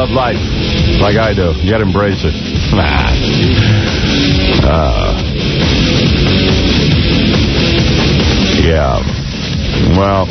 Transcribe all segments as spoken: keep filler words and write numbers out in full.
love life. Like I do. You got to embrace it. uh, yeah. Well,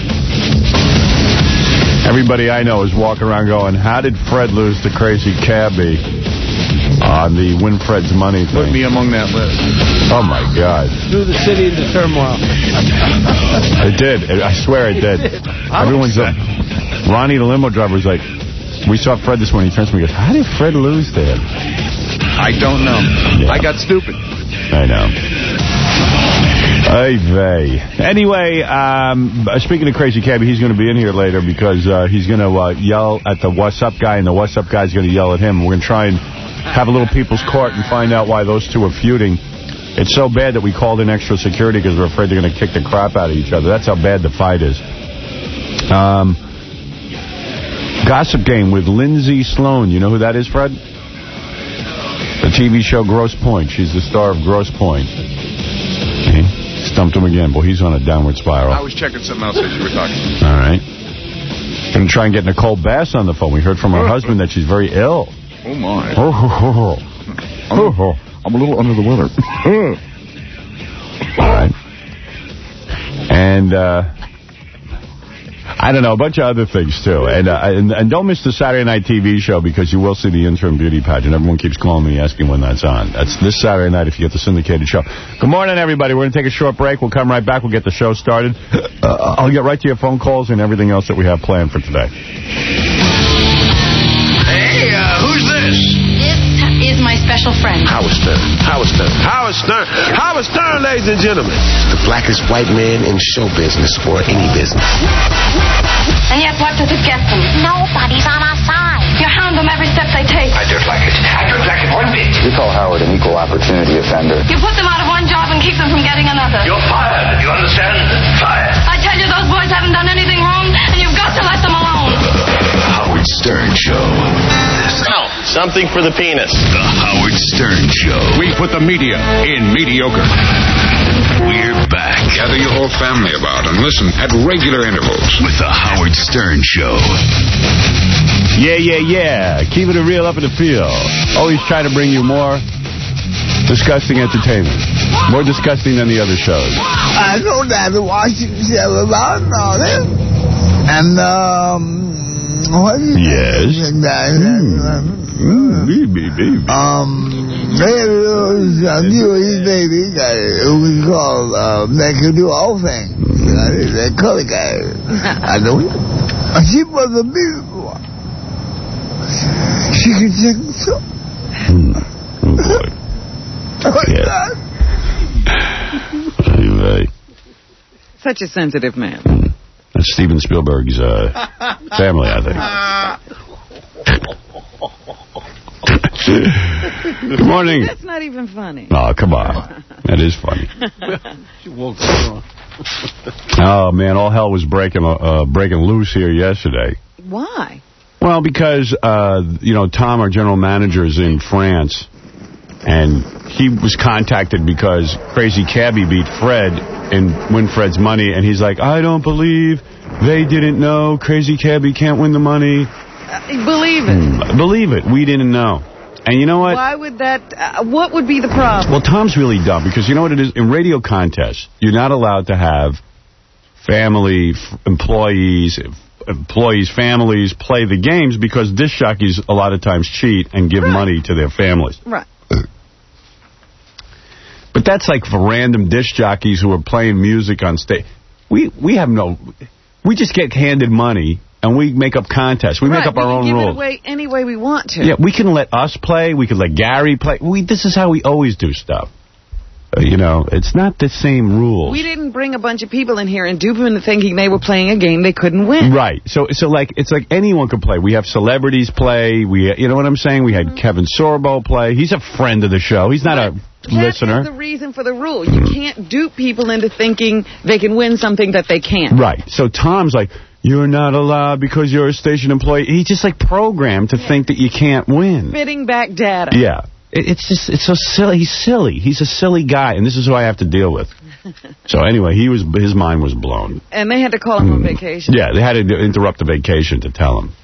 everybody I know is walking around going, how did Fred lose to Crazy Cabbie on the Win Fred's Money thing? Put me among that list. Oh, my God. Threw the city into turmoil. It did. I swear it did. It did. Everyone's up. Ronnie, the limo driver, was like, we saw Fred this morning. He turns to me and goes, how did Fred lose to him? I don't know. Yeah. I got stupid. I know. Ay vey. Anyway, um, speaking of Crazy Cabbie, he's going to be in here later because uh, he's going to uh, yell at the What's Up guy, and the What's Up guy's going to yell at him. We're going to try and have a little people's court and find out why those two are feuding. It's so bad that we called in extra security because we're afraid they're going to kick the crap out of each other. That's how bad the fight is. Um, Gossip Game with Lindsay Sloan. You know who that is, Fred? The T V show Grosse Pointe. She's the star of Grosse Pointe. Okay. Stumped him again. Boy, he's on a downward spiral. I was checking something else as you were talking. All right. Going to try and get Nicole Bass on the phone. We heard from her husband that she's very ill. Oh, my. Oh, oh, oh. Oh, oh. I'm a little under the weather. All right. And, uh... I don't know, a bunch of other things, too. And, uh, and and don't miss the Saturday night T V show because you will see the interim beauty pageant. Everyone keeps calling me asking when that's on. That's this Saturday night if you get the syndicated show. Good morning, everybody. We're going to take a short break. We'll come right back. We'll get the show started. Uh, I'll get right to your phone calls and everything else that we have planned for today. Hey, uh, who's this? This is my special friend. Howard Stern. Howard Stern. Howard Stern. Howard Stern, ladies and gentlemen. The blackest white man in show business or any business. And yet, what does it get them? Nobody's on our side. You hound them every step they take. I don't like it. I don't like it one bit. You call Howard an equal opportunity offender. You put them out of one job and keep them from getting another. You're fired. You understand? Fired. I tell you, those boys haven't done anything wrong, and you've got to let them alone. The Howard Stern Show. Now, something for the penis. The Howard Stern Show. We put the media in mediocre. We're back. Gather your whole family about and listen at regular intervals. With the Howard Stern Show. Yeah, yeah, yeah. Keeping it real up in the field. Always trying to bring you more disgusting entertainment. More disgusting than the other shows. I know that Washington show about all this. And, um... what is yes. that? Mm. Mm, baby, baby. Um... There was a new baby guy who was called, um, they could do all things. They color guy. I know it. She was a beautiful one. She could sing so. Mm. Oh, boy. Oh, yeah. Anyway. Such a sensitive man. Mm. That's Steven Spielberg's uh, family, I think. Good morning. That's not even funny. Oh, come on. That is funny. Oh, man, all hell was breaking uh, breaking loose here yesterday. Why? Well, because, uh, you know, Tom, our general manager, is in France, and he was contacted because Crazy Cabbie beat Fred in Win Fred's Money, and he's like, I don't believe they didn't know Crazy Cabbie can't win the money. Uh, believe it. Mm, believe it. We didn't know. And you know what? Why would that, uh, what would be the problem? Well, Tom's really dumb because you know what it is? In radio contests, you're not allowed to have family, f employees, employees' families play the games because disc jockeys a lot of times cheat and give right. money to their families. Right. But that's like for random disc jockeys who are playing music on stage. We, we have no, we just get handed money. And we make up contests. We right, make up we our own give rules. It away any way we want to. Yeah, we can let us play. We can let Gary play. We This is how we always do stuff. Uh, you know, it's not the same rules. We didn't bring a bunch of people in here and dupe them into thinking they were playing a game they couldn't win. Right. So, so like, it's like anyone could play. We have celebrities play. We, you know what I'm saying? We had mm-hmm. Kevin Sorbo play. He's a friend of the show. He's not right. a that listener. That's the reason for the rule. You mm-hmm. can't dupe people into thinking they can win something that they can't. Right. So Tom's like, you're not allowed because you're a station employee. He's just like programmed to yeah. think that you can't win. Fitting back data. Yeah. It's just, it's so silly. He's silly. He's a silly guy, and this is who I have to deal with. So anyway, he was, his mind was blown. And they had to call him mm. on vacation. Yeah, they had to interrupt the vacation to tell him.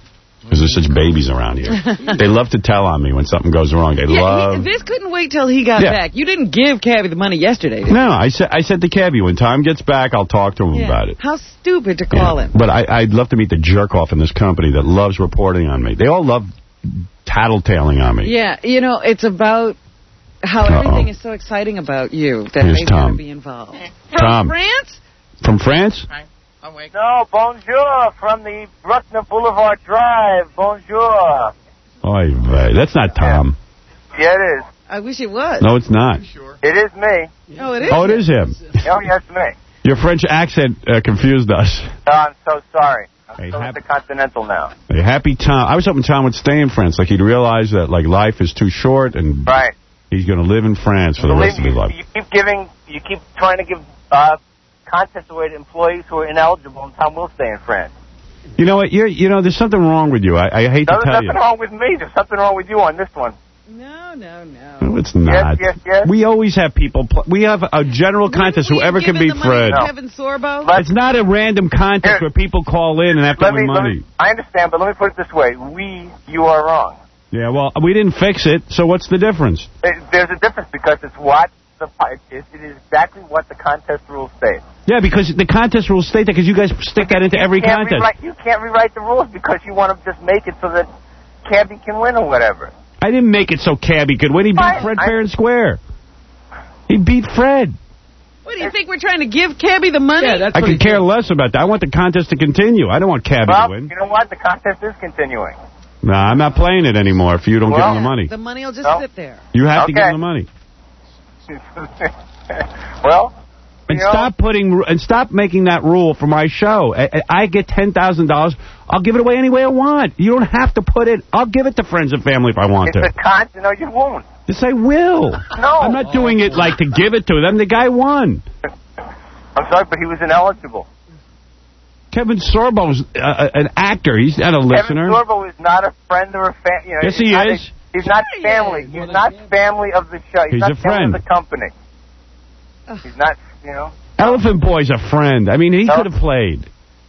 Because there's such babies around here. They love to tell on me when something goes wrong. They yeah, love... He, this couldn't wait till he got yeah. back. You didn't give Cabby the money yesterday, did No, I said I said to Cabby, when Tom gets back, I'll talk to him yeah. about it. How stupid to call yeah. him. But I, I'd love to meet the jerk-off in this company that loves reporting on me. They all love tattletaling on me. Yeah, you know, it's about how Uh-oh. everything is so exciting about you that Here's they Tom. want to be involved. From Tom. France? From France? No, bonjour from the Bruckner Boulevard Drive. Bonjour. Oy vey. That's not Tom. Yeah, it is. I wish it was. No, it's not. It is me. Oh, it is? Oh, it is him. Oh, yes, me. Your French accent uh, confused us. Oh, I'm so sorry. I'm Hey, so hap- into Continental now. Hey, happy Tom. I was hoping Tom would stay in France. Like, he'd realize that, like, life is too short and right. he's going to live in France for the Believe rest of me, his life. You keep giving, you keep trying to give uh, contests away to employees who are ineligible, and Tom will stay in France. You know what? You're, you know, there's something wrong with you. I, I hate No, to tell there's you. nothing wrong with me. There's something wrong with you on this one. No, no, no. No, it's not. Yes, yes, yes. We always have people. Pl- we have a general contest. Whoever can beat Fred. No. Kevin Sorbo? It's not a random contest Here. where people call in and have to let win me, money. Me, I understand, but let me put it this way. We, you are wrong. Yeah, well, we didn't fix it, so what's the difference? It, there's a difference because it's what the it, it is exactly what the contest rules state. Yeah, because the contest rules state that because you guys stick that into every contest. Rewrite, you can't rewrite the rules because you want to just make it so that Cabby can win or whatever. I didn't make it so Cabby could win. He beat I, Fred I, fair and square. He beat Fred. What, do you think we're trying to give Cabby the money? Yeah, that's I could care less about that. I want the contest to continue. I don't want Cabby well, to win. You know what? The contest is continuing. No, nah, I'm not playing it anymore if you don't well, give him the money. The money will just no. sit there. You have okay. to give him the money. well... And You know, stop putting and stop making that rule for my show. I, I get ten thousand dollars. I'll give it away any way I want. You don't have to put it. I'll give it to friends and family if I want it's to. It's a con. No, you won't. Yes, I will. No. I'm not doing it like to give it to them. The guy won. I'm sorry, but he was ineligible. Kevin Sorbo's uh, an actor. He's not a listener. Kevin Sorbo is not a friend or a fan. You know, yes, he not is. A, he's not family. He He's not family of the show. He's, he's not a friend family of the company. Ugh. He's not, you know. Elephant Boy's a friend. I mean, he no. could have played.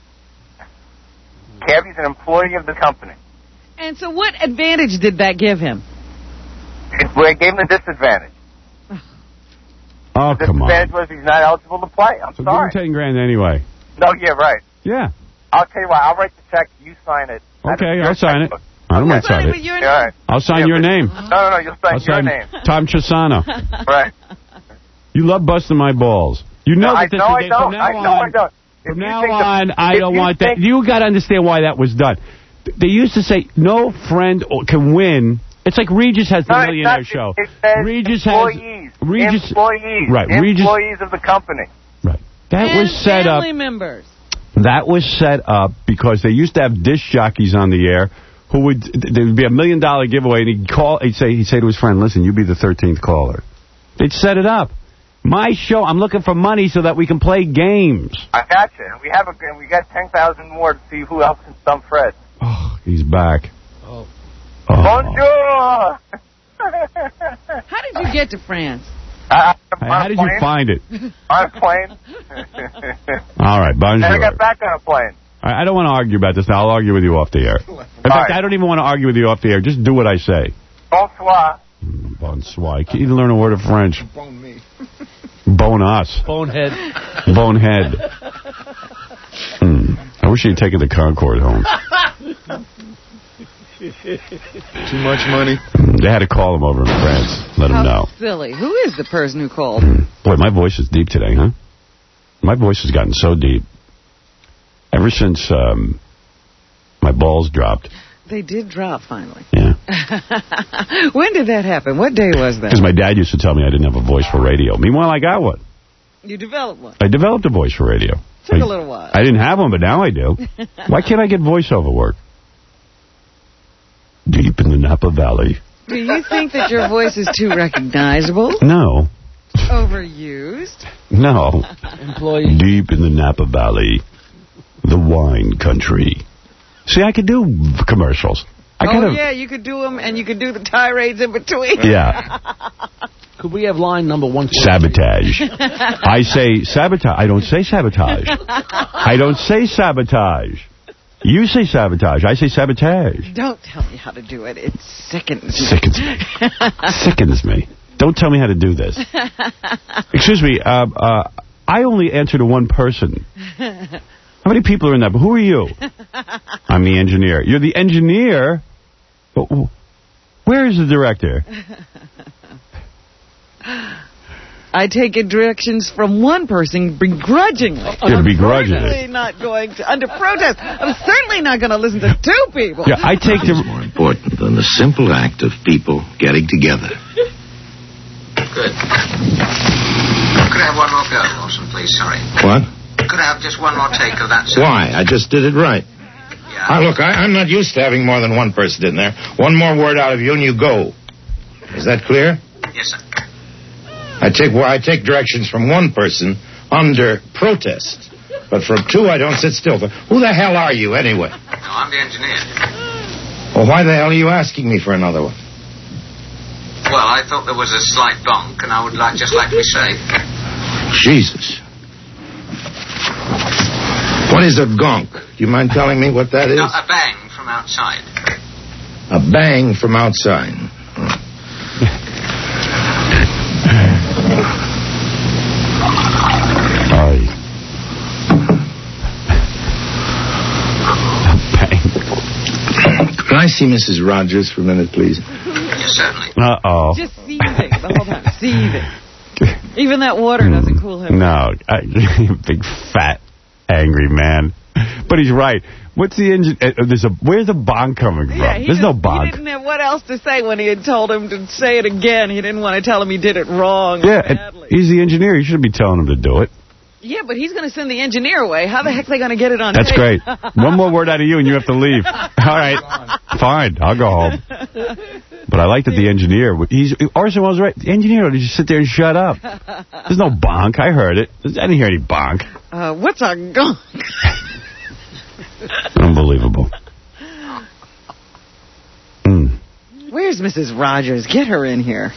Cabby's an employee of the company. And so what advantage did that give him? It, well, it gave him a disadvantage. Oh, the come on. disadvantage was he's not eligible to play. I'm so sorry. give him ten grand anyway. No, yeah, right. Yeah. I'll tell you what. I'll write the check. You sign it. Okay, I'll sign it. I don't want to sign it. Your yeah, all right. I'll sign yeah, your but, name. No, no, no. You'll sign I'll your sign name. Tom Chisano. Right. You love busting my balls. You know no, that I, this no, is I don't. from now I know on, I don't. If From you now think on, the, I don't you want think, that. You got to understand why that was done. They used to say, no friend can win. It's like Regis has the no, Millionaire not, Show. It says Regis employees, has... Regis, employees. right, Employees Regis, of the company. Right. That and was set up... family members. That was set up because they used to have disc jockeys on the air who would... There would be a million dollar giveaway, and he'd call... He'd say, he'd say to his friend, listen, you be the thirteenth caller. They'd set it up. My show, I'm looking for money so that we can play games. I got you. And we have a, and we got ten thousand more to see who else can stump Fred. Oh, he's back. Oh. Oh. Bonjour! How did you get to France? Uh, How did plane. you find it? On a plane. All right, bonjour. And I got back on a plane. I don't want to argue about this now. I'll argue with you off the air. In fact, right. I don't even want to argue with you off the air. Just do what I say. Bonsoir. Bonsoir. You can't even learn a word of French. Bone me. Bone us. Bonehead. Bonehead. Hmm. I wish you'd taken the Concorde home. Too much money. They had to call him over in France. Let How him know. silly. Who is the person who called? Boy, my voice is deep today, huh? My voice has gotten so deep. Ever since um, my balls dropped. They did drop, finally. Yeah. When did that happen? What day was that? Because my dad used to tell me I didn't have a voice for radio. Meanwhile, I got one. You developed one. I developed a voice for radio. Took I, a little while. I didn't have one, but now I do. Why can't I get voiceover work? Deep in the Napa Valley. Do you think that your voice is too recognizable? No. Overused? No. Employee. Deep in the Napa Valley. The wine country. See, I could do commercials. I oh, could've... yeah, you could do them, and you could do the tirades in between. Yeah. Could we have line number one? Sabotage. I say sabotage. I don't say sabotage. I don't say sabotage. You say sabotage. I say sabotage. Don't tell me how to do it. It sickens me. Sickens me. Sickens me. Don't tell me how to do this. Excuse me. Uh, uh, I only answer to one person. How many people are in that? But who are you? I'm the engineer. You're the engineer? Where is the director? I take directions from one person begrudgingly. Yeah, begrudgingly. I'm not going to, under protest. I'm certainly not going to listen to two people. Yeah, I take the... more important than the simple act of people getting together. Good. Could I have one more go, Lawson, please? Sorry. What? Could I have just one more take of that? Sir? Why? I just did it right. Yeah. Ah, look, I, I'm not used to having more than one person in there. One more word out of you and you go. Is that clear? Yes, sir. I take well, I take directions from one person under protest. But from two, I don't sit still. Who the hell are you, anyway? No, I'm the engineer. Well, why the hell are you asking me for another one? Well, I thought there was a slight bonk, and I would like just like to be safe. Jesus. What is a gonk? Do you mind telling me what that is? No, a bang from outside. A bang from outside. Aye. Can I see Missus Rogers for a minute, please? Yes, certainly. Uh-oh. Just seething the whole time. Seething. Even that water doesn't cool him. No. I, big, fat, angry man. But he's right. What's the engine? Uh, there's a Where's the bonk coming from? Yeah, there's just, no bonk. He didn't have what else to say when he had told him to say it again. He didn't want to tell him he did it wrong. Yeah, badly. He's the engineer. He shouldn't be telling him to do it. Yeah, but he's going to send the engineer away. How the heck are they going to get it on That's tape? great. One more word out of you and you have to leave. All right. Fine. I'll go home. But I like that the engineer, he's Orson Welles right. The engineer ought to just sit there and shut up. There's no bonk. I heard it. I didn't hear any bonk. Uh, what's a gonk? Unbelievable. Mm. Where's Missus Rogers? Get her in here.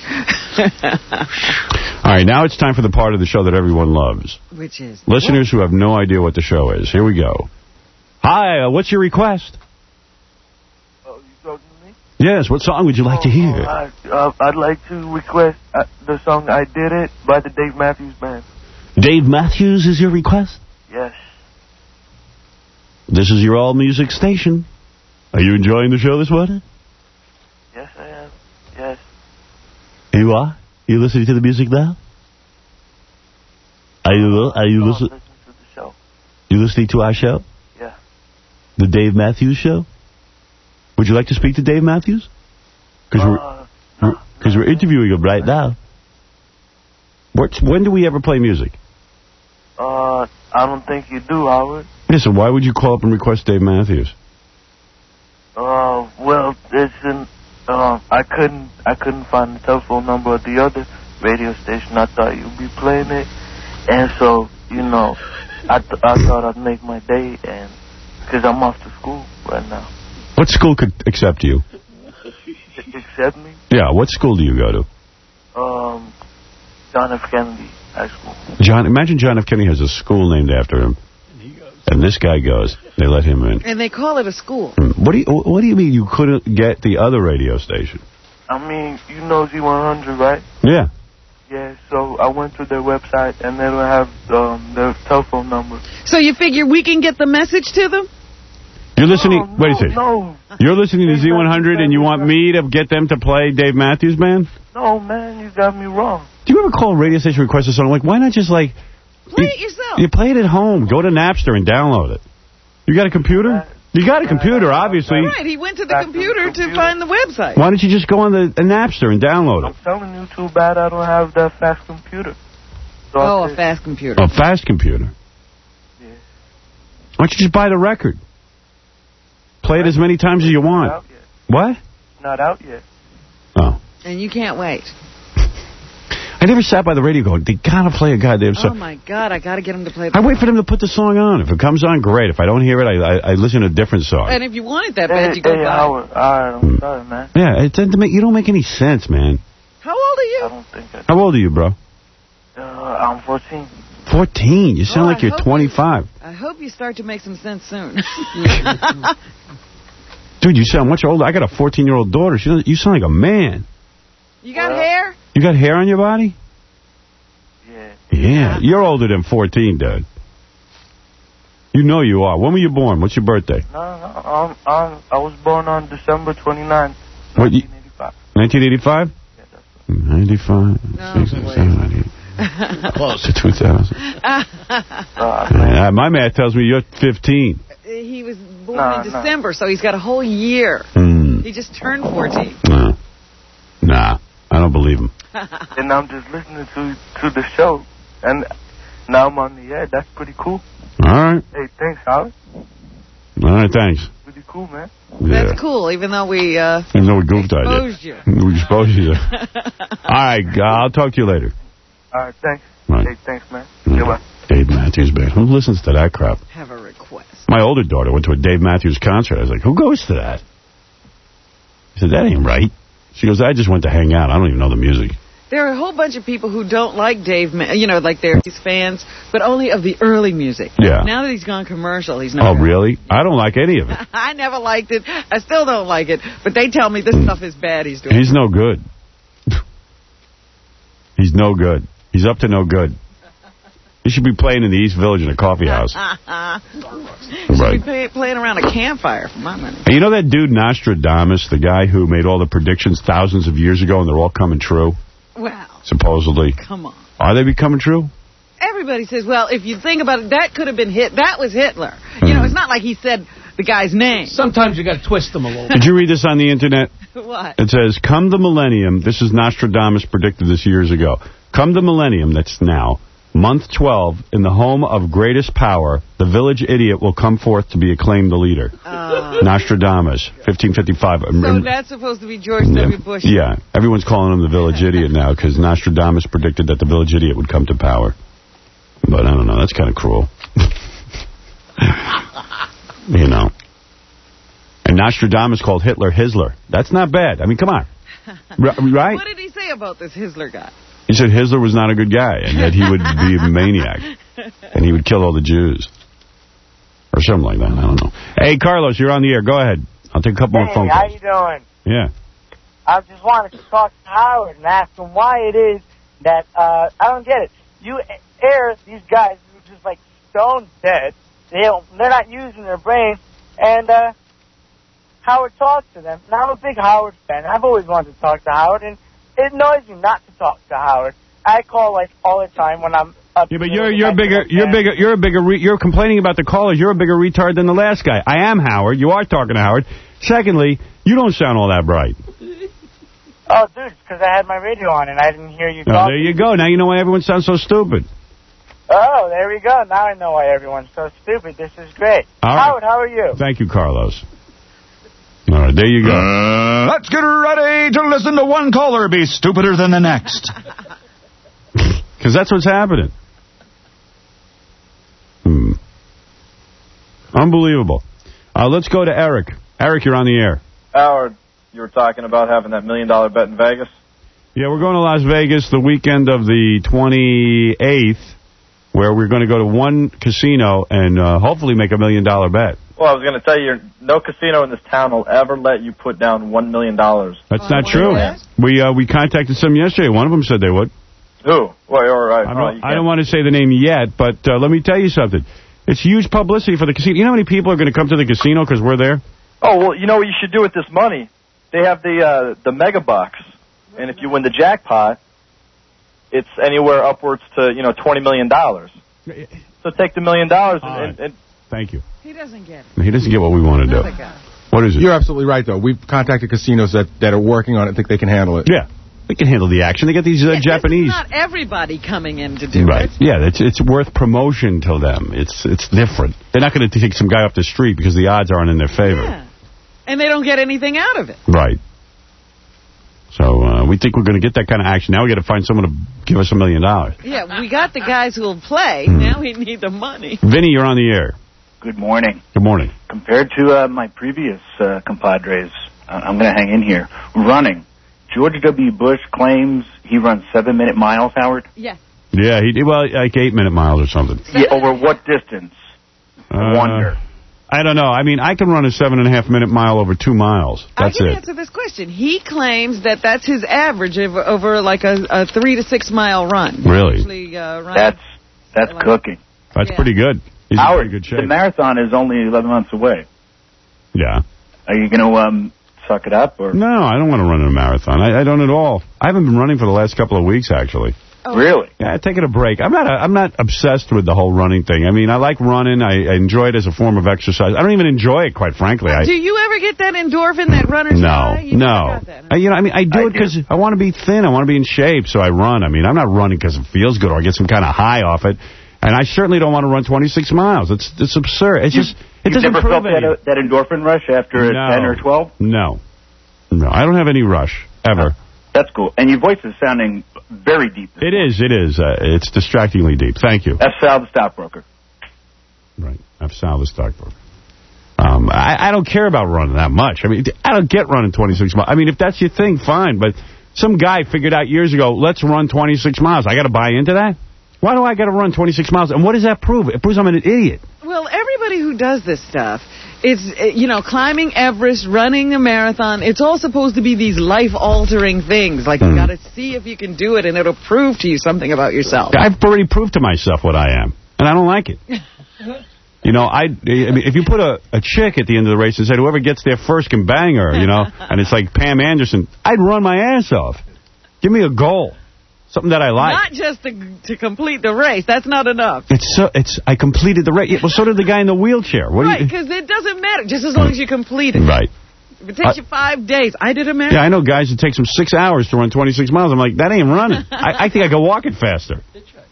All right, now it's time for the part of the show that everyone loves. Which is? Listeners what? who have no idea what the show is. Here we go. Hi, uh, what's your request? Oh, you talking to me? Yes, what song would you like oh, to hear? I, uh, I'd like to request uh, the song I Did It by the Dave Matthews Band. Dave Matthews is your request? Yes. This is your all-music station. Are you enjoying the show this morning? Yes, I am. Yes. You are? You listening to the music now? Are you Are you listening? Listen to the show. You listening to our show? Yeah. The Dave Matthews Show? Would you like to speak to Dave Matthews? Because uh, we're, no, we're interviewing him right now. What's, when do we ever play music? Uh, I don't think you do, Howard. Yes, so why would you call up and request Dave Matthews? Uh, well, it's in, uh, I couldn't, I couldn't find the telephone number of the other radio station. I thought you'd be playing it, and so, you know, I, th I thought I'd make my day, and because I'm off to school right now. What school could accept you? Accept me? Yeah, what school do you go to? Um, John F. Kennedy High School. John, imagine John F. Kennedy has a school named after him. And this guy goes. They let him in. And they call it a school. What do you What do you mean you couldn't get the other radio station? I mean, you know Z one hundred, right? Yeah. Yeah, so I went to their website, and they don't have um, their telephone number. So you figure we can get the message to them? You're listening... No, wait a no, second. No. You're listening to Z one hundred, and you want me to get them to play Dave Matthews Band? No, man, you got me wrong. Do you ever call a radio station request a song? Like, why not just, like... Play you, it yourself. You play it at home. Go to Napster and download it. You got a computer? You got a computer, obviously. Right, he went to the computer, computer to find the website. Why don't you just go on the a Napster and download it? I'm telling you, too bad I don't have that fast computer. So oh, a fast computer. A fast computer? Yeah. Why don't you just buy the record? Play it as many times as you want. Not out yet. What? Not out yet. Oh. And you can't wait. I never sat by the radio going, they gotta play a goddamn song. Oh, my God, I gotta get him to play the I wait for them to put the song on. If it comes on, great. If I don't hear it, I I, I listen to a different song. And if you want it that hey, bad, you go hey, buy Howard, it. all right, I'm sorry, man. Yeah, it doesn't make, you don't make any sense, man. How old are you? I don't think I do. How old are you, bro? Uh, I'm fourteen. fourteen. You sound Oh, like I you're hope twenty-five. You, I hope you start to make some sense soon. Dude, you sound much older. I got a fourteen-year-old daughter. She doesn't, you sound like a man. You got hair? You got hair on your body? Yeah. Yeah. You're older than fourteen, dude. You know you are. When were you born? What's your birthday? No, no, um, um, I was born on December twenty-ninth, What, you, nineteen eighty-five. nineteen eighty-five? Yeah, that's ninety-five, No, sixty-seven, eighty. Close to two thousand. uh, Uh, my math tells me you're fifteen. He was born No, in no. December, so he's got a whole year. Mm. He just turned fourteen. No. Nah, I don't believe him. and I'm just listening to to the show, and now I'm on the air. That's pretty cool. All right. Hey, thanks, Howard. All right, thanks. Pretty cool, man. Yeah. That's cool, even though we uh, Even though we goofed on you. exposed you. We exposed you. All right, uh, I'll talk to you later. All right, thanks. Right. Hey, thanks, man. Mm. Goodbye. Dave Matthews Band. Who listens to that crap? Have a request. My older daughter went to a Dave Matthews concert. I was like, who goes to that? I said, that ain't right. She goes, I just went to hang out. I don't even know the music. There are a whole bunch of people who don't like Dave, Ma- you know, like they're his fans, but only of the early music. Yeah. Now that he's gone commercial, he's not. Oh, really? I don't like any of it. I never liked it. I still don't like it. But they tell me this stuff is bad he's doing. He's no good. He's no good. He's up to no good. He should be playing in the East Village in a coffee house. Should Right. be play, playing around a campfire for my money. And you know that dude Nostradamus, the guy who made all the predictions thousands of years ago and they're all coming true? Wow. Supposedly. Come on. Are they becoming true? Everybody says, well, if you think about it, that could have been hit. That was Hitler. You know, it's not like he said the guy's name. Sometimes you got to twist them a little. Did you read this on the internet? What? It says, come the millennium, this is Nostradamus predicted this years ago. Come the millennium, that's now, month twelve, in the home of greatest power, the village idiot will come forth to be acclaimed the leader. Uh, Nostradamus, fifteen fifty-five. so that's supposed to be George W. Bush. Yeah, everyone's calling him the village idiot now because Nostradamus predicted that the village idiot would come to power. But I don't know, that's kind of cruel. You know. And Nostradamus called Hitler Hisler. That's not bad. I mean, come on. R right? What did he say about this Hitler guy? He said Hitler was not a good guy, and yet he would be a maniac. And he would kill all the Jews. Or something like that. I don't know. Hey, Carlos, you're on the air. Go ahead. I'll take a couple Hey, more phone how calls. you doing? Yeah. I just wanted to talk to Howard and ask him why it is that, uh, I don't get it. You air these guys who are just like stone dead. They don't, they're not using their brains. And, uh, Howard talks to them. And I'm a big Howard fan. I've always wanted to talk to Howard, and it annoys me not to talk to Howard. I call, like, all the time when I'm up. Yeah, but you're you're bigger you're bigger you're a bigger re you're complaining about the callers. You're a bigger retard than the last guy. I am Howard. You are talking to Howard. Secondly, you don't sound all that bright. Oh, dude, it's because I had my radio on and I didn't hear you Oh, talking. there you go. Now you know why everyone sounds so stupid. Oh, there we go. Now I know why everyone's so stupid. This is great. All right. Howard, how are you? Thank you, Carlos. All right, there you go. Uh, let's get ready to listen to one caller be stupider than the next. Because that's what's happening. Hmm. Unbelievable. Uh, let's go to Eric. Eric, you're on the air. Howard, you were talking about having that million dollar bet in Vegas. Yeah, we're going to Las Vegas the weekend of the twenty-eighth, where we're going to go to one casino and uh, hopefully make a million dollar bet. Well, I was going to tell you, no casino in this town will ever let you put down one million dollars. That's not true. We uh, we contacted some yesterday. One of them said they would. Who? Well, all right. I Oh, don't, you I don't want to say the name yet, but uh, let me tell you something. It's huge publicity for the casino. You know how many people are going to come to the casino because we're there? Oh, well, you know what you should do with this money? They have the uh, the mega bucks, and if you win the jackpot, it's anywhere upwards to, you know, twenty million dollars. So take the million dollars and, and, and... Thank you. He doesn't get it. He doesn't get what we want to do. What is it? You're absolutely right, though. We've contacted casinos that, that are working on it and think they can handle it. Yeah. They can handle the action. They get these uh, Yeah, Japanese. This is not everybody coming in to do Right. it. Yeah, it's it's worth promotion to them. It's it's different. They're not going to take some guy off the street because the odds aren't in their favor. Yeah. And they don't get anything out of it. Right. So uh, we think we're going to get that kind of action. Now we got to find someone to give us a million dollars. Yeah, we got the guys who will play. Hmm. Now we need the money. Vinny, you're on the air. Good morning. Good morning. Compared to uh, my previous uh, compadres, uh, I'm going to hang in here. Running. George W. Bush claims he runs seven-minute miles, Howard. Yes. Yeah, he did, well, like eight-minute miles or something. Yeah, over what distance? I Uh, wonder. I don't know. I mean, I can run a seven-and-a-half-minute mile over two miles. That's I can it. answer this question. He claims that that's his average of, over like a, a three to six mile run. Really? Usually, uh, run That's that's like, cooking. That's yeah. pretty good. He's in Howard, pretty good shape. the marathon is only eleven months away. Yeah. Are you going to um, suck it up? Or No, I don't want to run a marathon. I, I don't at all. I haven't been running for the last couple of weeks, actually. Oh. Really? Yeah, taking a break. I'm not a, I'm not obsessed with the whole running thing. I mean, I like running. I, I enjoy it as a form of exercise. I don't even enjoy it, quite frankly. I, Do you ever get that endorphin, that runner's no, high? You no. never got that, huh? I, you know, I mean, I do I it because I want to be thin. I want to be in shape, so I run. I mean, I'm not running because it feels good or I get some kind of high off it. And I certainly don't want to run twenty-six miles. It's it's absurd. It's just it You've doesn't never prove felt that, anything. uh, that endorphin rush after No. ten or twelve? No, no, I don't have any rush ever. That's cool. And your voice is sounding very deep. It is. It is. Uh, it's distractingly deep. Thank you. That's Sal the stockbroker. Right. I've Sal the stockbroker. Um, I, I don't care about running that much. I mean, I don't get running twenty-six miles. I mean, if that's your thing, fine. But some guy figured out years ago, let's run twenty-six miles. I got to buy into that? Why do I got to run twenty-six miles? And what does that prove? It proves I'm an idiot. Well, everybody who does this stuff, it's, uh, you know, climbing Everest, running a marathon, it's all supposed to be these life-altering things. Like, Mm. you got to see if you can do it, and it'll prove to you something about yourself. I've already proved to myself what I am, and I don't like it. You know, I, I mean, if you put a, a chick at the end of the race and said whoever gets there first can bang her, you know, and it's like Pam Anderson, I'd run my ass off. Give me a goal. Something that I like. Not just to, to complete the race. That's not enough. It's so. It's. I completed the race. Yeah, well, so did the guy in the wheelchair. What Right, do you? because it doesn't matter, just as long as you complete it. Right. If it takes Uh, you five days, I did a marathon. Yeah, I know guys it takes them six hours to run twenty-six miles. I'm like, that ain't running. I, I think I could walk it faster.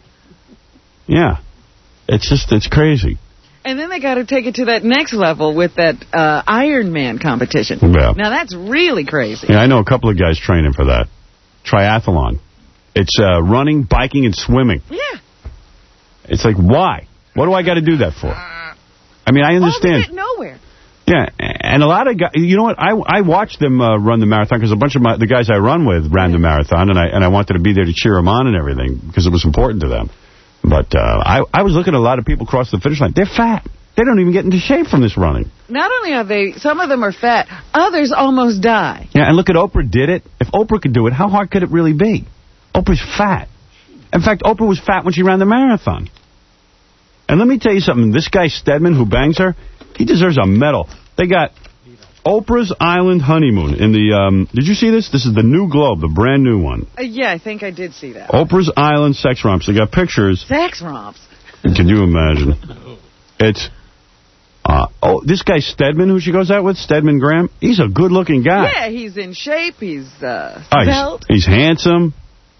Yeah. It's just, it's crazy. And then they got to take it to that next level with that uh, Ironman competition. Yeah. Now, that's really crazy. Yeah, I know a couple of guys training for that. Triathlon. It's uh, running, biking, and swimming. Yeah. It's like, why? What do I got to do that for? I mean, I understand. All to get nowhere. Yeah, and a lot of guys, you know what, I I watched them uh, run the marathon because a bunch of my, the guys I run with ran the marathon, and I and I wanted to be there to cheer them on and everything because it was important to them. But uh, I, I was looking at a lot of people cross the finish line. They're fat. They don't even get into shape from this running. Not only are they, some of them are fat, others almost die. Yeah, and look at Oprah did it. If Oprah could do it, how hard could it really be? Oprah's fat. In fact, Oprah was fat when she ran the marathon. And let me tell you something. This guy Stedman, who bangs her, he deserves a medal. They got Oprah's Island Honeymoon in the, um, did you see this? This is the new Globe, the brand new one. Uh, yeah, I think I did see that. Oprah's Island Sex Romps. They got pictures. Sex romps. Can you imagine? It's, uh, oh, this guy Stedman, who she goes out with, Stedman Graham, he's a good-looking guy. Yeah, he's in shape. He's uh, Oh, svelte, he's, he's handsome.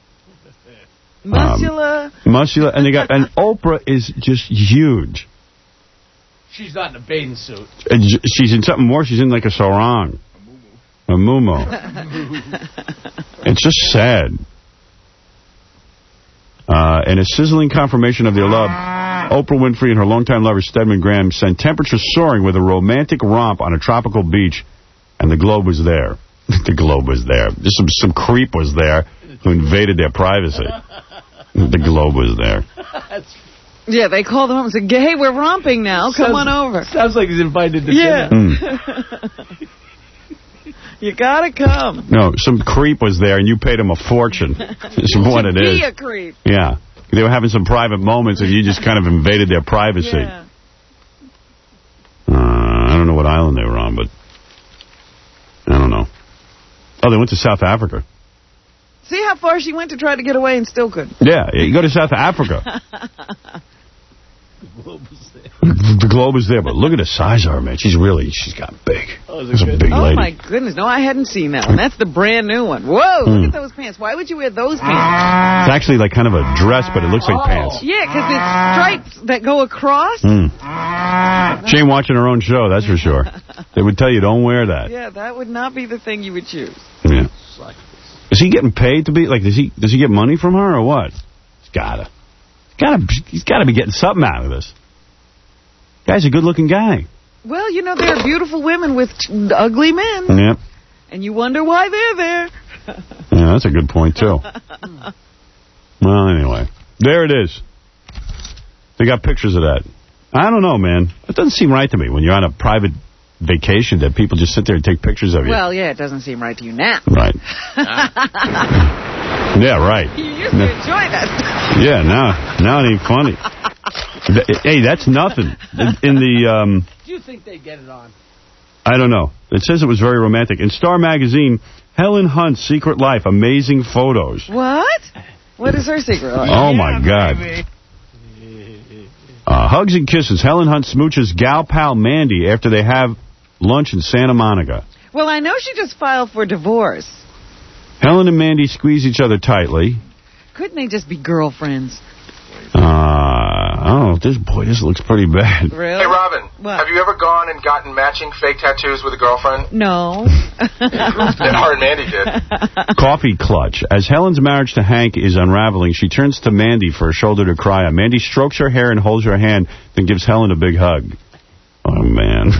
muscular. Um, muscular. And they got, and Oprah is just huge. She's not in a bathing suit. And she's in something more. She's in like a sarong. A muumuu. It's just sad. Uh, in a sizzling confirmation of their love, Oprah Winfrey and her longtime lover Stedman Graham sent temperatures soaring with a romantic romp on a tropical beach, and the Globe was there. The Globe was there. Just some, some creep was there who invaded their privacy. The Globe was there. Yeah, they called him up and said, hey, we're romping now. Come Sounds- on over. Sounds like he's invited to Yeah. dinner. You gotta come. No, some creep was there, and you paid him a fortune. That's what it is. Be a creep. Yeah. They were having some private moments, and you just kind of invaded their privacy. Yeah. Uh, I don't know what island they were on, but I don't know. Oh, they went to South Africa. See how far she went to try to get away and still couldn't. Yeah, you go to South Africa. The Globe is there, but look at the size of her, man. She's really, she's got big. Oh, She's a big Oh, lady. my goodness. No, I hadn't seen that one. That's the brand new one. Whoa, Mm. look at those pants. Why would you wear those pants? It's actually like kind of a dress, but it looks like pants. Yeah, because it's stripes that go across. Mm. She ain't watching her own show, that's for sure. They would tell you, don't wear that. Yeah, that would not be the thing you would choose. Yeah. Is he getting paid to be, like, does he does he get money from her or what? He's gotta. He's gotta, he's gotta be getting something out of this. Guy's a good-looking guy. Well, you know, there are beautiful women with ugly men. Yep. And you wonder why they're there. Yeah, that's a good point, too. Well, anyway. There it is. They got pictures of that. I don't know, man. It doesn't seem right to me when you're on a private vacation that people just sit there and take pictures of you. Well, yeah, it doesn't seem right to you now. Right. Yeah, right. You used to enjoy that stuff. Yeah, now, now it ain't funny. Hey, that's nothing. In the, um... Do you think they get it on? I don't know. It says it was very romantic. In Star Magazine, Helen Hunt's secret life, amazing photos. What? What is her secret life? Oh, yeah, my God. Uh, hugs and kisses. Helen Hunt smooches gal pal Mandy after they have lunch in Santa Monica. Well, I know she just filed for divorce. Helen and Mandy squeeze each other tightly. Couldn't they just be girlfriends? Uh, oh, this boy, this looks pretty bad. Really? Hey, Robin, what? Have you ever gone and gotten matching fake tattoos with a girlfriend? No. Her and Mandy did. Coffee clutch. As Helen's marriage to Hank is unraveling, she turns to Mandy for a shoulder to cry on. Mandy strokes her hair and holds her hand, then gives Helen a big hug. Oh, man.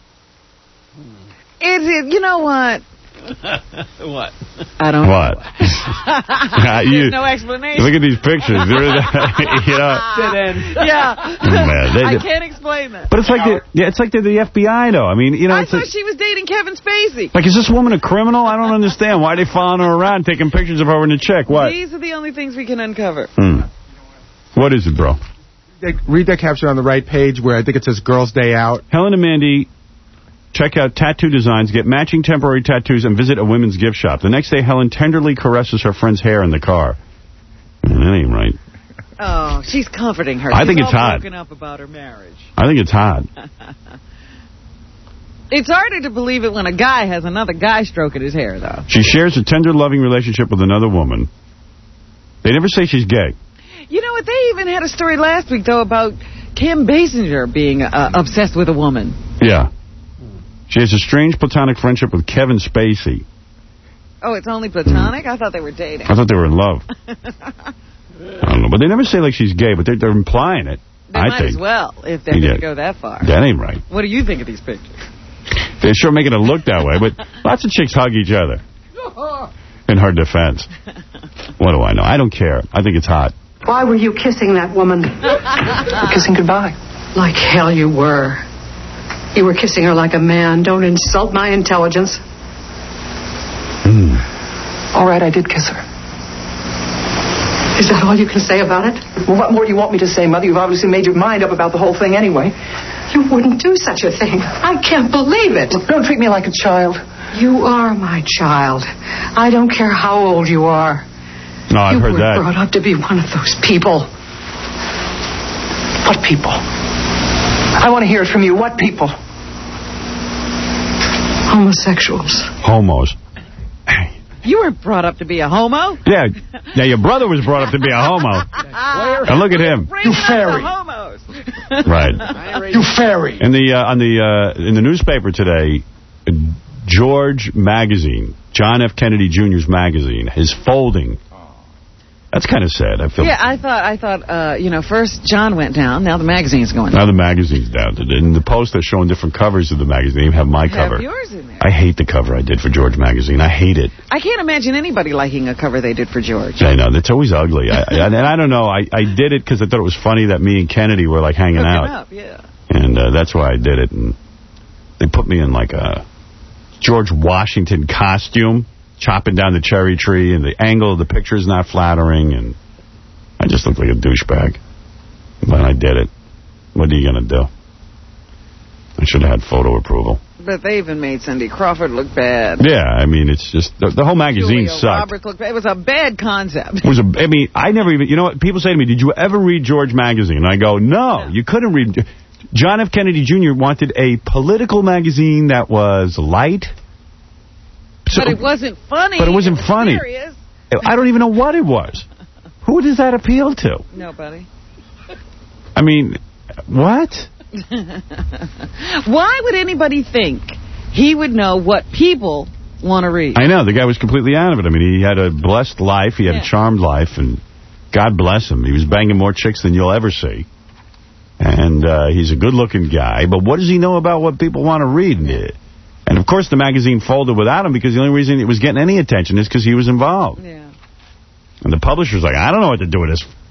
It is, you know what? What? I don't what? know. What? There's no explanation. Look at these pictures. There is, you know. Yeah. Man, they, I can't explain that. But it's like the, yeah, it's like they're the F B I, though. I mean, you know, I it's thought like, she was dating Kevin Spacey. like, is this woman a criminal? I don't understand. Why are they following her around, taking pictures of her in the check? What? These are the only things we can uncover. Hmm. What is it, bro? Read that caption on the right page where I think it says Girls' Day Out. Helen and Mandy check out tattoo designs, get matching temporary tattoos, and visit a women's gift shop. The next day, Helen tenderly caresses her friend's hair in the car. That ain't right. Oh, she's comforting her. I she's think it's all hot. broken up about her marriage. I think it's hot. It's harder to believe it when a guy has another guy stroking his hair, though. She shares a tender, loving relationship with another woman. They never say she's gay. You know what? They even had a story last week, though, about Kim Basinger being uh, obsessed with a woman. Yeah. She has a strange platonic friendship with Kevin Spacey. Oh, it's only platonic? I thought they were dating. I thought they were in love. I don't know. But they never say, like, she's gay, but they're, they're implying it. They I might think. as well, if they're Yeah. going to go that far. That ain't right. What do you think of these pictures? They're sure making it look that way, but lots of chicks hug each other. In her defense. What do I know? I don't care. I think it's hot. Why were you kissing that woman? Kissing goodbye. Like hell you were. You were kissing her like a man. Don't insult my intelligence. Mm. All right, I did kiss her. Is that all you can say about it? Well, what more do you want me to say, Mother? You've obviously made your mind up about the whole thing anyway. You wouldn't do such a thing. I can't believe it. Well, don't treat me like a child. You are my child. I don't care how old you are. No, I've you heard were that. brought up to be one of those people. What people? I want to hear it from you. What people? Homosexuals. Homos. You weren't brought up to be a homo. Yeah. Yeah, your brother was brought up to be a homo. And look at him. You fairy. Homos. Right. You fairy. In the uh, on the uh, in the newspaper today, George Magazine, John F. Kennedy Junior's magazine, is folding. That's kind of sad. I feel. Yeah, I thought, I thought, uh, you know, first John went down, now the magazine's going Now down. the magazine's down. In the post, they're showing different covers of the magazine. They even have my Have cover. yours in there. I hate the cover I did for George Magazine. I hate it. I can't imagine anybody liking a cover they did for George. I know. It's always ugly. I, I, and I don't know. I, I did it because I thought it was funny that me and Kennedy were, like, hanging Hooking out. up, yeah. And uh, that's why I did it. And they put me in, like, a George Washington costume, chopping down the cherry tree, and the angle of the picture is not flattering, and I just looked like a douchebag. But I did it. What are you going to do? I should have had photo approval. But they even made Cindy Crawford look bad. Yeah, I mean, it's just, the, the whole magazine Julia sucked. Roberts looked bad. It was a bad concept. It was a, I mean, I never even, you know what, people say to me, did you ever read George Magazine? And I go, no, no. You couldn't read. John F. Kennedy Junior wanted a political magazine that was light. So, but it wasn't funny. But it wasn't it was funny. Serious. I don't even know what it was. Who does that appeal to? Nobody. I mean, what? Why would anybody think he would know what people want to read? I know. The guy was completely out of it. I mean, he had a blessed life. He had yeah. a charmed life. And God bless him. He was banging more chicks than you'll ever see. And uh, he's a good-looking guy. But what does he know about what people want to read? Yeah. And, of course, the magazine folded without him because the only reason it was getting any attention is because he was involved. Yeah. And the publisher's like, I don't know what to do with this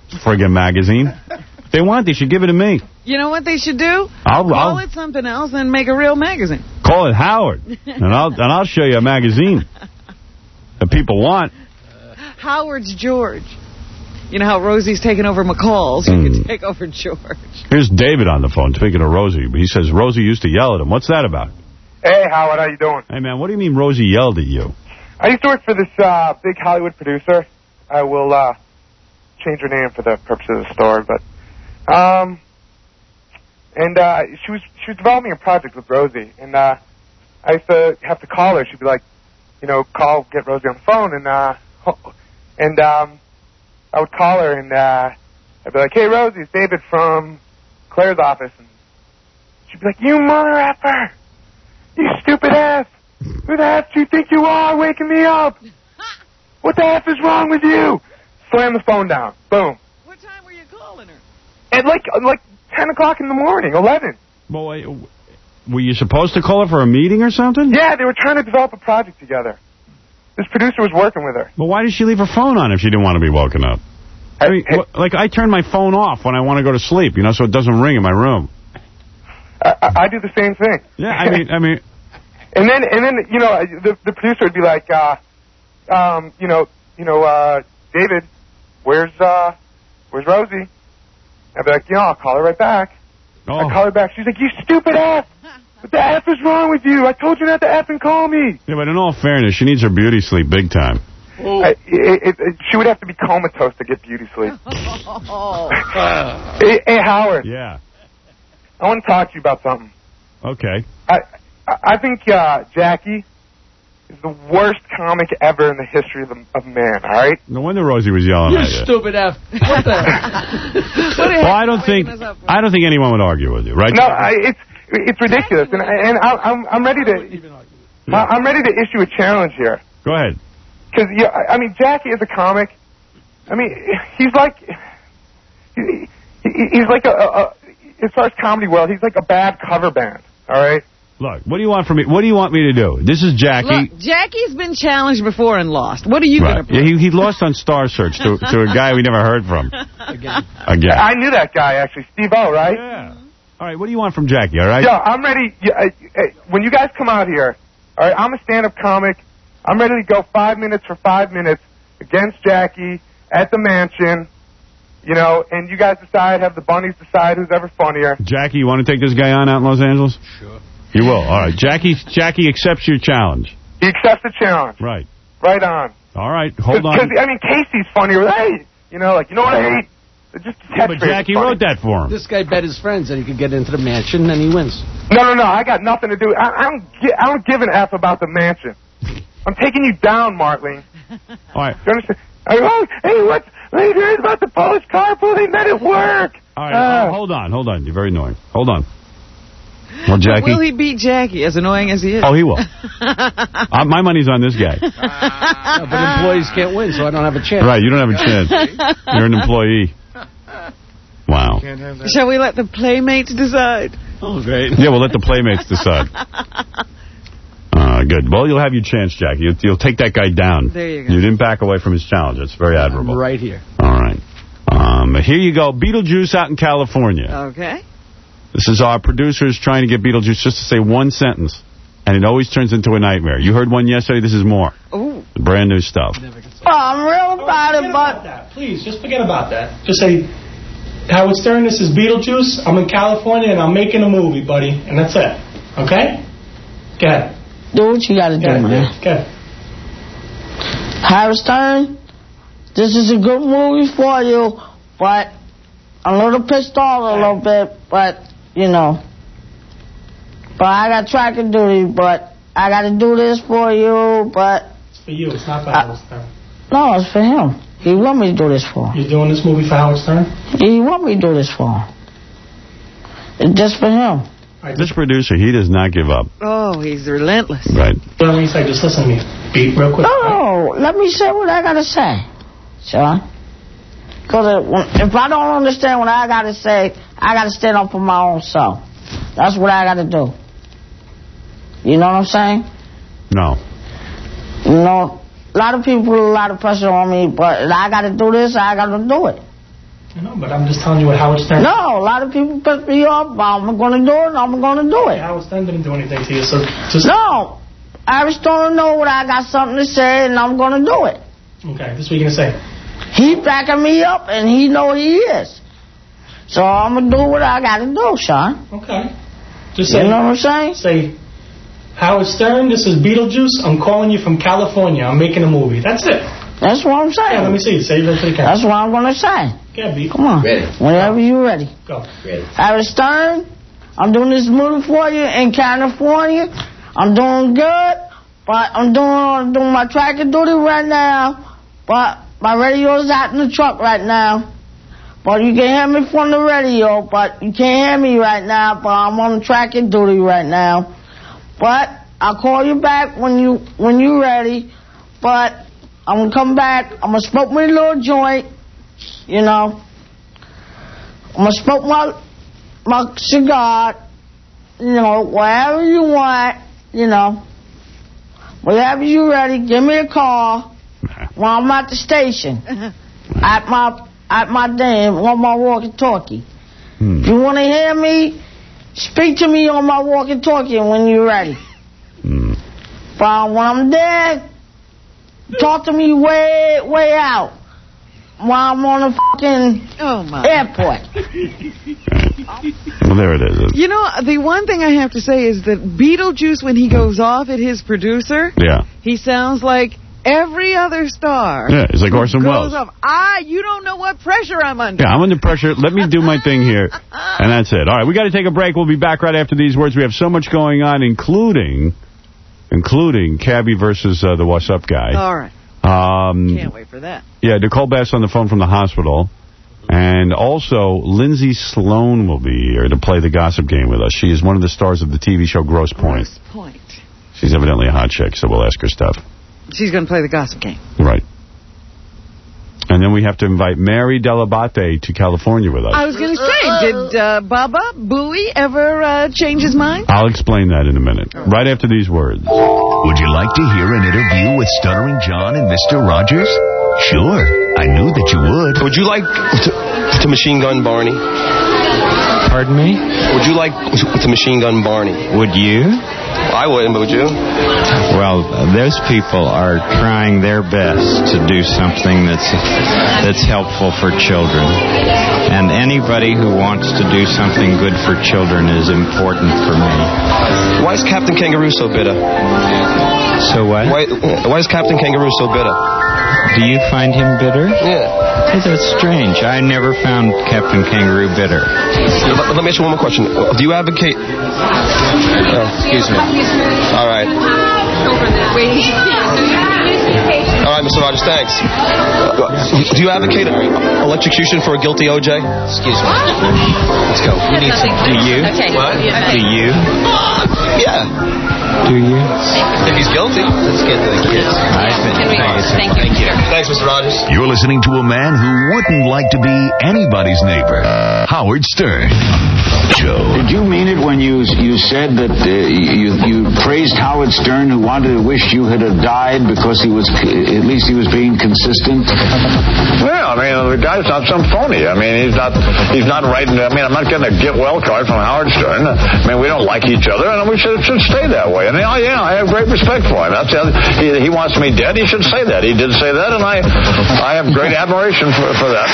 friggin' magazine. If they want, they should give it to me. You know what they should do? I'll, Call I'll it something else and make a real magazine. call it Howard, and I'll and I'll show you a magazine that people want. Howard's George. You know how Rosie's taking over McCall's? You Mm. can take over George. Here's David on the phone, speaking of Rosie. He says Rosie used to yell at him. What's that about? Hey, Howard, how you doing? Hey, man, what do you mean Rosie yelled at you? I used to work for this uh, big Hollywood producer. I will uh, change her name for the purpose of the story, but um, and uh, she was she was developing a project with Rosie, and uh, I used to have to call her. She'd be like, you know, call, get Rosie on the phone, and uh, and um, I would call her, and uh, I'd be like, hey, Rosie, it's David from Claire's office, and she'd be like, you mother effer, you stupid ass. Who the F do you think you are waking me up? What the F is wrong with you? Slam the phone down. Boom. What time were you calling her? At like like ten o'clock in the morning, eleven. Well, wait, were you supposed to call her for a meeting or something? Yeah, they were trying to develop a project together. This producer was working with her. Well, why did she leave her phone on if she didn't want to be woken up? I mean, hey, wh- like, I turn my phone off when I want to go to sleep, you know, so it doesn't ring in my room. I, I, I do the same thing. Yeah, I mean, I mean... And then, and then, you know, the the producer would be like, uh, um, you know, you know, uh, David, where's uh, where's Rosie? I'd be like, you know, I'll call her right back. Oh. I call her back. She's like, you stupid ass! What the F is wrong with you? I told you not to F and call me. Yeah, but in all fairness, she needs her beauty sleep big time. I, it, it, it, she would have to be comatose to get beauty sleep. hey, hey, Howard. Yeah. I want to talk to you about something. Okay. I I think uh, Jackie is the worst comic ever in the history of, the, of man, all right? No wonder Rosie was yelling You at you. stupid F. What the? Well, I don't think I don't think anyone would argue with you, right? No, I, it's it's ridiculous, and and I, I'm I'm ready to I'm ready to issue a challenge here. Go ahead. Because yeah, I mean Jackie is a comic. I mean he's like he, he's like a, a, a as far as comedy world, he's like a bad cover band. All right. Look, what do you want from me? What do you want me to do? This is Jackie. Look, Jackie's been challenged before and lost. What are you right. going to prove? Yeah, he, he lost on Star Search to to a guy we never heard from. Again. Again. I knew that guy actually, Steve-O, right? Yeah. All right. What do you want from Jackie? All right. Yo, I'm ready. Yeah, I, I, when you guys come out here, all right, I'm a stand-up comic. I'm ready to go five minutes for five minutes against Jackie at the mansion. You know, and you guys decide, have the bunnies decide who's ever funnier. Jackie, you want to take this guy on out in Los Angeles? Sure. You will. All right. Jackie Jackie accepts your challenge. He accepts the challenge. Right. Right on. All right. Hold Cause, on. Because, I mean, Casey's funnier with, hey, you know, like, you know what I hate? Just Yeah, but Jackie wrote that for him. This guy bet his friends that he could get into the mansion, and he wins. No, no, no. I got nothing to do. I, I don't. Gi- I don't give an F about the mansion. I'm taking you down, Martling. All right. You understand? I go, oh, hey, what's later about the Polish carpool they met at work? All right. Uh, hold on. Hold on. You're very annoying. Hold on. Well, Jackie. Will he beat Jackie, as annoying as he is? Oh, he will. uh, my money's on this guy. Uh, but employees can't win, so I don't have a chance. Right. You don't have a chance. You're an employee. Wow. Shall we let the playmates decide? Oh, great. Yeah, we'll let the playmates decide. Uh, good. Well, you'll have your chance, Jackie. You'll, you'll take that guy down. There you go. You didn't back away from his challenge. It's very admirable. I'm right here. All right. Um, here you go. Beetlejuice out in California. Okay. This is our producers trying to get Beetlejuice just to say one sentence, and it always turns into a nightmare. You heard one yesterday. This is more. Ooh. Brand new stuff. Oh, I'm real about it, but... That. Please, just forget about that. Just say, Howard Stern, this is Beetlejuice. I'm in California, and I'm making a movie, buddy. And that's it. Okay? Go ahead. Do what you gotta do, Go man. Go ahead. Howard Stern, this is a good movie for you, but I'm a little pissed off a little bit, but, you know. But I got tracking duty, but I gotta do this for you, but... It's for you. It's not for Howard Stern. No, it's for him. He want me to do this for him. You're doing this movie for Howard Stern? He want me to do this for him. It's just for him. This producer, he does not give up. Oh, he's relentless. Right. Let me say, just listen to me. Beat real quick. No, let me say what I gotta say, Sean. Because if I don't understand what I gotta say, I gotta stand up for my own self. That's what I gotta do. You know what I'm saying? No. You know, a lot of people put a lot of pressure on me, but if I gotta do this, I gotta do it. I know, but I'm just telling you what Howard Stern... No, a lot of people piss me off. I'm going to do it, and I'm going to do it. Howard Stern didn't do anything to you, so just... No. Howard Stern know what I got something to say, and I'm going to do it. Okay, this is what you're going to say. He backing me up, and he know he is. So I'm going to do what I got to do, Sean. Okay. Just say... You know what I'm saying? Say, Howard Stern, this is Beetlejuice. I'm calling you from California. I'm making a movie. That's it. That's what I'm saying. Yeah, let me see. Say it to the camera. That's what I'm going to say. Yeah, B. Come on. Ready. Whenever you're ready. Go. Ready. Howard Stern, I'm doing this movie for you in California. I'm doing good, but I'm doing, I'm doing my tracker duty right now. But my radio's out in the truck right now. But you can hear me from the radio, but you can't hear me right now, but I'm on tracker duty right now. But I'll call you back when you when you're ready. But I'm going to come back. I'm going to smoke my little joint, you know. I'm going to smoke my, my cigar, you know, whatever you want, you know. Whenever you're ready, give me a call while I'm at the station. at my at my damn, on my walkie-talkie. Hmm. If you want to hear me, speak to me on my walkie-talkie when you're ready. Hmm. But when I'm there, talk to me way, way out while I'm on the fucking oh my. airport. Well, there it is. You know, the one thing I have to say is that Beetlejuice, when he goes off at his producer, yeah, he sounds like every other star. Yeah, it's like Orson Welles. Off. Ah, you don't know what pressure I'm under. Yeah, I'm under pressure. Let me do my thing here. And that's it. All right, we got to take a break. We'll be back right after these words. We have so much going on, including... including Cabby versus uh, the What's Up guy. All right. Um, Can't wait for that. Yeah, Nicole Bass on the phone from the hospital. And also, Lindsay Sloan will be here to play the gossip game with us. She is one of the stars of the T V show Gross Point. Gross Point. She's evidently a hot chick, so we'll ask her stuff. She's going to play the gossip game. Right. And then we have to invite Mary Delabate to California with us. I was going to say, did uh, Baba Booey ever uh, change his mind? I'll explain that in a minute, right after these words. Would you like to hear an interview with Stuttering John and Mister Rogers? Sure, I knew that you would. Would you like to, to Machine Gun Barney? Pardon me? Would you like to Machine Gun Barney? Would you? I wouldn't, but would you? Well, those people are trying their best to do something that's that's helpful for children. And anybody who wants to do something good for children is important for me. Why is Captain Kangaroo so bitter? So what? Why, why is Captain Kangaroo so bitter? Do you find him bitter? Yeah. Hey, that's strange. I never found Captain Kangaroo bitter. Let, let me ask you one more question. Do you advocate... Oh, excuse me. All right. All right, Mister Rogers, thanks. Uh, do you advocate electrocution for a guilty O J? Excuse me. Let's go. You need some. Do you? Okay. What? Do you? Yeah. Do you? If he's guilty. Let's get to the kids. I think. Thank you. Thank you. Thanks, Mister Rogers. You're listening to a man who wouldn't like to be anybody's neighbor. Howard Stern. Show. Did you mean it when you you said that uh, you you praised Howard Stern, who wanted to wish you had have died because he was at least he was being consistent? Well, I mean, the guy's not some phony. I mean, he's not he's not writing. I mean, I'm not getting a get well card from Howard Stern. I mean, we don't like each other, and we should should stay that way. And oh yeah, I have great respect for him. That's he, he wants me dead. He should say that. He did say that, and I I have great admiration for for that.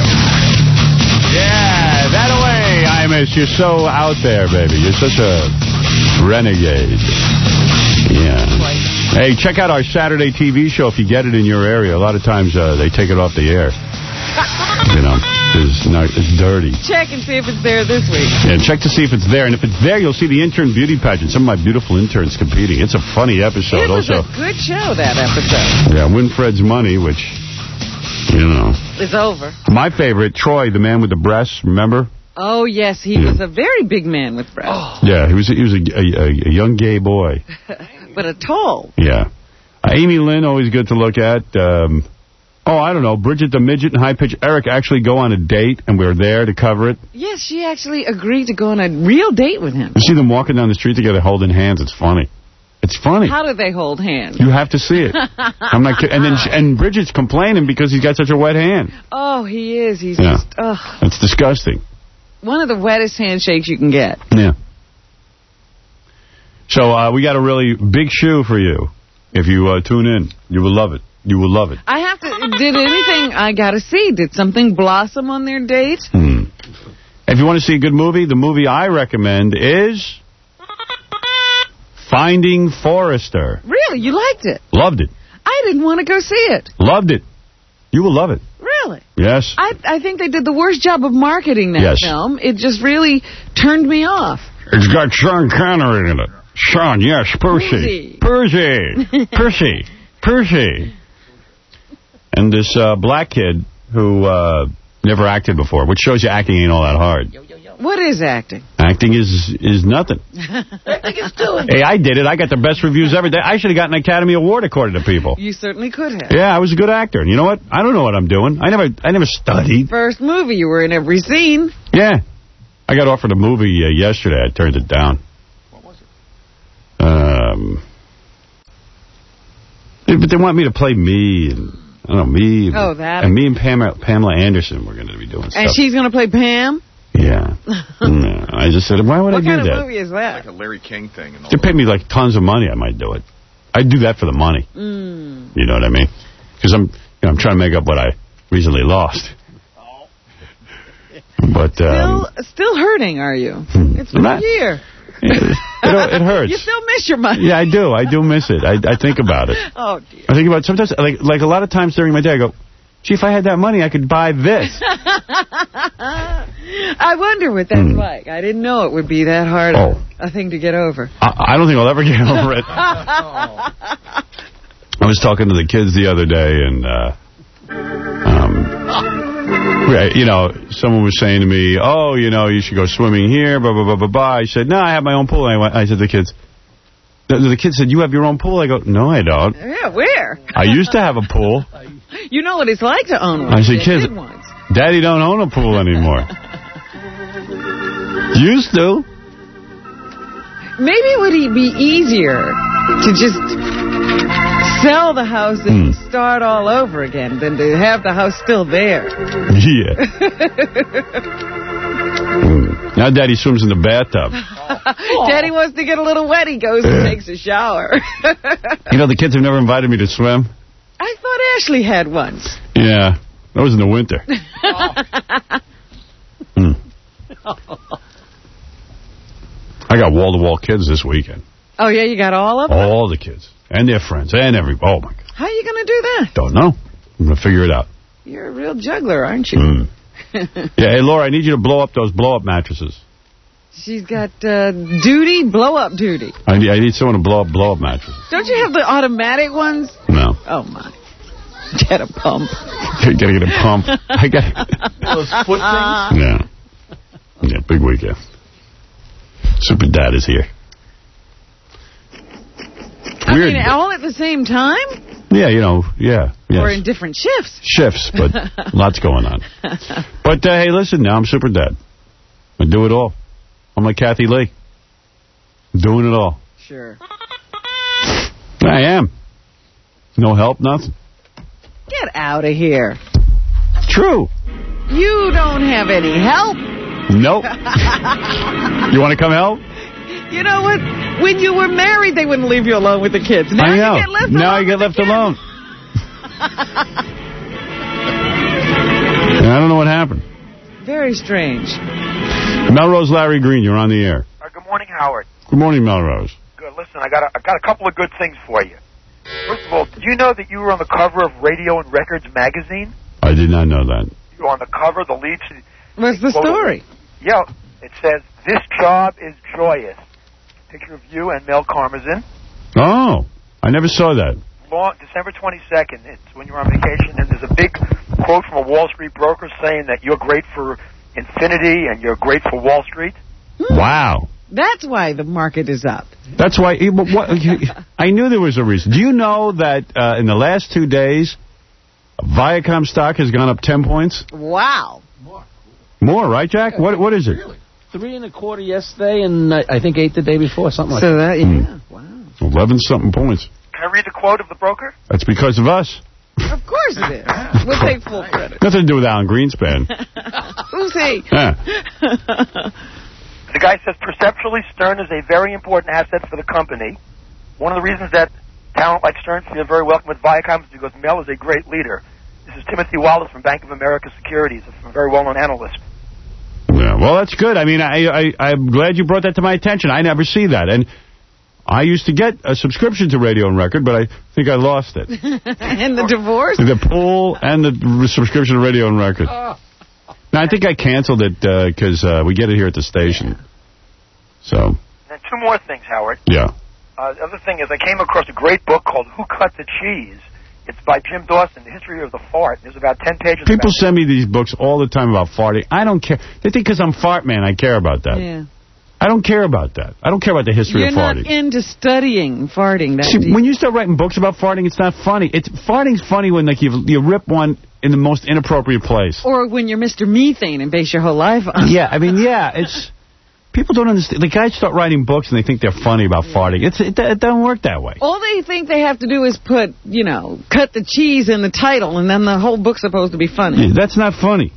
Yeah, that away, Imus. You're so out there, baby. You're such a renegade. Yeah. Hey, check out our Saturday T V show if you get it in your area. A lot of times uh, they take it off the air. You know, it's, not, it's dirty. Check and see if it's there this week. Yeah, check to see if it's there. And if it's there, you'll see the intern beauty pageant. Some of my beautiful interns competing. It's a funny episode. It was also a good show, that episode. Yeah, Winfred's Money, which, you know. It's over. My favorite, Troy, the man with the breasts, remember? Oh, yes, he yeah. was a very big man with breasts. Oh. Yeah, he was, he was a, a, a young gay boy. But a tall. Yeah. Uh, Amy Lynn, always good to look at. Um, oh, I don't know, Bridget the Midget and High Pitch Eric actually go on a date, and we were there to cover it. Yes, she actually agreed to go on a real date with him. You see them walking down the street together holding hands. It's funny. It's funny. How do they hold hands? You have to see it. I'm not kidding. And then and Bridget's complaining because he's got such a wet hand. Oh, he is. He's Yeah. just, ugh. It's disgusting. One of the wettest handshakes you can get. Yeah. So uh, we got a really big shoe for you. If you uh, tune in, you will love it. You will love it. I have to, did anything, I got to see, did something blossom on their date? Hmm. If you want to see a good movie, the movie I recommend is Finding Forrester. Really? You liked it? Loved it. I didn't want to go see it. Loved it. You will love it. Really? Yes. I I think they did the worst job of marketing that Yes. film. It just really turned me off. It's got Sean Connery in it. Sean, yes, Percy. Percy. Percy. Percy. And this uh, black kid who uh, never acted before, which shows you acting ain't all that hard. What is acting? Acting is is nothing. Hey, I did it. I got the best reviews ever. I should have gotten an Academy Award according to people. You certainly could have. Yeah, I was a good actor. And you know what? I don't know what I'm doing. I never I never studied. First movie, you were in every scene. Yeah. I got offered a movie uh, yesterday. I turned it down. What was it? Um, but they want me to play me and, I don't know, me. Oh, that. And me and Pamela, Pamela Anderson were going to be doing stuff. And she's going to play Pam? Yeah. No, I just said, why would what I do kind that? of movie is that? Like a Larry King thing. And all If they paid me like tons of money, I might do it. I'd do that for the money. Mm. You know what I mean? Because I'm, you know, I'm trying to make up what I recently lost. But um, Still, still hurting, are you? It's been not- a year. it, it hurts. You still miss your money. Yeah, I do. I do miss it. I, I think about it. Oh, dear. I think about it sometimes, like like a lot of times during my day, I go, gee, if I had that money, I could buy this. I wonder what that's like. I didn't know it would be that hard Oh. a thing to get over. I, I don't think I'll ever get over it. I was talking to the kids the other day, and, uh, um, right, you know, someone was saying to me, oh, you know, you should go swimming here, blah, blah, blah, blah, blah. I said, no, I have my own pool. And I, went, I said to the kids, the, the kids said, you have your own pool? I go, no, I don't. Yeah, where? I used to have a pool. You know what it's like to own one. I said, They kids, did once. Daddy don't own a pool anymore. Used to. Maybe it would be easier to just sell the house and Hmm. start all over again than to have the house still there. Yeah. Mm. Now Daddy swims in the bathtub. Daddy wants to get a little wet, he goes and takes a shower. You know, the kids have never invited me to swim. I thought Ashley had once. Yeah. That was in the winter. Mm. I got wall-to-wall kids this weekend. Oh, yeah, you got all of them? All the kids. And their friends. And every... Oh, my God. How are you going to do that? Don't know. I'm going to figure it out. You're a real juggler, aren't you? Mm. Yeah, hey, Laura, I need you to blow up those blow-up mattresses. She's got uh, duty, blow-up duty. I need, I need someone to blow up blow-up mattresses. Don't you have the automatic ones? No. Oh, my. Get a pump. Gotta get a pump. I got Those foot things? Yeah. Yeah, big weekend. Super Dad is here. I Weird. mean, all at the same time? Yeah, you know, yeah. Yes. Or in different shifts? Shifts, but lots going on. But, uh, hey, listen, now I'm Super Dad. I do it all. I'm like Kathy Lee. Doing it all. Sure. I am. No help, nothing. Get out of here. True. You don't have any help. Nope. You want to come help? You know what? When you were married, they wouldn't leave you alone with the kids. Now I know. you get left now alone I get with left the kids. alone. And I don't know what happened. Very strange. Melrose Larry Green, you're on the air. Uh, good morning, Howard. Good morning, Melrose. Good. Listen, I got a, I got a couple of good things for you. First of all, did you know that you were on the cover of Radio and Records magazine? I did not know that. You were on the cover, the lead. What's the story? Yeah, it says, "This job is joyous." Picture of you and Mel Karmazin. Oh, I never saw that. Long, December twenty-second. It's when you're on vacation, and there's a big quote from a Wall Street broker saying that you're great for infinity and you're great for Wall Street. Wow. That's why the market is up. That's why. What, I knew there was a reason. Do you know that uh, in the last two days, Viacom stock has gone up ten points? Wow. More, right, Jack? What What is it? Three and a quarter yesterday, and I, I think eight the day before, something like So that. that, yeah, wow. eleven-something points. Can I read the quote of the broker? That's because of us. Of course it is. We'll take full credit. Nothing to do with Alan Greenspan. Who's he? Yeah. The guy says, perceptually, Stern is a very important asset for the company. One of the reasons that talent like Stern feel very welcome with Viacom is because Mel is a great leader. This is Timothy Wallace from Bank of America Securities, a very well-known analyst. Yeah, well, that's good. I mean, I, I, I'm glad you brought that to my attention. I never see that. And I used to get a subscription to Radio and Record, but I think I lost it. And the divorce? The pool and the subscription to Radio and Record. Oh. No, I think I canceled it because uh, uh, we get it here at the station. So. And then two more things, Howard. Yeah. Uh, the other thing is I came across a great book called Who Cut the Cheese? It's by Jim Dawson, The History of the Fart. There's about ten pages. People about send me these books all the time about farting. I don't care. They think because I'm fart man, I care about that. Yeah. I don't care about that. I don't care about the history You're of farting. You're not into studying farting. That See, deep. when you start writing books about farting, it's not funny. It's farting's funny when like you you rip one in the most inappropriate place. Or when you're Mister Methane and base your whole life on. Yeah, I mean, yeah, it's people don't understand. The guys start writing books and they think they're funny about yeah. farting. It's it, it doesn't work that way. All they think they have to do is put, you know, cut the cheese in the title, and then the whole book's supposed to be funny. Yeah, that's not funny.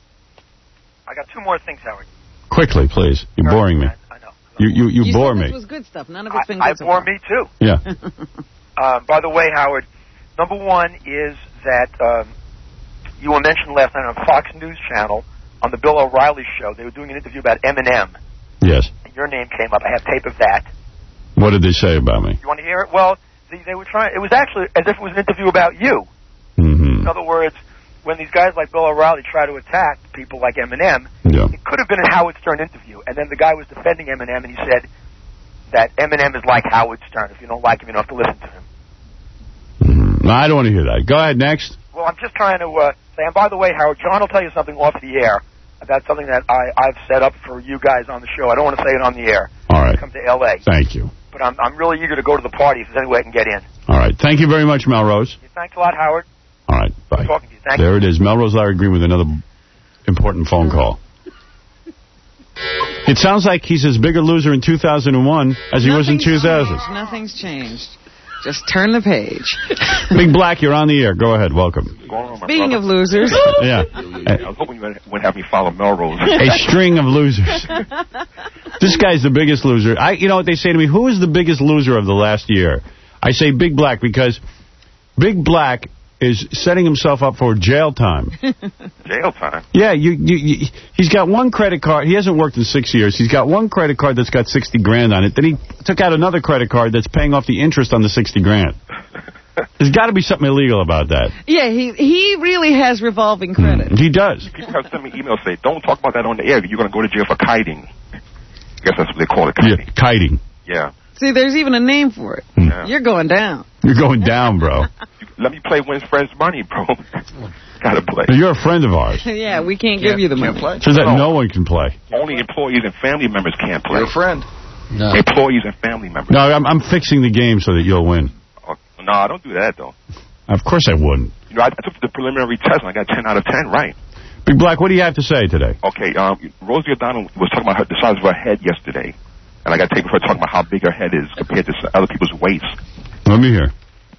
I got two more things, Howard. Quickly, please. You're All boring right, me. I know. You you you, you bore said me. This was good stuff. None of it's been I, good. I bore me too. Yeah. uh, by the way, Howard, number one is that um, you were mentioned last night on Fox News Channel on the Bill O'Reilly show. They were doing an interview about Eminem. Yes. And your name came up. I have tape of that. What did they say about me? You want to hear it? Well, they, they were trying. It was actually as if it was an interview about you. Mm-hmm. In other words, when these guys like Bill O'Reilly try to attack people like Eminem, yeah. it could have been a Howard Stern interview. And then the guy was defending Eminem, and he said that Eminem is like Howard Stern. If you don't like him, you don't have to listen to him. Mm-hmm. No, I don't want to hear that. Go ahead, next. Well, I'm just trying to uh, say, and by the way, Howard, John will tell you something off the air about something that I, I've set up for you guys on the show. I don't want to say it on the air. All right. Come to L A Thank you. But I'm I'm really eager to go to the party if there's any way I can get in. All right. Thank you very much, Melrose. Yeah, thanks a lot, Howard. All right. Bye. Good talking to you. Thank there you. it is. Melrose Larry Green with another important phone call. It sounds like he's as big a loser in two thousand one as he Nothing's was in two thousand. Changed. Nothing's changed. Just turn the page. Big Black, you're on the air. Go ahead. Welcome. On, Speaking brother. of losers. Yeah. I was hoping you would have me follow Melrose. A string of losers. This guy's the biggest loser. I, you know what they say to me? Who is the biggest loser of the last year? I say Big Black because Big Black is setting himself up for jail time. Jail time? Yeah, you, you, you, he's got one credit card. He hasn't worked in six years. He's got one credit card that's got sixty grand on it. Then he took out another credit card that's paying off the interest on the sixty grand. There's got to be something illegal about that. Yeah, he he really has revolving credit. Mm, he does. People have sent me emails saying, don't talk about that on the air. You're going to go to jail for kiting. I guess that's what they call it, kiting. Yeah, kiting. Yeah. See, there's even a name for it. Yeah. You're going down. You're going down, bro. Let me play Wins Friends Money, bro. Got to play. You're a friend of ours. Yeah, we can't, can't give you the money. Play? So that no. no one can play. Only employees and family members can't play. Your friend. No. Employees and family members. No, I'm, I'm fixing the game so that you'll win. Oh, no, don't do that, though. Of course I wouldn't. You know, I, I took the preliminary test and I got ten out of ten right. Big Black, what do you have to say today? Okay, um, Rosie O'Donnell was talking about her, the size of her head yesterday. And I got to take her talking about how big her head is compared to other people's waists. Let me hear.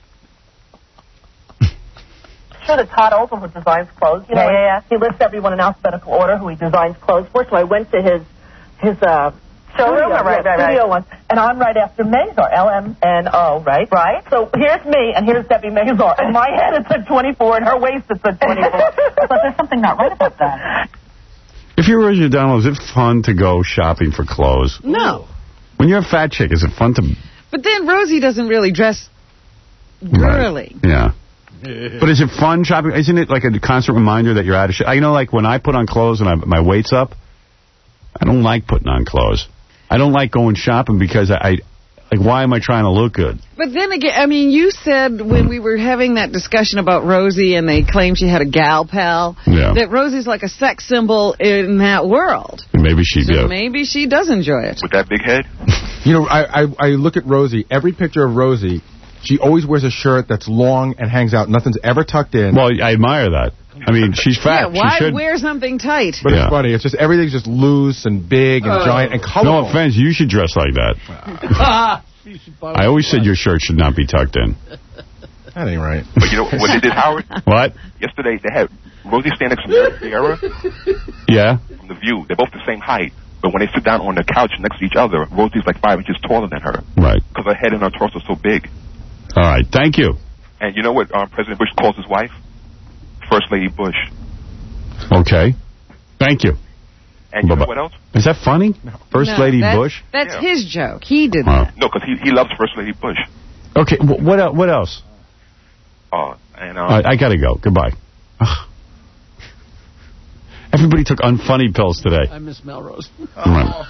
Sure that Todd Oldham who designs clothes. You know, yeah, yeah, yeah. He lists everyone in alphabetical order who he designs clothes for. So I went to his his uh, showroom, studio, right, yeah, right, studio right. one, and I'm right after Mazar, L M N O, right? Right. So here's me, and here's Debbie Mazar. In my head it said twenty-four, and her waist it said twenty-four. But there's something not right about that. If you're Rosie O'Donnell, is it fun to go shopping for clothes? No. When you're a fat chick, is it fun to... But then Rosie doesn't really dress girly. Right. Yeah. But is it fun shopping? Isn't it like a constant reminder that you're out of shape? I know, like, when I put on clothes and I, my weight's up, I don't like putting on clothes. I don't like going shopping because I... I Like, why am I trying to look good? But then again, I mean, you said when we were having that discussion about Rosie and they claimed she had a gal pal, yeah. that Rosie's like a sex symbol in that world. Maybe she so did. Maybe she does enjoy it. With that big head? You know, I, I, I look at Rosie, every picture of Rosie, she always wears a shirt that's long and hangs out. Nothing's ever tucked in. Well, I admire that. I mean, she's fat. Yeah, why she should... wear something tight? But yeah. it's funny. It's just everything's just loose and big and uh, giant and colorful. No offense, you should dress like that. I always said your shirt should not be tucked in. That ain't right. But you know what they did, Howard? What? Yesterday they had Rosie standing next to Mary Sierra Yeah? from The View. They're both the same height. But when they sit down on the couch next to each other, Rosie's like five inches taller than her. Right. Because her head and her torso are so big. All right. Thank you. And you know what um, President Bush calls his wife? First Lady Bush. Okay. Thank you. And you know what else? Is that funny? First No, Lady that's, Bush? That's Yeah. his joke. He did Oh. that. No, because he, he loves First Lady Bush. Okay. wh- What, el- what else? Uh, and um, All right, I got to go. Goodbye. Ugh. Everybody took unfunny pills today. I miss Melrose. Right.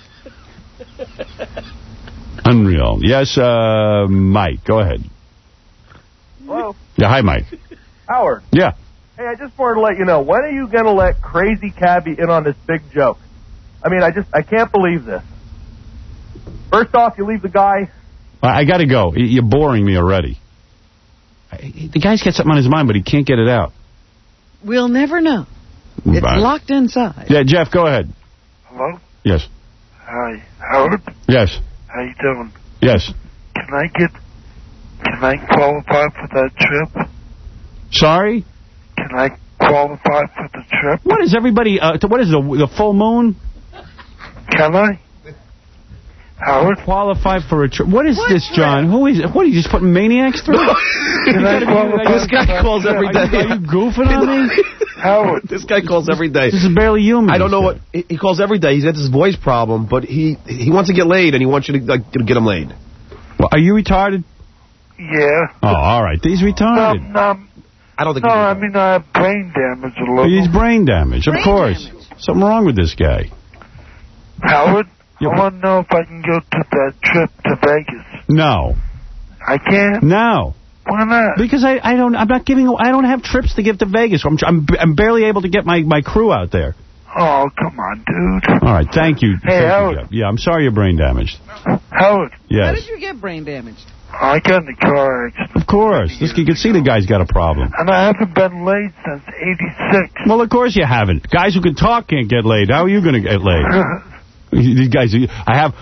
Unreal. Yes, uh, Mike, go ahead. Hello? Yeah, hi, Mike. Howard. Yeah. Hey, I just wanted to let you know, when are you going to let Crazy Cabby in on this big joke? I mean, I just, I can't believe this. First off, you leave the guy. I, I got to go. Y- You're boring me already. I, the guy's got something on his mind, but he can't get it out. We'll never know. It's Bye. locked inside. Yeah, Jeff, go ahead. Hello? Yes. Hi, Howard? Yes. How you doing? Yes. Can I get, can I qualify for that trip? Sorry? Can I qualify for the trip? What is everybody, uh, what is the the full moon? Can I? Howard? Qualify for a trip. What is this, John? Who is, what are you just putting maniacs through? Can I qualify This guy calls every Are day. you, are you goofing on me? Howard. This guy calls every day. This is barely human. I don't know what he, he calls every day. He's got this voice problem, but he he wants to get laid, and he wants you to like get him laid. Well, are you retarded? Yeah. Oh, all right. He's retarded. No, no, I don't think no he's I mean, I have brain damage a little. He's brain damaged, of Brain course. Something wrong with this guy. Howard, I want to know if I can go to that trip to Vegas. No. I can't? No. Why not? Because I, I don't I'm not giving I don't have trips to give to Vegas. I'm I'm, I'm barely able to get my, my crew out there. Oh, come on, dude. All right, thank you. Hey, Thank you, Howard. Jeff. Yeah, I'm sorry you're brain damaged. Howard. How Yes. did you get brain damaged? I got in a car accident. Of course. This you can see the guy's got a problem. And I haven't been laid since eighty-six. Well, of course you haven't. Guys who can talk can't get laid. How are you going to get laid? These guys, I have,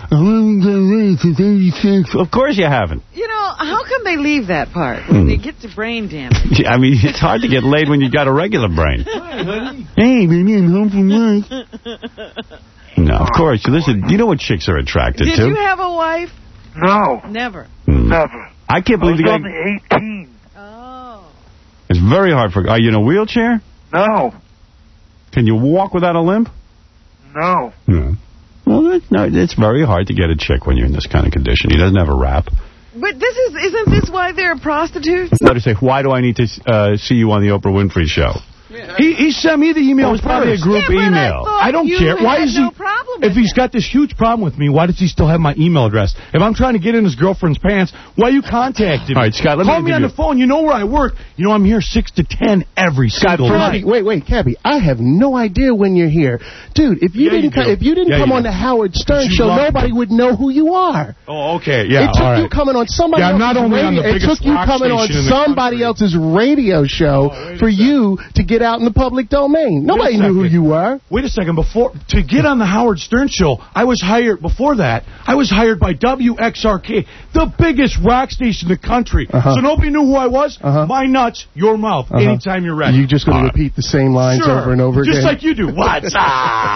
of course you haven't. You know, how come they leave that part? Hmm. They get to brain damage. I mean, it's hard to get laid when you got a regular brain. Hey, baby, I'm home from work. No, of course. Listen, you know what chicks are attracted Did to? you have a wife? No. Never. Never. I can't believe I the was guy... only eighteen. It's very hard for... Are you in a wheelchair? No. Can you walk without a limp? No. No. Well, that- no, it's very hard to get a chick when you're in this kind of condition. He doesn't have a rap. But this is, isn't this why they're prostitutes? Let her say, why do I need to uh, see you on the Oprah Winfrey show? He, he sent me the email. Well, it was probably a group Yeah, but email. I, I don't you care. Why had is no he? problem If he's got this huge problem with me, why does he still have my email address? If I'm trying to get in his girlfriend's pants, why you contacted me? All right, Scott, let me Call me give on you- the phone. You know where I work. You know I'm here six to ten every single Cabby, night. wait, wait, Cabby. I have no idea when you're here, dude. If you Yeah, you didn't, co- do. if you didn't Yeah, come you on do. the Howard Stern You show, love nobody me. would know who you are. Oh, okay, yeah, it took all you right. coming on somebody Yeah, I'm else's not only on radio. the It biggest took you rock coming on station in the somebody else's radio show for you to get out in the public domain. Nobody Wait a knew who second. you were. Wait a second. Before to get on the Howard Stern show, I was hired. Before that, I was hired by W X R K, the biggest rock station in the country. Uh-huh. So nobody knew who I was. Uh-huh. My nuts, your mouth. Uh-huh. Anytime you're ready. You just going to All right. repeat the same lines Sure. over and over Just again. like you do. What's up?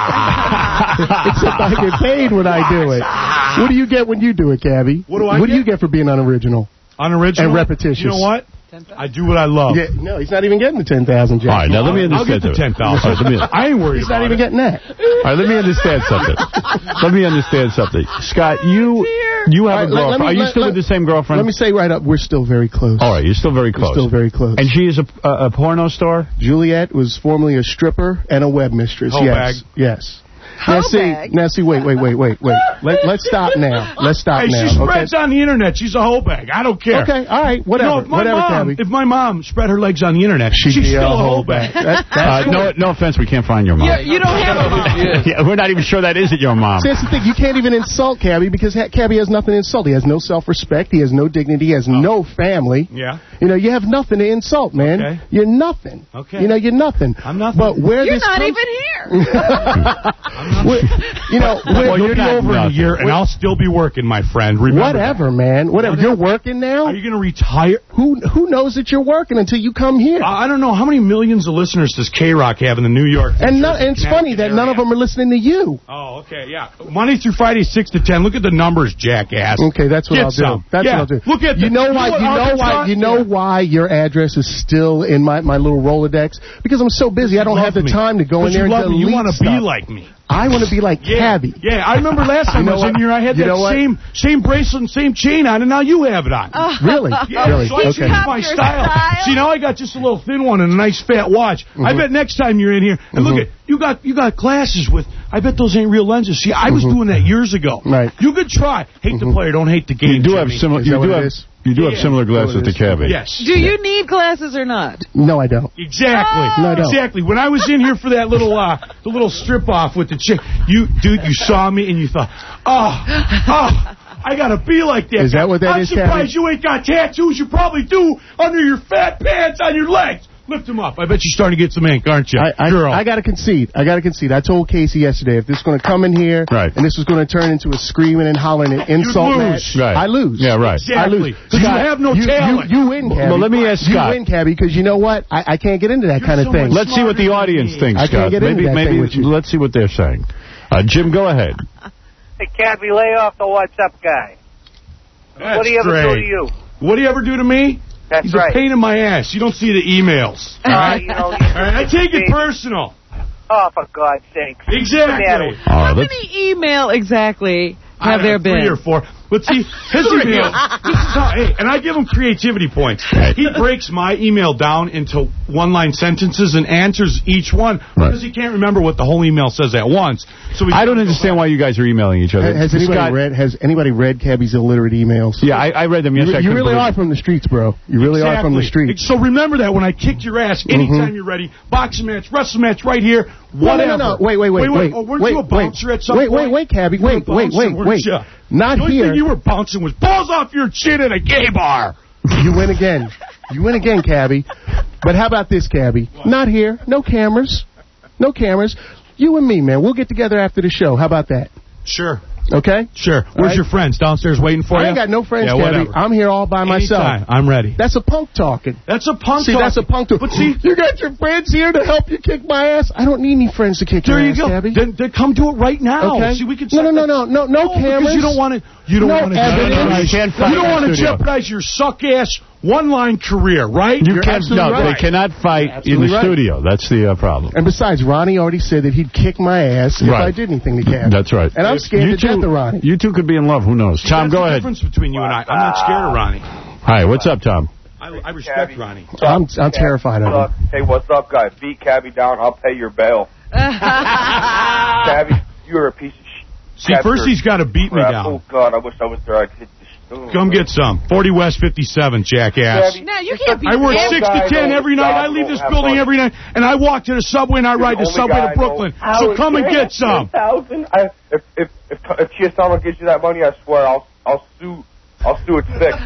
Except I get paid when I do it. What do you get when you do it, Cabby? What do I What do get? you get for being unoriginal? Unoriginal And repetitious. You know what? I do what I love. Yeah, no, he's not even getting the ten thousand, Jack. All right, now let me I'll understand. get the ten thousand. All right, let me- I ain't worried He's about not even it. getting that. All right, let me understand something. Let me understand something. Scott, you you have All right, a let- let girlfriend. me- Are you let- still let- with the same girlfriend? Let me say right up, we're still very close. All right, you're still very close. We're still very close. And she is a, a, a porno star? Juliet was formerly a stripper and a web mistress. Hoe yes. bag. Yes. Hoe Now see, bag? now see, wait, wait, wait, wait, wait. Let, let's stop now. Let's stop Hey, now. she spreads on the internet. She's a hoe bag. I don't care. Okay, all right, whatever, You know, if my whatever, mom, Cabby. If my mom spread her legs on the internet, She'd she's be still a a hoe hoe bag. That- Uh, that's no, no offense, we can't find your mom. Yeah, you don't have a Yeah, we're not even sure that isn't your mom. See, that's the thing. You can't even insult Cabby because ha- Cabby has nothing to insult. He has no self-respect. He has no dignity. He has no family. Yeah. You know, you have nothing to insult, man. Okay. You're nothing. Okay. You know, you're nothing. I'm nothing. But where You're this not comes- even here. I'm We're, you know, we're, well, you'll be over in a year, and We're- I'll still be working, my friend. Remember Whatever, man. Whatever. You're working now? Are you going to retire? Who who knows that you're working until you come here? Uh, I don't know. How many millions of listeners does K-Rock have in the New York? And, no, and it's funny that none of them are listening to you. Oh, okay, yeah. Monday through Friday, six to ten. Look at the numbers, jackass. Okay, that's what Get I'll some. do. That's yeah. what I'll do. Look at you the, know why. what You know Arkansas- why. You know why your address is still in my, my little Rolodex? Because I'm so busy. I don't love have the me. time to go in But there you and love me. delete You want to be stuff. like me. I want to be like Yeah, Cabby. yeah. I remember last time You know I was in what? here, I had You that know what? same same bracelet and same chain on, and now you have it on. Really? Yeah, Really? so I Okay. changed my style. See, now I got just a little thin one and a nice fat watch. I bet next time you're in here, and look at you got you got glasses with. I bet those ain't real lenses. See, I was doing that years ago. Right. You could try. Hate the player, don't hate the game. You do have Jimmy. similar. Is You that do what it have. is? You do have Yeah. similar glasses to Cabby. Yes. Do you need glasses or not? No, I don't. Exactly. No, I don't. Exactly. When I was in here for that little uh, the little strip off with the chick, you dude, you saw me and you thought, oh, oh, I gotta be like that. Is that what that I'm is, surprised Cabby? you ain't got tattoos. You probably do under your fat pants on your legs. Lift them up. I bet you're starting to get some ink, aren't you, I, I, girl? I got to concede. I got to concede. I told Casey yesterday if this is going to come in here Right. and this is going to turn into a screaming and hollering and insult lose. match, Right. I lose. Yeah, right. I Exactly. lose. 'Cause you Scott, have no you, talent. You, you win, Cabby. Well, let me ask You Scott. win, Cabby, because you know what? I, I can't get into that You're kind of so thing. much Let's see what the smarter than audience me. thinks, I can't Scott. get into maybe, that maybe. thing with you. Let's see what they're saying. Uh, Jim, go ahead. Hey, Cabby, lay off the what's up guy. That's what do you ever great. do to you? What do you ever do to me? That's He's right. a pain in my ass. You don't see the emails. All Uh, right? you know, All right, I take it personal. Oh, for God's sake. Exactly. All right, How let's, many email exactly I have don't there know, three been? or four. But see, his email, this is how, hey, and I give him creativity points. He breaks my email down into one-line sentences and answers each one Right. because he can't remember what the whole email says at once. So I don't understand why you guys are emailing each other. Has anybody Scott, read? Has anybody read Cabby's illiterate emails? Yeah, I, I read them You, yesterday. I you couldn't really believe are it. from the streets, bro. You really are from the Exactly. streets. So remember that when I kick your ass, anytime you're ready, boxing match, wrestle match, right here, No, whatever. no, no, no. Wait, wait, wait, wait. Oh, weren't wait, you a bouncer wait, at some wait, point? Wait, wait, Cabby. You were a Wait, wait, bouncer, wait, weren't wait. you? Not the only here. thing you were bouncing was balls off your chin at a gay bar. You win again. You win again, Cabby. But how about this, Cabby? Not here. No cameras. No cameras. You and me, man. We'll get together after the show. How about that? Sure. Okay? Sure. Where's right. your friends? Downstairs waiting for I you? ain't got no friends, Yeah, Cabby. whatever. I'm here all by myself. Anytime. I'm ready. That's a punk talking. That's a punk See, talking. that's a punk talking. But see, you got your friends here to help you kick my ass. I don't need any friends to kick there your you ass, go. Cabby. Then, then come do it right now. Okay. See, we can No, no, no, no, no, no cameras. Because you don't want to. You don't No want to. evidence. You can't fight You don't in want the to studio. jeopardize your suck ass one line career, right? You You're can't. absolutely No, right. they cannot fight in Absolutely the right. studio. That's the uh, problem. And besides, Ronnie already said that he'd kick my ass if Right. I did anything to Cabby. That's right. And I'm scared you to death two, of Ronnie. You two could be in love. Who knows? Tom, That's go the ahead. difference between you and I. I'm not scared of Ronnie. Hi, what's up, Tom? I, I respect Ronnie. I'm, I'm terrified of him. Hey, what's up, guys? Beat Cabby down. I'll pay your bail. Cabby, you're a piece of shit. See, Cabby, first you're he's got to beat me crap. down. Oh, God, I wish I was there. I'd hit the sh- oh, Come get some. forty West fifty-seven, jackass. Cabby, No, you can't be I work One six to guy ten knows every night. I God leave won't this have building money. every night, and I walk to the subway and I ride the You're the subway only to guy Brooklyn. knows- So come and get some. ten thousand I, if if if if Chiasano gives you that money, I swear I'll I'll sue. I'll sue. It's fixed.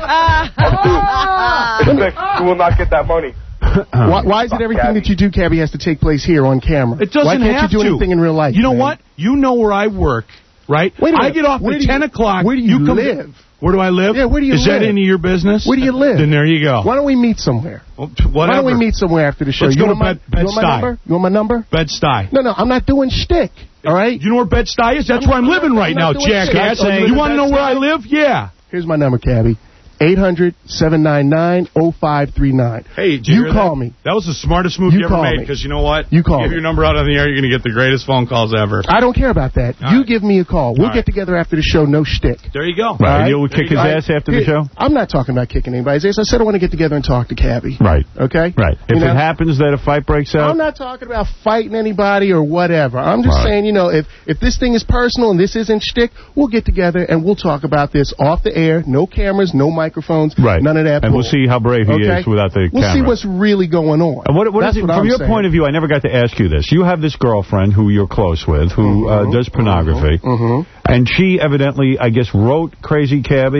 I'll sue. It's fixed. You will not get that money. Why, why is it everything that you do, Cabby, has to take place here on camera? It doesn't Why can't have you do to. anything in real life? You know man? what? You know where I work, right? Wait a I minute. get off Where at do you- ten o'clock. where do you come live? Where do I live? Yeah, where do you Is live? that any of your business? Where do you live? Then there you go. Why don't we meet somewhere? Well, Why whatever. don't we meet somewhere after the show? Let's you go want to my, Bed- you want my Bed-Stuy. number? You want my number? Bed-Stuy. No, no, I'm not doing shtick. All right? You know where Bed-Stuy is? That's where I'm living right I'm now, not doing shit. jackass. I'm You want to know where I live? Yeah. Here's my number, Cabby. eight hundred, seven nine nine, oh five three nine. Hey, did you, You hear call that? me. That was the smartest move You you, ever call made, me. because you know what? You call Give me. your number out on the air, you're going to get the greatest phone calls ever. I don't care about that. All you right. give me a call. We'll All get right. together after the show, no shtick. There you go. All Right. right? You'll There kick you his go. ass after the Here, show? I'm not talking about kicking anybody's ass. I said I want to get together and talk to Cabby. Right. Okay? Right. You If know? it happens that a fight breaks out, I'm not talking about fighting anybody or whatever. I'm just Right. saying, you know, if, if this thing is personal and this isn't shtick, we'll get together and we'll talk about this off the air. No cameras, no microphones, right. none of that. And we'll bull. see how brave he Okay? is without the We'll camera. see what's really going on. And what, what That's is it, what from I'm your saying. point of view, I never got to ask you this. You have this girlfriend who you're close with who Mm-hmm. uh, does pornography, Mm-hmm. and she evidently, I guess, wrote Crazy Cabby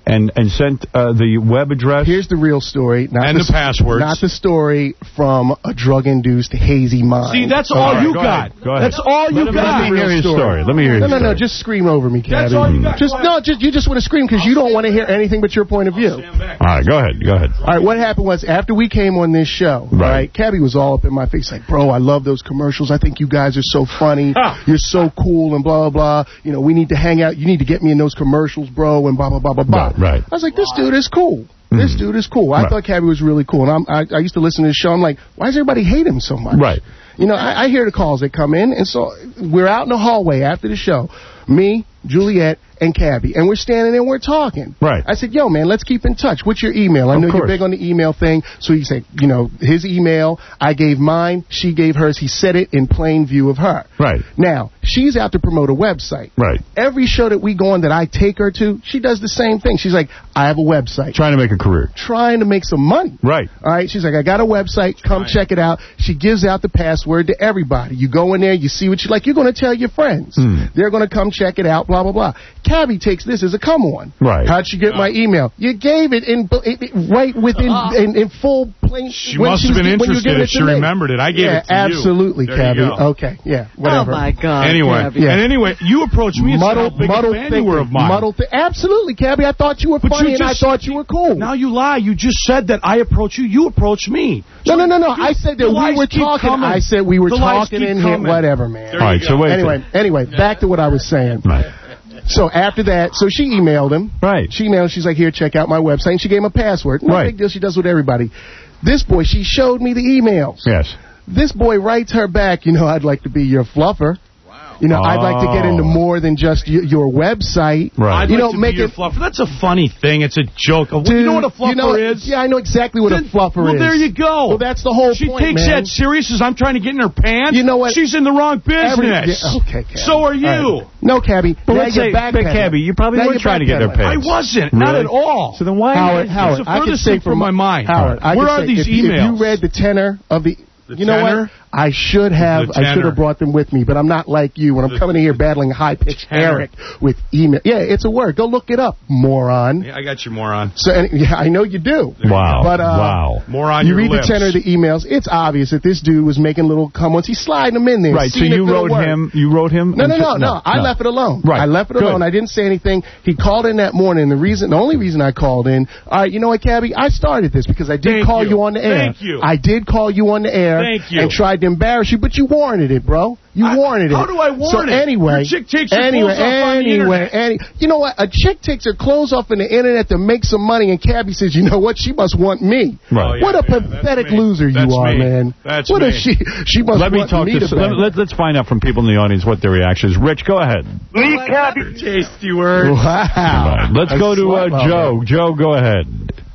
and and sent uh, the web address. Here's the real story. Not And the passwords. Not the story from a drug-induced hazy mind. See, that's all right, you go got. ahead. Go ahead. That's all you Let, got. let me hear your story. Let me hear your no, no, story. no, just scream over me, Cabby. That's all you got. Just, no, just, you just want to scream because you don't want to hear anything but your point of view. All right, go ahead. Go ahead. All right, what happened was after we came on this show, Right. right, Cabby was all up in my face like, bro, I love those commercials. I think you guys are so funny. You're so cool and blah, blah, blah. You know, we need to hang out. You need to get me in those commercials, bro, and blah, blah, blah, blah, blah. Right, right. I was like, this dude is cool. This dude is cool. I Right. thought Cabby was really cool. And I'm, I, I used to listen to his show. I'm like, why does everybody hate him so much? Right. You know, I, I hear the calls that come in. And so we're out in the hallway after the show. Me, Juliet, and Cabby. And we're standing there and we're talking. Right. I said, yo, man, let's keep in touch. What's your email? I Of know you're course. big on the email thing. So he said, you know, his email. I gave mine. She gave hers. He said it in plain view of her. Right. Now, she's out to promote a website. Right. Every show that we go on that I take her to, she does the same thing. She's like, I have a website. Trying to make a career. Trying to make some money. Right. All right. She's like, I got a website. Come check it out. She gives out the password to everybody. You go in there, you see what you like. You're going to tell your friends. Hmm. They're going to come check it out, blah, blah, blah. Cabby takes this as a come on. Right. How'd you get my email? You gave it in it, it, right within in, in full plain. She when must she have was, been when you were interested giving if it to she me. remembered it. I gave yeah, it to you. absolutely, There you Cabby. go. Okay, yeah, whatever. Oh, my God. Anyway, Cabby. Yeah. and anyway, you approached me and Muddle, said how big muddle a fan you were of thinking, mine. muddle thi- absolutely, Cabby. I thought you were But funny you and I just- thought you were cool. Now you lie. You just said that I approached you. You approached me. No, no, no, no. You- I said the that we lies were keep talking. coming. I said we were The lies talking keep in here. coming. Whatever, man. All right, so wait. Anyway, anyway, back to what I was saying. Right. So after that, so she emailed him. Right. She emailed him. She's like, here, check out my website. And she gave him a password. No Right. big deal. She does with everybody. This boy, she showed me the emails. Yes. This boy writes her back, you know, I'd like to be your fluffer. You know, I'd like to get into more than just y- your website. Right. I'd You like know, to make be your it. fluffer. That's a funny thing. It's a joke. you Dude, know what a fluffer you know, is? Yeah, I know exactly what Then- a fluffer well, is. there you go. Well, that's the whole she point, takes man. that serious as I'm trying to get in her pants. You know what? She's in the wrong business. Every- yeah, okay, Cabby. So are you. All right. No, Cabby. Well, now let's you're say, but backpedaling. Cabby, you probably Now were you're trying to get in her backpedaling. I pants. wasn't. Not Really? at all. So then why? Howard, It's Howard, the I can furthest say thing from my mind. Howard, I Where can are say, these if, If emails? you read the tenor of the, The you know tenor? what? I should have, The I should tenor. have brought them with me, but I'm not like you. When I'm The- coming in here battling high pitched tenor. Eric with email, yeah, it's a word. Go look it up, moron. Yeah, I got you, moron. So, and, yeah, I know you do. Wow. But uh, Wow. More on you your read lips. the tenor of the emails. It's obvious that this dude was making little comments. He's sliding them in there. Right. So Scenic you little wrote words. him. You wrote him. No, no, into- no, no, I left it alone. Right. I left it Good. alone. I didn't say anything. He called in that morning. The reason, the only reason I called in, all right, you know what, Cabby? I started this because I did Thank call you. you. on the air. Thank you. I did call you on the air. Thank you. And tried to embarrass you, but you warranted it, bro. You I- warranted it. how do I warrant so it? anyway, Your chick takes her anyway, clothes off on the anyway, internet. any, you know what? A chick takes her clothes off on the internet to make some money, and Cabby says, you know what? She must want me. Right. Oh, yeah, what a yeah, that's pathetic me. loser you That's are, me. man. That's what me. if she she must Let me want talk me to. to Let, bang? let, let's find out from people in the audience what their reaction is. Rich, go ahead. Leave Cabby. Tasty words. Wow. Let's A go to uh, slut Joe. lover. Joe, go ahead.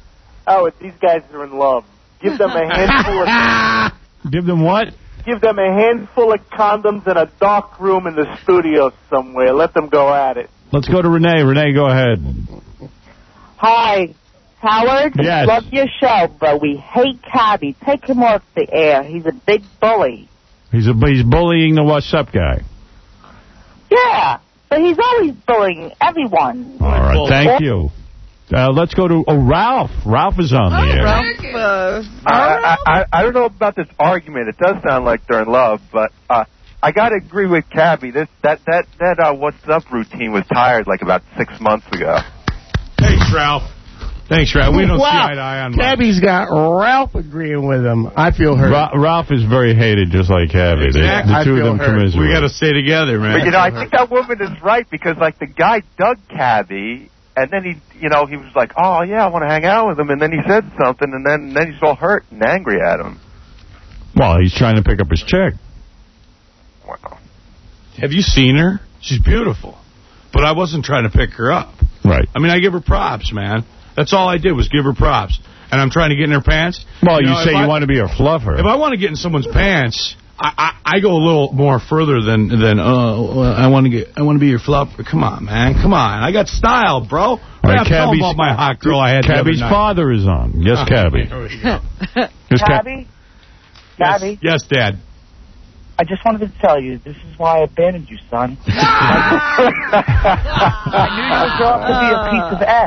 Oh, these guys are in love. Give them a handful of Give them what? give them a handful of condoms in a dark room in the studio somewhere. Let them go at it. Let's go to Renee. Renee, go ahead. Hi, Howard. Yes. Love your show, but we hate Cabby. Take him off the air. He's a big bully. He's a, he's bullying the what's up guy. Yeah, but he's always bullying everyone. All right. Thank you. Uh, let's go to oh, Ralph. Ralph is on the air. Ralph, uh, I, I, I don't know about this argument. It does sound like they're in love, but uh, I got to agree with Cabby. This that that that uh, what's up routine was tired like about six months ago. Thanks, Ralph. Thanks, Ralph. We don't wow. see eye to eye on much. Cabby's got Ralph agreeing with him. I feel hurt. Ra- Ralph is very hated, just like Cabby. Exactly. The, the two I of them feel hurt. commiserate. We got to stay together, man. But you know, I think that woman is right because like the guy dug Cabby, and then he, you know, he was like, "Oh yeah, I want to hang out with him," and then he said something, and then and then he's all hurt and angry at him. Well, he's trying to pick up his check. Wow. Have you seen her? She's beautiful. But I wasn't trying to pick her up. Right. I mean, I give her props, man. That's all I did was give her props. And I'm trying to get in her pants. Well, you, know, say if you I, want to be her fluffer. If I want to get in someone's pants, I, I, I go a little more further than than uh, I want to get. I want to be your fluffer. Come on, man. Come on. I got style, bro. All right, I'm telling Cabby's, about my hot girl I had the other Cabby's night. father is on. Yes, Oh, Cabby. here we go. Yes, Cab- Cabby? Yes, Cabby? yes, Dad. I just wanted to tell you, this is why I abandoned you, son. I knew you would grow up to be a piece of S.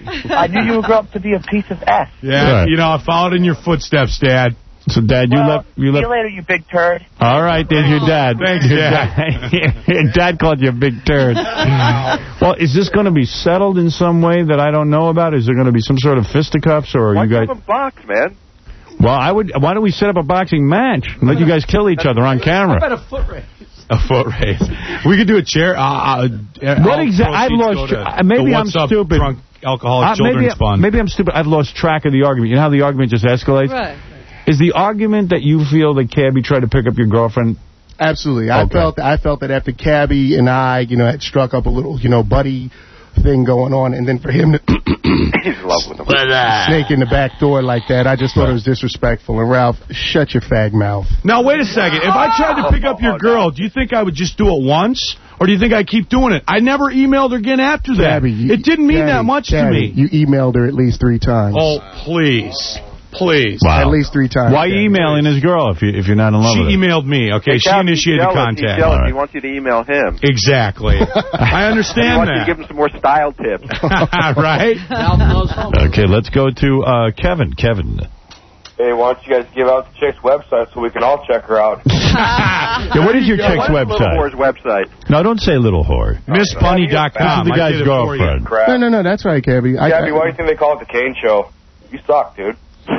I knew you would grow up to be a piece of S. Yeah, right. You know, I followed in your footsteps, Dad. So, Dad, you well, left... You see left... you later, you big turd. All right, there's your dad. Thanks, Dad. Your dad called you a big turd. Well, is this going to be settled in some way that I don't know about? Is there going to be some sort of fisticuffs, or are Why you guys... Why have a box, man? Well, I would. Why don't we set up a boxing match and let you guys kill each other on camera? How about a foot race? A foot race. We could do a chair. Uh, uh, what exactly? I've lost. Uh, maybe I'm stupid. Drunk alcoholic uh, children's maybe, fund. Maybe I'm stupid. I've lost track of the argument. You know how the argument just escalates? Right. Is the argument that you feel that Cabby tried to pick up your girlfriend? Absolutely. I okay. felt I felt that after Cabby and I, you know, had struck up a little, you know, buddy thing going on, and then for him to He's in love with him. snake in the back door like that, I just thought it was disrespectful. And Ralph, shut your fag mouth. Now, wait a second. If I tried to pick up your girl, do you think I would just do it once? Or do you think I keep doing it? I never emailed her again after that. Cabby, you, it didn't mean Cabby, that much Cabby, to me. You emailed her at least three times. Oh, please. Please. Wow. At least three times. Why are you emailing his girl if, you, if you're not in love she with her? She emailed me, okay? Hey, she Cabby, initiated jealous, contact. He's jealous. Right. He wants you to email him. Exactly. I understand he wants that. you to give him some more style tips. Right? Okay, let's go to uh, Kevin. Kevin. Hey, why don't you guys give out the chick's website so we can all check her out? Yeah, what is your yeah, chick's what is website? Little Whore's website? No, don't say Little Whore. Miss Punny dot com. This is the guy's girlfriend. No, no, no, that's right, Cabby. I, Cabby, I, why do you think they call it the Kane Show? You suck, dude.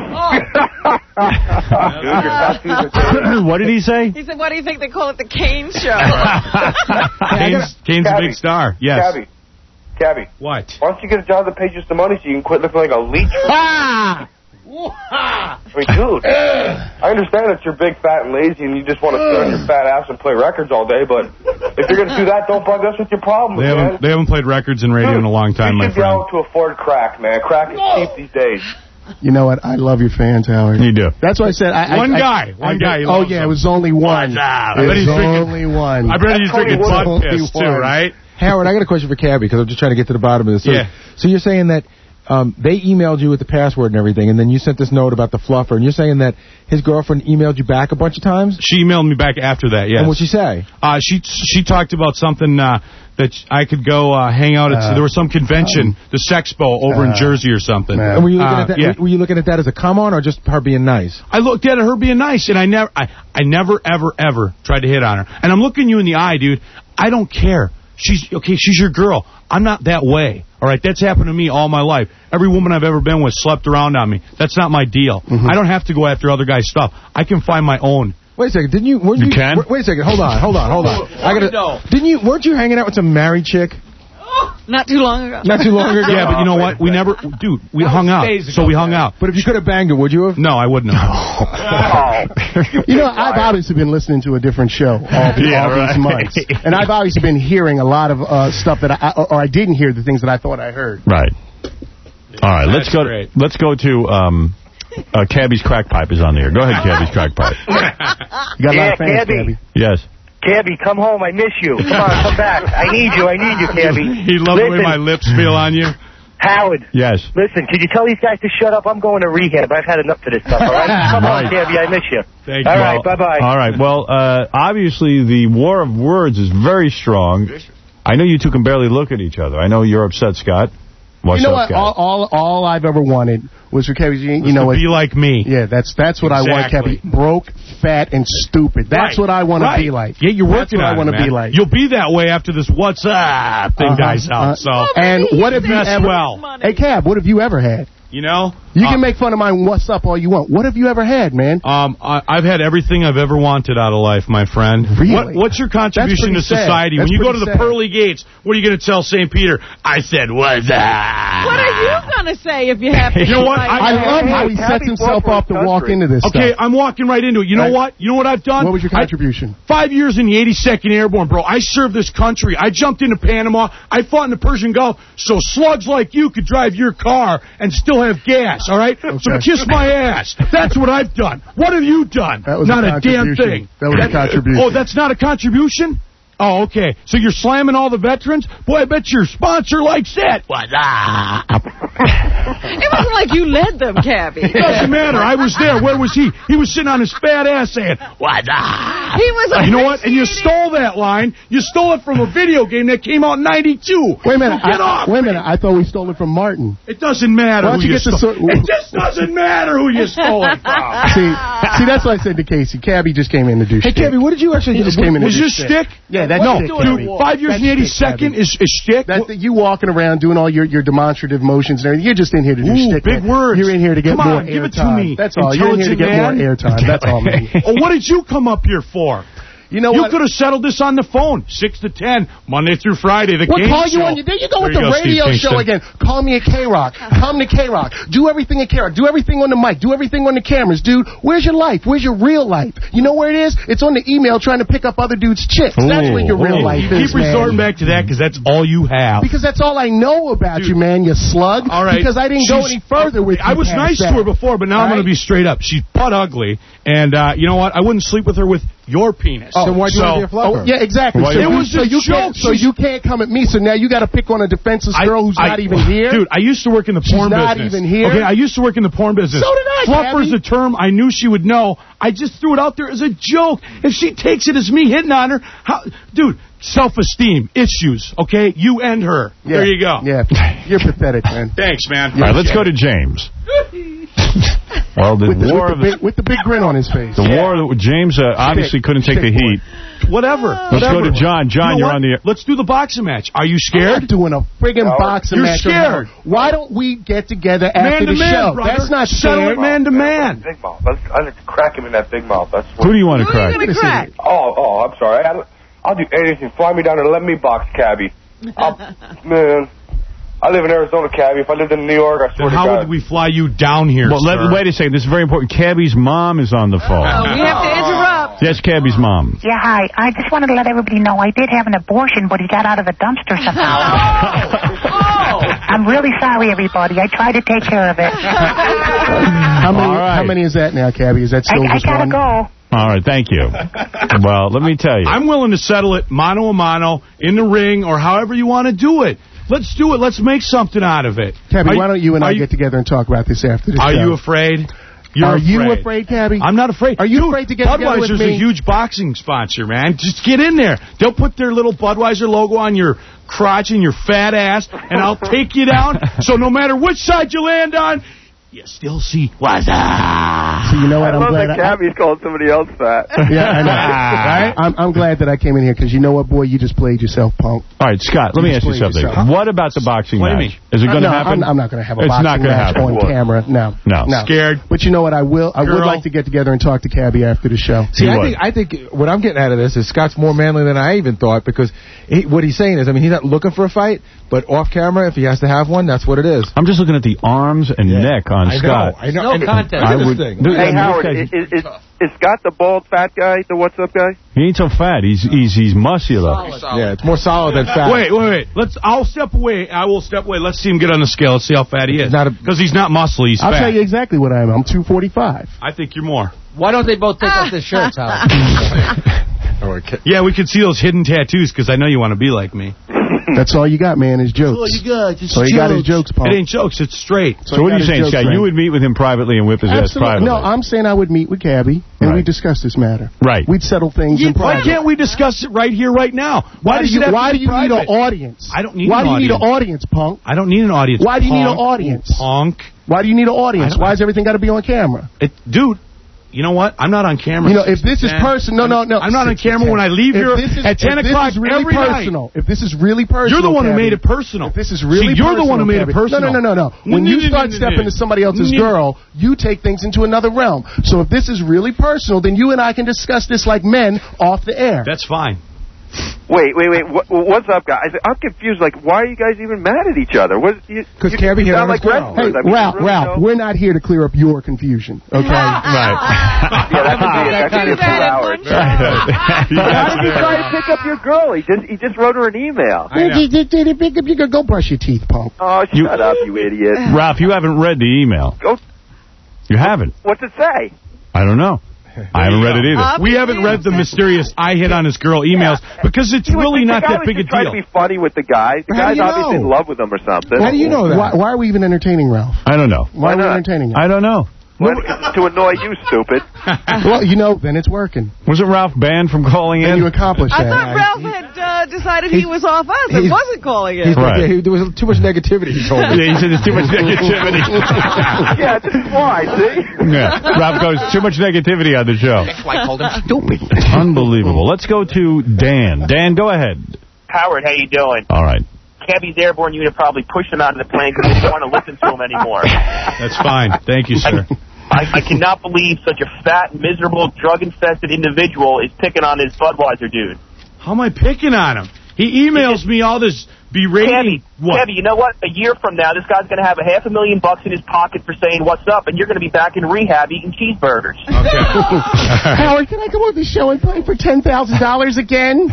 What did he say? He said, "Why do you think they call it the Kane Show?" Kane's, Kane's a big star. Yes. Cabby. Cabby. What? Why don't you get a job that pays you some money so you can quit looking like a leech? Ah! I mean, dude, I understand that you're big, fat, and lazy, and you just want to sit on your fat ass and play records all day, but if you're going to do that, don't bug us with your problems, They haven't, man. they haven't played records in radio Dude, in a long time, you my should be friend. able to afford crack, man. Crack is cheap these days. You know what? I love your fans, Howard. You do. That's why I said... I, one I, guy. I, One I, guy. He oh, loves yeah, him. it was only one. I It bet he's was drinking, only one. I bet he's drinking blood piss, too, one. right? Howard, I got a question for Cabby, because I'm just trying to get to the bottom of this. So, Yeah. so you're saying that um, they emailed you with the password and everything, and then you sent this note about the fluffer, and you're saying that his girlfriend emailed you back a bunch of times? She emailed me back after that, yes. And what'd she say? Uh, she she talked about something uh, that I could go uh, hang out at. Uh, there was some convention, um, the Sexpo, over uh, in Jersey or something. And were you looking Uh, at that? yeah. Were you looking at that as a come on, or just her being nice? I looked at her being nice, and I never, I, I never, ever, ever tried to hit on her. And I'm looking you in the eye, dude. I don't care. She's okay. She's your girl. I'm not that way. All right, that's happened to me all my life. Every woman I've ever been with slept around on me. That's not my deal. Mm-hmm. I don't have to go after other guys' stuff. I can find my own. Wait a second. Didn't you? Weren't You you, can? Wait, wait a second. Hold on. Hold on. Hold on. I gotta. Didn't you? Weren't you hanging out with some married chick? Not too long ago. Not too long ago. Yeah, but you know what? We never, dude. We hung out, so we hung out. But if you could have banged her, would you have? No, I wouldn't have. You know, I've obviously been listening to a different show all, the, Yeah, all right. these months. And I've obviously been hearing a lot of uh, stuff that I, or I didn't hear the things that I thought I heard. Right. All right, let's That's go. great. Let's go to um, uh, Cabby's crack pipe is on the air. Go ahead, Cabby's crack pipe. You got a lot Yeah, of fans, Cabby. Cabby. Yes. Cabby, come home. I miss you. Come on, come back. I need you. I need you, Cabby. He loved the way Listen, my lips feel on you. Howard. Yes. Listen, could you tell these guys to shut up? I'm going to rehab. I've had enough of this stuff, all right? Come Right. on, Cabby. I miss you. Thank All you. right, bye-bye. All right. Well, uh, obviously the war of words is very strong. I know you two can barely look at each other. I know you're upset, Scott. What's You know up, what? Scott? All, all, all I've ever wanted was for Cabby. You, you know to what? be like me. Yeah, that's that's what I want, Exactly. Cabby. Broke, fat, and stupid. That's Right. what I want Right. to be like. Yeah, you're That's working what on I want it, to man. be like. You'll be that way after this what's up thing Uh-huh. dies out. Uh, So and what have you Best ever? well. Hey, Cab, what have you ever had? You know? You Uh, can make fun of my what's up all you want. What have you ever had, man? Um, I, I've had everything I've ever wanted out of life, my friend. Really? What, what's your contribution to That's pretty sad. society? That's when you go to pretty the sad. pearly gates, what are you going to tell Saint Peter? I said, what's up? What are you going to say if you have to? You know what? Like I that? love how he Cabby sets himself fought up for to his walk country. into this Okay, stuff. I'm walking right into it. You know Right. what? You know what I've done? What was your I- contribution? Five years in the eighty-second Airborne, bro. I served this country. I jumped into Panama. I fought in the Persian Gulf so slugs like you could drive your car and still have gas, all right? So kiss my ass. That's what I've done. What have you done? That was not a a, damn contribution. thing. That was a contribution. Oh, that's not a contribution? Oh, okay. So you're slamming all the veterans? Boy, I bet your sponsor likes that. What's up? It wasn't like you led them, Cabby. It doesn't matter. I was there. Where was he? He was sitting on his fat ass saying, "What?" He was. You know what? And you stole that line. You stole it from a video game that came out in ninety-two. Wait a minute. Get I, off wait a me. minute. I thought we stole it from Martin. It doesn't matter Why don't who you you get the stole. so- It just doesn't matter who you stole it from. See, see, that's what I said to Casey. Cabby just came in to do Hey, shtick. Cabby, what did you actually He do? just came in to Was do your shtick. shtick? Yeah, that's no, shtick, dude. Cabby. Five years That's and eighty shtick, second Cabby. is is shtick. That's the, you walking around doing all your, your demonstrative motions and everything. You're just in here to do Ooh, shtick. big man. words. You're in here to get Come more on, give it to airtime. me. That's all. You're in here to get Intelligent more man. airtime. That's all, man. Oh, what did you come up here for? You know you what? could have settled this on the phone. Six to ten, Monday through Friday. The We'll game call you show. on. There you go with There the you go, radio Steve show Kingston. again. Call me at K-Rock. Come to K-Rock. Do everything at K-Rock. Do everything on the mic. Do everything on the cameras, dude. Where's your life? Where's your real life? You know where it is? It's on the email trying to pick up other dudes' chicks. That's where your real Ooh. life You is, keep resorting man. back to that because that's all you have. Because that's all I know about Dude. you, man, you slug. All right. Because I didn't go She's- any further with you. I was past nice that. to her before, but now All I'm going right? to be straight up. She's butt ugly, and uh, you know what? I wouldn't sleep with her with your penis. Oh, So why'd you so, want to be a fluffer? Oh, yeah, exactly. Why So, you- you, It was so a you joke. can't. So She's- you can't come at me. So now you got to pick on a defenseless I- girl who's I- not even here. Dude, I used to work in the She's porn not business. even here? Okay, I used to work in the porn business. So did I, Fluffer's Gabby. a term I knew she would know. I just threw it out there as a joke. If she takes it as me hitting on her, how, dude, self-esteem issues. Okay, you and her. Yeah. There you go. Yeah, you're pathetic, man. Thanks, man. All right, let's go to James. Well, the With the, war with, of the the, big, with the big grin on his face. the war that James uh, obviously couldn't take the heat. Whatever. Let's go to John. John, You know you're what? on the air. Let's do the boxing match. Are you I'm scared? not doing a friggin' boxing You're match. scared. Why don't we get together after Man to the man, show? brother. That's not Settle scared. it man to man. Big mouth. Let's, I like to crack him in that big mouth. That's what. Who do you want to Who are crack? you going to crack? Oh, oh, I'm sorry. I, I'll do anything. Fly me down there. Let me box Cabby. I'll, man, I live in Arizona, Cabby. If I lived in New York, I swear Then to how God. would we fly you down here, Well, let, sir? wait a second. This is very important. Cabby's mom is on the phone. Oh, we have to interrupt. Yes, Cabby's mom. Yeah, hi. I just wanted to let everybody know I did have an abortion, but he got out of the dumpster somehow. Oh. I'm really sorry, everybody. I tried to take care of it. How many? All right. How many is that now, Cabby? Is that I, still I just gotta one? go. All right, thank you. Well, let me tell you. I'm willing to settle it mano a mano, in the ring, or however you want to do it. Let's do it. Let's make something out of it. Cabby, Are why don't you and are I get together and talk about this after the Are show? you afraid? You're Are afraid. you afraid, Cabby? I'm not afraid. Are you Dude, afraid to get together with Budweiser's me? a huge boxing sponsor, man. Just get in there. They'll put their little Budweiser logo on your crotch and your fat ass, and I'll take you down. So no matter which side you land on, you still see what's up. So you know what? I I'm love glad. that Cabby's calling somebody else fat. Yeah, I know. Right? I'm, I'm glad that I came in here because you know what, boy, you just played yourself, punk. All right, Scott, let You me ask you explain something. yourself. What about the boxing Explain match? me. Is it going to no, happen? I'm, I'm not going to have a It's not boxing gonna match happen. on camera. No. No. no. Scared? But you know what? I will. I would Girl? like to get together and talk to Cabby after the show. See, You I would. think I think what I'm getting out of this is Scott's more manly than I even thought because he, what he's saying is, I mean, he's not looking for a fight, but off camera, if he has to have one, that's what it is. I'm just looking at the arms and neck on I Scott. know. I know. No And- contest. Look at I this would- thing. Dude, Hey, and Howard, this is, guy- is, is Scott the bald fat guy, the what's up guy? He ain't so fat. He's he's he's muscular. Yeah, it's more solid than fat. Wait, wait, wait. Let's. I'll step away. I will step away. Let's see him get on the scale. Let's see how fat he is. Because he's not muscly. He's I'll fat. tell you exactly what I am. I'm two forty-five. I think you're more. Why don't they both take off their shirts, Howard? Yeah, we can see those hidden tattoos because I know you want to be like me. That's all you got, man, is jokes. all you got, just all you got is jokes, punk. It ain't jokes. It's straight. So what are you saying, jokes, Scott? right? You would meet with him privately and whip his ass Absolutely. privately. No, I'm saying I would meet with Cabby and Right. we'd discuss this matter. Right. We'd settle things in Why private. can't we discuss it right here, right now? Why, do does you, it have why to do be you need private? an audience? I don't need Why an do you need an audience. audience, punk? I don't need an audience. Why do you need an Punk. audience? Punk. Why do you need an I audience? don't- Why does everything got to be on camera? It, dude, you know what? I'm not on camera. You know, if this is Man, personal, no, no, no. I'm not on Six to camera ten. when I leave If here this is- at ten if this o'clock is really every personal, night. if this is really personal, You're the one who Cabby, made it personal. If this is really See, you're personal, the one who made Cabby- it personal. No, no, no, no, no. When No, you no, no, start no, stepping no. to somebody else's No. girl, you take things into another realm. So if this is really personal, then you and I can discuss this like men off the air. That's fine. Wait, wait, wait. What, what's up, guys? I'm confused. Like, why are you guys even mad at each other? Because Cabby hit sound on like his girl. wrestlers. Hey, I mean, Ralph, you really Ralph, know- we're not here to clear up your confusion, okay? Right. Yeah, that could be, that could be a few hours. How did he try to pick up your girl? He just he just wrote her an email. Go brush your teeth, punk. Oh, shut You- up, you idiot. Ralph, you haven't read the email. Go. You haven't. What's it say? I don't know. I haven't read it either. We haven't read the mysterious I hit on his girl emails because it's You would really think not the guy that was big a just trying deal. to be funny with the guy. The How do guy's you obviously know? in love with him or something. How do you know that? Why, why are we even entertaining Ralph? I don't know. Why, Why are we not? entertaining him? I don't know. Well, to annoy you, stupid. Well, you know, then it's working. Wasn't Ralph banned from calling in? And you accomplished I that. thought Ralph had uh, decided he was off us and he's- wasn't calling He's in. like, yeah, there was too much negativity, he told me. Yeah, he said there's too much negativity. Yeah, this is why, see? Yeah. Ralph goes, too much negativity on the show. That's why I called him stupid. Unbelievable. Let's go to Dan. Dan, go ahead. Howard, how you doing? All right. Cabby's airborne unit probably pushed him out of the plane because they didn't want to listen to him anymore. That's fine. Thank you, sir. I, I cannot believe such a fat, miserable, drug-infested individual is picking on this Budweiser dude. How am I picking on him? He emails me all this berating. Cabby, What? Cabby, you know what? A year from now, this guy's going to have a half a million bucks in his pocket for saying what's up, and you're going to be back in rehab eating cheeseburgers. Howard, can I come on the show and play for ten thousand dollars again?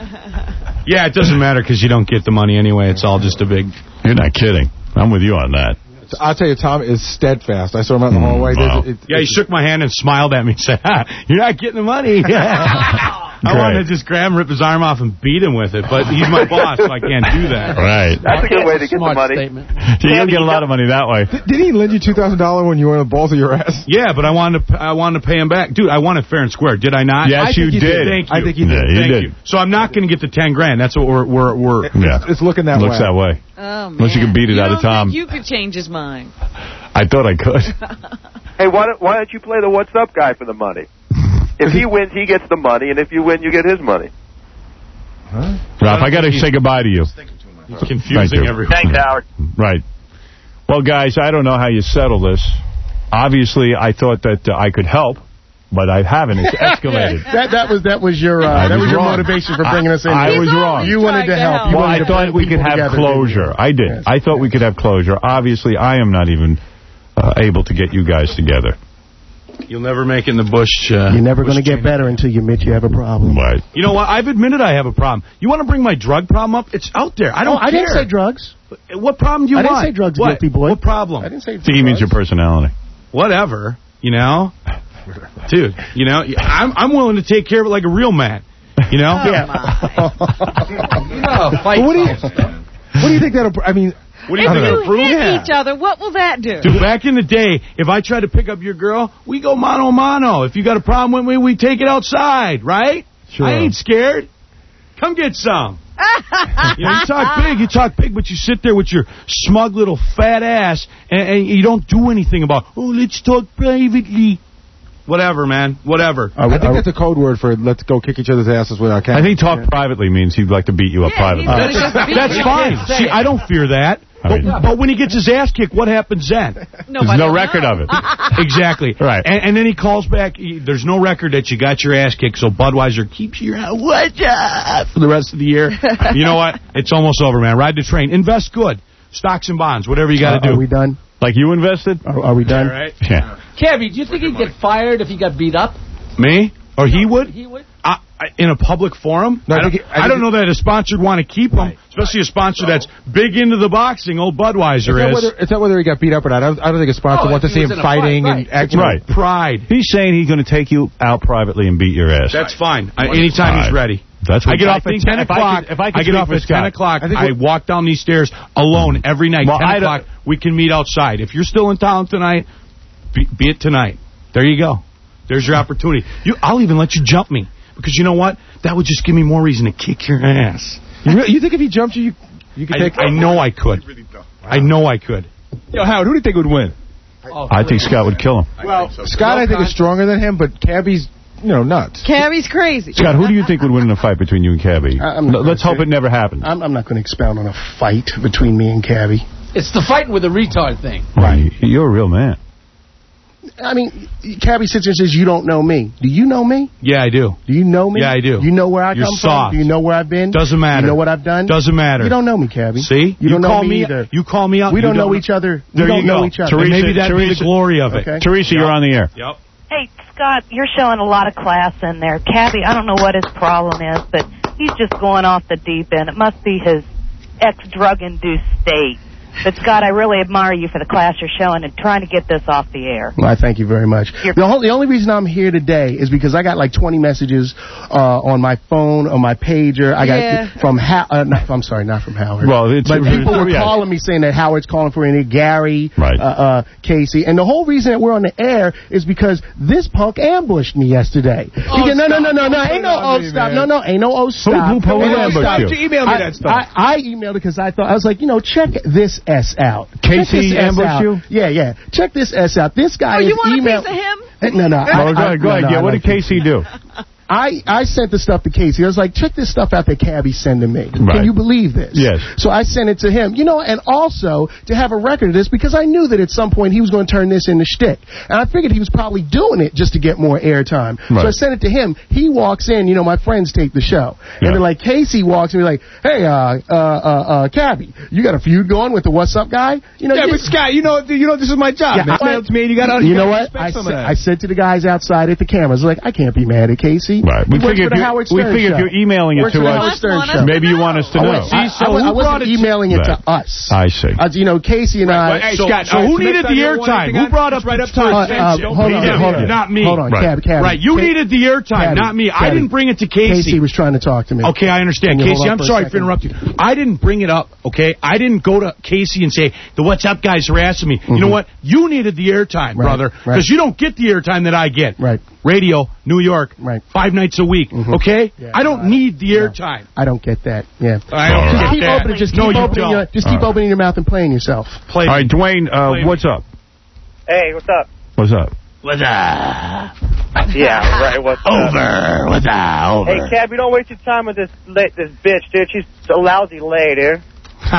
Yeah, it doesn't matter because you don't get the money anyway. It's all just a big... You're not kidding. I'm with you on that. I'll tell you, Tom is steadfast. I saw him out in the hallway. wow. There's- it- Yeah, he shook my hand and smiled at me and said, ah, you're not getting the money. I wanted to just grab him, rip his arm off, and beat him with it, but he's my boss, so I can't do that. Right. That's a good way to get the Smart money. statement. So you'll get a lot of money that way. Did, did he lend you two thousand dollars when you were on the balls of your ass? Yeah, but I wanted to I wanted to pay him back. Dude, I wanted fair and square. Did I not? Yes, I you think did. Thank you. I think you did. Yeah, you Thank did. you. So I'm not going to get the ten grand. That's what we're... we're, we're Yeah. It's looking that Looks way. that way. Oh, man. Unless you can beat it You out of don't Tom. think you could change his mind. I thought I could. Hey, why don't, why don't you play the what's up guy for the money? If he wins, he gets the money, and if you win, you get his money. Huh? Ralph, I got to say goodbye to you. He's confusing you. everyone. Thanks, Howard. Right. Well, guys, I don't know how you settle this. Obviously, I thought that uh, I could help, but I haven't. It's escalated. that that was that was your uh, I that was was your wrong. motivation for bringing us in. I here. was wrong. You wanted to help. You Well, I wanted to thought bring we could people have together, closure. didn't you? I did. Yes. I thought we could have closure. Obviously, I am not even uh, able to get you guys together. You'll never make it in the bush. Uh, You're never bush going to get chain. better until you admit you have a problem. Right. You know what? I've admitted I have a problem. You want to bring my drug problem up? It's out there. I don't Oh, I care. didn't say drugs. What problem do you I didn't want? say drugs, what? guilty boy. What problem? I didn't say I think he means your personality. Whatever. You know? Dude, you know, I'm, I'm willing to take care of it like a real man. You know? Oh, Yeah. No, fight. But what do you, what do you think that'll... I mean... What do you If think? you Prove? hit Yeah. each other, what will that do? Dude, back in the day, if I tried to pick up your girl, we go mano a mano. If you got a problem with me, we take it outside, right? Sure. I ain't scared. Come get some. You know, you talk big, you talk big, but you sit there with your smug little fat ass, and, and you don't do anything about, oh, let's talk privately. Whatever, man. Whatever. I think that's a code word for let's go kick each other's asses with our I think talk privately means he'd like to beat you up Yeah, privately. he's gonna just beat That's you. fine. Say See, it. I don't fear that. I But, mean- but when he gets his ass kicked, what happens then? There's no record of it. Exactly. Right. And, and then he calls back. he- There's no record that you got your ass kicked, so Budweiser keeps your ass watch out for the rest of the year. You know what? It's almost over, man. Ride the train. Invest good. Stocks and bonds. Whatever you got to Uh, do. Are we done? Like you invested? Are, are we done? All right. Yeah. Cabby, do you think he'd get fired if he got beat up? Me? Or he would? He would? I, I, in a public forum? No, I I, don't, think it- I I don't think know that a sponsor would want to keep him, especially a sponsor that's big into the boxing. Old Budweiser It's not, is. whether, it's not whether he got beat up or not. I don't, I don't think a sponsor Oh, wants to if see he him was in a fighting fight, and right. acting. Right. Pride. He's saying he's going to take you out privately and beat your ass. That's fine. I, anytime All he's right. ready. That's what I get I off think- at ten if I o'clock. could- if I could I get speak off for at ten Scott. o'clock. I think I what- walk down these stairs alone every night. Well, ten I don't- o'clock. We can meet outside. If you're still in town tonight, be, be it tonight. There you go. There's your opportunity. You, I'll even let you jump me because you know what? That would just give me more reason to kick your ass. You, really, you think if he jumped you, you, you could I, take... I know I could. I know I could. Yo, Howard, who do you think would win? Oh, I think Scott would kill him. Well, Scott, I think, is stronger than him, but Cabby's, you know, nuts. Cabby's crazy. Scott, who do you think would win in a fight between you and Cabby? I- I'm not L- Let's gonna hope say- it never happens. I'm, I'm not going to expound on a fight between me and Cabby. It's the fighting with the retard thing. Right. You're a real man. I mean, Cabby sits there and says, you don't know me. Do you know me? Yeah, I do. Do you know me? Yeah, I do. You know where I You're come soft. from? Do you know where I've been? Doesn't matter. You know what I've done? Doesn't matter. You don't know me, Cabby. See? You, don't call know me either. You call me out. We you don't know each other. We There don't you know go. each other. And Teresa- maybe that'd be Teresa- the glory of it. Okay. Teresa, you're on the air. Yep. Hey, Scott, you're showing a lot of class in there. Cabby, I don't know what his problem is, but he's just going off the deep end. It must be his ex-drug-induced state. But, Scott, I really admire you for the class you're showing and trying to get this off the air. Well, I thank you very much. The, whole, the only reason I'm here today is because I got like twenty messages uh, on my phone, on my pager. I got Yeah. from How. Uh, not, I'm sorry, not from Howard. Well, it's, but people were yeah. calling me saying that Howard's calling for any Gary, right. uh, uh, Casey, and the whole reason that we're on the air is because this punk ambushed me yesterday. Oh, He said, no, no, no, no, no, stop. ain't no Don't oh put it on stop, me, no, no, ain't no oh stop. who- who Ain't no ambushed stop. you? Why'd you email me I, that stuff? I, I emailed it because I thought I was like, you know, check this S out. Casey Check this S ambushed out. you? Yeah, yeah. Check this S out. This guy Oh, is you want email. a piece of him? No, no. I, Oh, go I, ahead, go no, ahead. no, Yeah, I what like did Casey do? I, I sent the stuff to Casey. I was like, check this stuff out that Cabby's sending me. Right. Can you believe this? Yes. So I sent it to him. You know, and also to have a record of this because I knew that at some point he was going to turn this into shtick. And I figured he was probably doing it just to get more airtime. Right. So I sent it to him. He walks in. You know, my friends tape the show. Yeah. And then, like, Casey walks in and like, hey, uh, uh, uh, uh, Cabby, you got a feud going with the What's Up guy? You know, Yeah, you- but Scott, you know, you know, this is my job. Yeah, man. I- Mail to me, and you got to. You know what? I, sa- I said to the guys outside at the cameras, like, I can't be mad at Casey. Right. He We works figured for the you- Howard we Stern figured show. you're emailing it Works to for the us. Howard Stern show. Maybe you want us to I know. was- I, See, so I, was- I who brought wasn't it to- emailing it Right. to us. I see. Uh, you know, Casey and I. Hey, So, Scott, so uh, who Smith, needed on the your one airtime? thing Who on- brought up right the up to Uh, time? uh, Show? hold on, He did. hold on. Not me. Hold on, Right. Cabby, Cabby. Right, you Ca- needed the airtime, Cabby, not me. I Cabby. didn't bring it to Casey. Casey was trying to talk to me. Okay, I understand. Can you hold Casey, on I'm for a sorry for second? interrupting you. I didn't bring it up, okay? I didn't go to Casey and say, the What's Up guys harassing me. You know Mhm. what? You needed the airtime, Right, brother, right. because you don't get the airtime that I get. Right. Radio, New York, Right. five nights a week, Mhm. okay? Yeah, I don't no, need the no. airtime. I don't get that. Yeah. I don't Just get keep that. opening. Just no, keep you opening. don't. Your, just All keep right. opening your mouth and playing yourself. Play All right, Dwayne, uh, Play what's up? Hey, what's up? What's up? What's up? Yeah, right. What's up? Over. What's up? Over. Hey, Cab, you don't waste your time with this la- this bitch, dude. She's a lousy lady. Oh,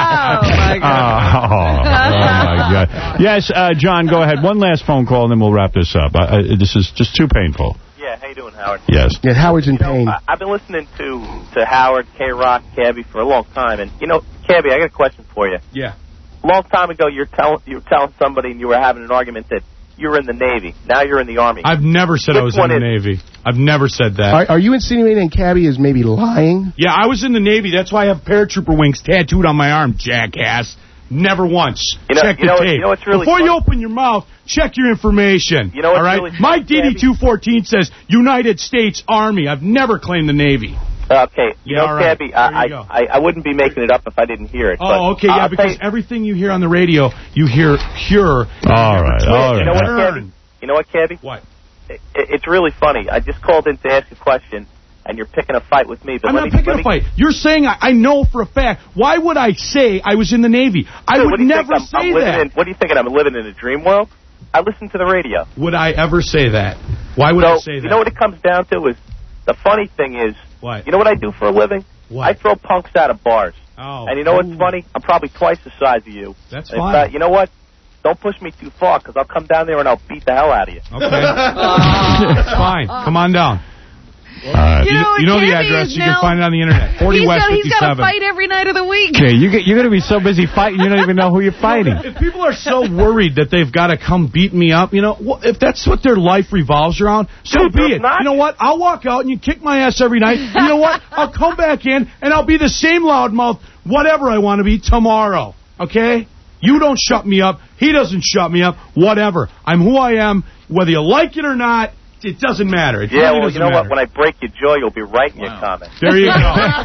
my Oh, God. oh, my God. Yes, uh, John, go ahead. One last phone call, and then we'll wrap this up. I, I, this is just too painful. Yeah, how you doing, Howard? Yes. Yeah, Howard's in You know, pain. I, I've been listening to to Howard, K-Rock, Cabby for a long time, and you know, Cabby, I got a question for you. Yeah. A long time ago, you're telling you were telling somebody, and you were having an argument that you were in the Navy. Now you're in the Army. I've never said I Which was in one the is- Navy. I've never said that. Are, are you insinuating Cabby is maybe lying? Yeah, I was in the Navy. That's why I have paratrooper wings tattooed on my arm, jackass. Never once. You know- check you the know- tape. you know what's really Before you funny? open your mouth, check your information. You know what's all right? really My funny, D D two fourteen says United States Army. I've never claimed the Navy. Okay, you Yeah, know, all right. Cabby, I, There you go. I, I I wouldn't be making it up if I didn't hear it. Oh, but okay, yeah, I'll because tell you- everything you hear on the radio, you hear pure. All right, all you know right. what, Cabby? You know what, Cabby? What? It, it's really funny. I just called in to ask a question, and you're picking a fight with me. But I'm let not me, picking let a me, fight. You're saying I, I know for a fact. Why would I say I was in the Navy? I Dude, would what do you never think? I'm, say I'm living that. In, what are you thinking? I'm living in a dream world? I listen to the radio. Would I ever say that? Why would so, I say that? You know what it comes down to is the funny thing is, What? you know what I do for a living? What? I throw punks out of bars. Oh. And you know what's funny? I'm probably twice the size of you. That's And fine. uh, you know what? Don't push me too far, because I'll come down there and I'll beat the hell out of you. Okay. That's fine. Come on down. All right. You know, you know the Cabby address. is You can now- find it on the internet. forty He's West got, he's got fifty-seven. to fight every night of the week. Okay, you, get- you're going to be so busy fighting, you don't even know who you're fighting. If people are so worried that they've got to come beat me up, you know, wh- if that's what their life revolves around, so Dude, be it's it. not. You know what? I'll walk out and you kick my ass every night. You know what? I'll come back in and I'll be the same loudmouth, whatever I want to be tomorrow. Okay? You don't shut me up. He doesn't shut me up. Whatever. I'm who I am. Whether you like it or not, it doesn't matter. It Yeah, really well, doesn't you know matter. what? When I break your jaw, you'll be writing your comment. There you go.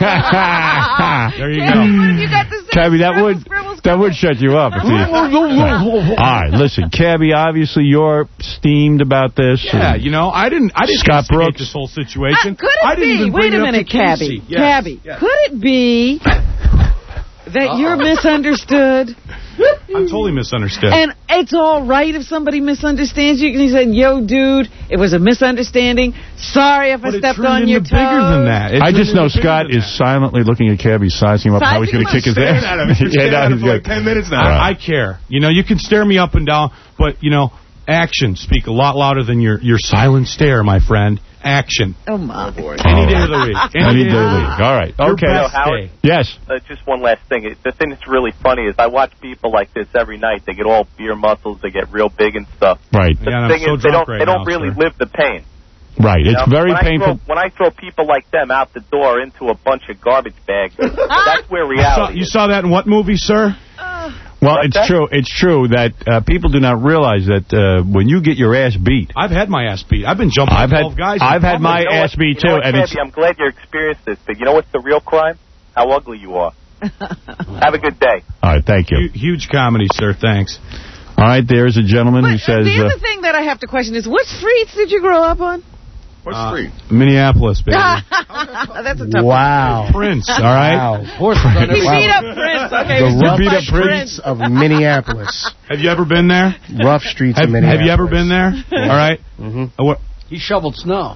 There you go. What have you got to say? Cabby, that would that would shut you up. If you, all right, listen, Cabby, obviously you're steamed about this. Yeah, and you know, I didn't. I didn't Scott instigate Brooks. this whole situation. Uh, could it I didn't be? even bring Wait a it up minute, to Casey. Cabby. Yes, Cabby, yes. could it be that Uh-oh. you're misunderstood? I'm totally misunderstood. And it's all right if somebody misunderstands you. And he said, "Yo, dude, it was a misunderstanding. Sorry if But I it stepped turned on into your bigger toes." than that. It I turned just know into bigger Scott than is that. silently looking at Cabby, sizing him up, how he's Sizing going to him kick his Staring ass. at him. He's been Yeah, staring no, at him he's for like good. ten minutes now. Right. I care. You know, you can stare me up and down, but, you know, actions speak a lot louder than your, your silent stare, my friend. Action. Oh, my. Any day of the week. Any day of the week. All right. Your Okay. You know, best Howard, day. Yes. uh, just one last thing. It- The thing that's really funny is I watch people like this every night. They get all beer muscles. They get real big and stuff. Right. The Yeah, and I'm thing so is, they drunk don't right they don't now, really sir. live the pain. Right. You It's know? very when painful. I throw, when I throw people like them out the door into a bunch of garbage bags, that's where You saw, reality you is. saw that in what movie, sir? Well, it's that? true. It's true that uh, people do not realize that uh, when you get your ass beat. I've had my ass beat. I've been jumping I've twelve had, guys. I've had my you know ass what, beat, you know too. what, and Cabby, it's, I'm glad you experienced this, but you know what's the real crime? How ugly you are. Have a good day. All right, thank you. Huge comedy, sir. Thanks. All right, there's a gentleman but who says... The other uh, thing that I have to question is, what streets did you grow up on? What uh, street? Minneapolis, baby. That's a tough Wow. one. Prince, all right? Wow. He beat up Prince. Okay, the we rough beat up streets of Minneapolis. Have you ever been there? Rough streets have, of Minneapolis. Have you ever been there? Yeah. All right. Mm-hmm. Uh, what? He shoveled snow. All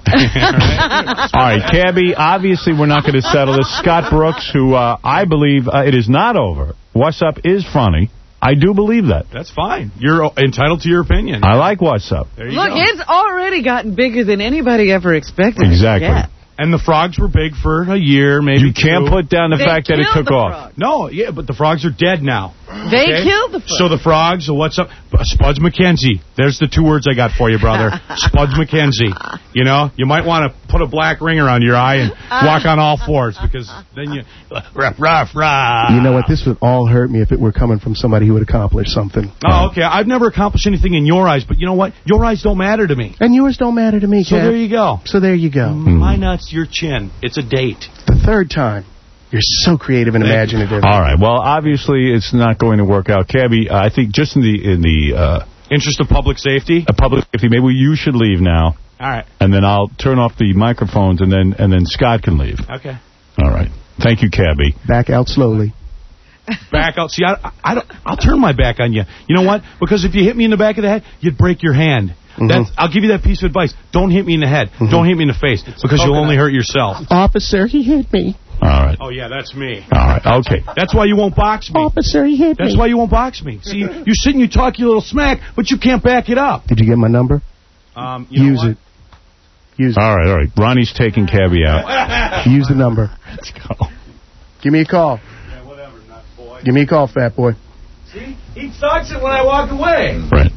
right, Cabby, obviously we're not going to settle this. Scott Brooks, who uh, I believe uh, it is not over. What's Up is funny. I do believe that. That's fine. You're entitled to your opinion. I like What's Up. There you Look, go. it's already gotten bigger than anybody ever expected. Exactly. Yeah. And the frogs were big for a year, maybe You can't two. put down the They fact that it killed took the off. frog. No, yeah, but the frogs are dead now. They Okay? killed the frog. So the frogs, so what's up? Spuds McKenzie. There's the two words I got for you, brother. Spuds McKenzie. You know, you might want to put a black ring around your eye and walk on all fours because then you... Ruff, ruff, ruff. You know what? This would all hurt me if it were coming from somebody who would accomplish something. Oh, okay. I've never accomplished anything in your eyes, but you know what? Your eyes don't matter to me. And yours don't matter to me, So Kev. there you go. So there you go. My nuts, your chin. It's a date. The third time. You're so creative and imaginative. All right. Well, obviously, it's not going to work out. Cabby, uh, I think just in the in the uh, interest of public safety, uh, public safety, maybe you should leave now. All right. And then I'll turn off the microphones, and then and then Scott can leave. Okay. All right. Thank you, Cabby. Back out slowly. Back out. See, I, I don't, I'll turn my back on you. You know what? Because if you hit me in the back of the head, you'd break your hand. Mm-hmm. That's, I'll give you that piece of advice. Don't hit me in the head. Mm-hmm. Don't hit me in the face because you'll only hurt yourself. Officer, he hit me. All right. Oh, yeah, that's me. All right. Okay. That's why you won't box me. Officer, he hit That's me. why you won't box me. See, you sit and you talk your little smack, but you can't back it up. Did you get my number? Um, you Use know it. Use it. All right, all right. Ronnie's taking Cabby out. Use the number. Let's go. Give me a call. Yeah, whatever, not boy. Give me a call, fat boy. See? He sucks it when I walk away. Right.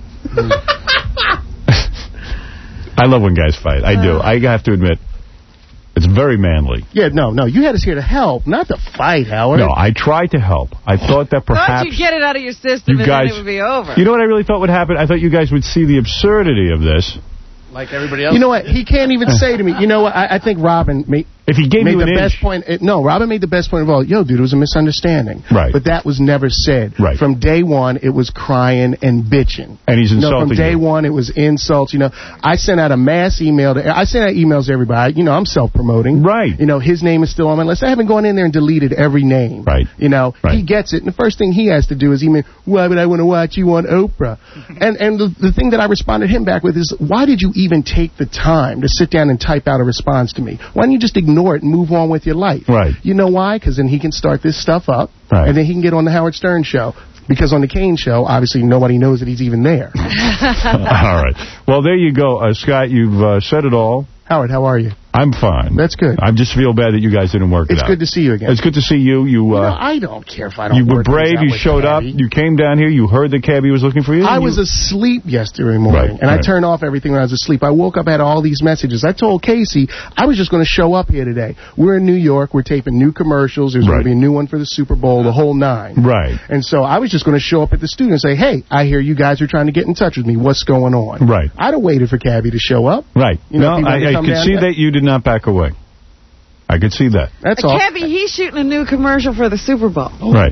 I love when guys fight. I do. I have to admit, it's very manly. Yeah, no, no. You had us here to help, not to fight, Howard. No, I tried to help. I thought that perhaps... Thought you'd get it out of your system you and guys, then it would be over. You know what I really thought would happen? I thought you guys would see the absurdity of this. Like everybody else? You know what? He can't even say to me, you know what? I, I think Robin made, if he gave made you the an best inch. point. It, no, Robin made the best point of all. Yo, dude, it was a misunderstanding. Right. But that was never said. Right. From day one, it was crying and bitching. And he's No, insulting from day you. one, it was insults. You know, I sent out a mass email. To, I sent out emails to everybody. You know, I'm self-promoting. Right. You know, his name is still on my list. I haven't gone in there and deleted every name. Right. You know, Right. he gets it. And the first thing he has to do is email, why would I want to watch you on Oprah? and and the, the thing that I responded him back with is, why did you even take the time to sit down and type out a response to me? Why don't you just ignore it and move on with your life? Right. You know why? Because then he can start this stuff up. Right. And then he can get on the Howard Stern show. Because on the Kane show, obviously nobody knows that he's even there. All right. Well, there you go. Uh, Scott, you've uh, said it all. Howard, how are you? I'm fine. That's good. I just feel bad that you guys didn't work it It's out. good to see you again. It's good to see you. You, You uh, know, I don't care if I don't you were work things brave. out You with showed up. Cabby. You came down here. You heard that Cabby was looking for you. I and was you... asleep yesterday morning, Right, and right. I turned off everything when I was asleep. I woke up, had all these messages. I told Casey I was just going to show up here today. We're in New York. We're taping new commercials. There's Right. going to be a new one for the Super Bowl, the whole nine. Right. And so I was just going to show up at the studio and say, hey, I hear you guys are trying to get in touch with me. What's going on? Right. I'd have waited for Cabby to show up. Right. You know, if he no, wanted to I, I come could down see there. that you did not back away. I could see that. That's Uh, all. Cabby, he's shooting a new commercial for the Super Bowl. Right.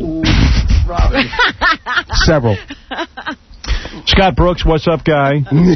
Several. Scott Brooks, what's up, guy?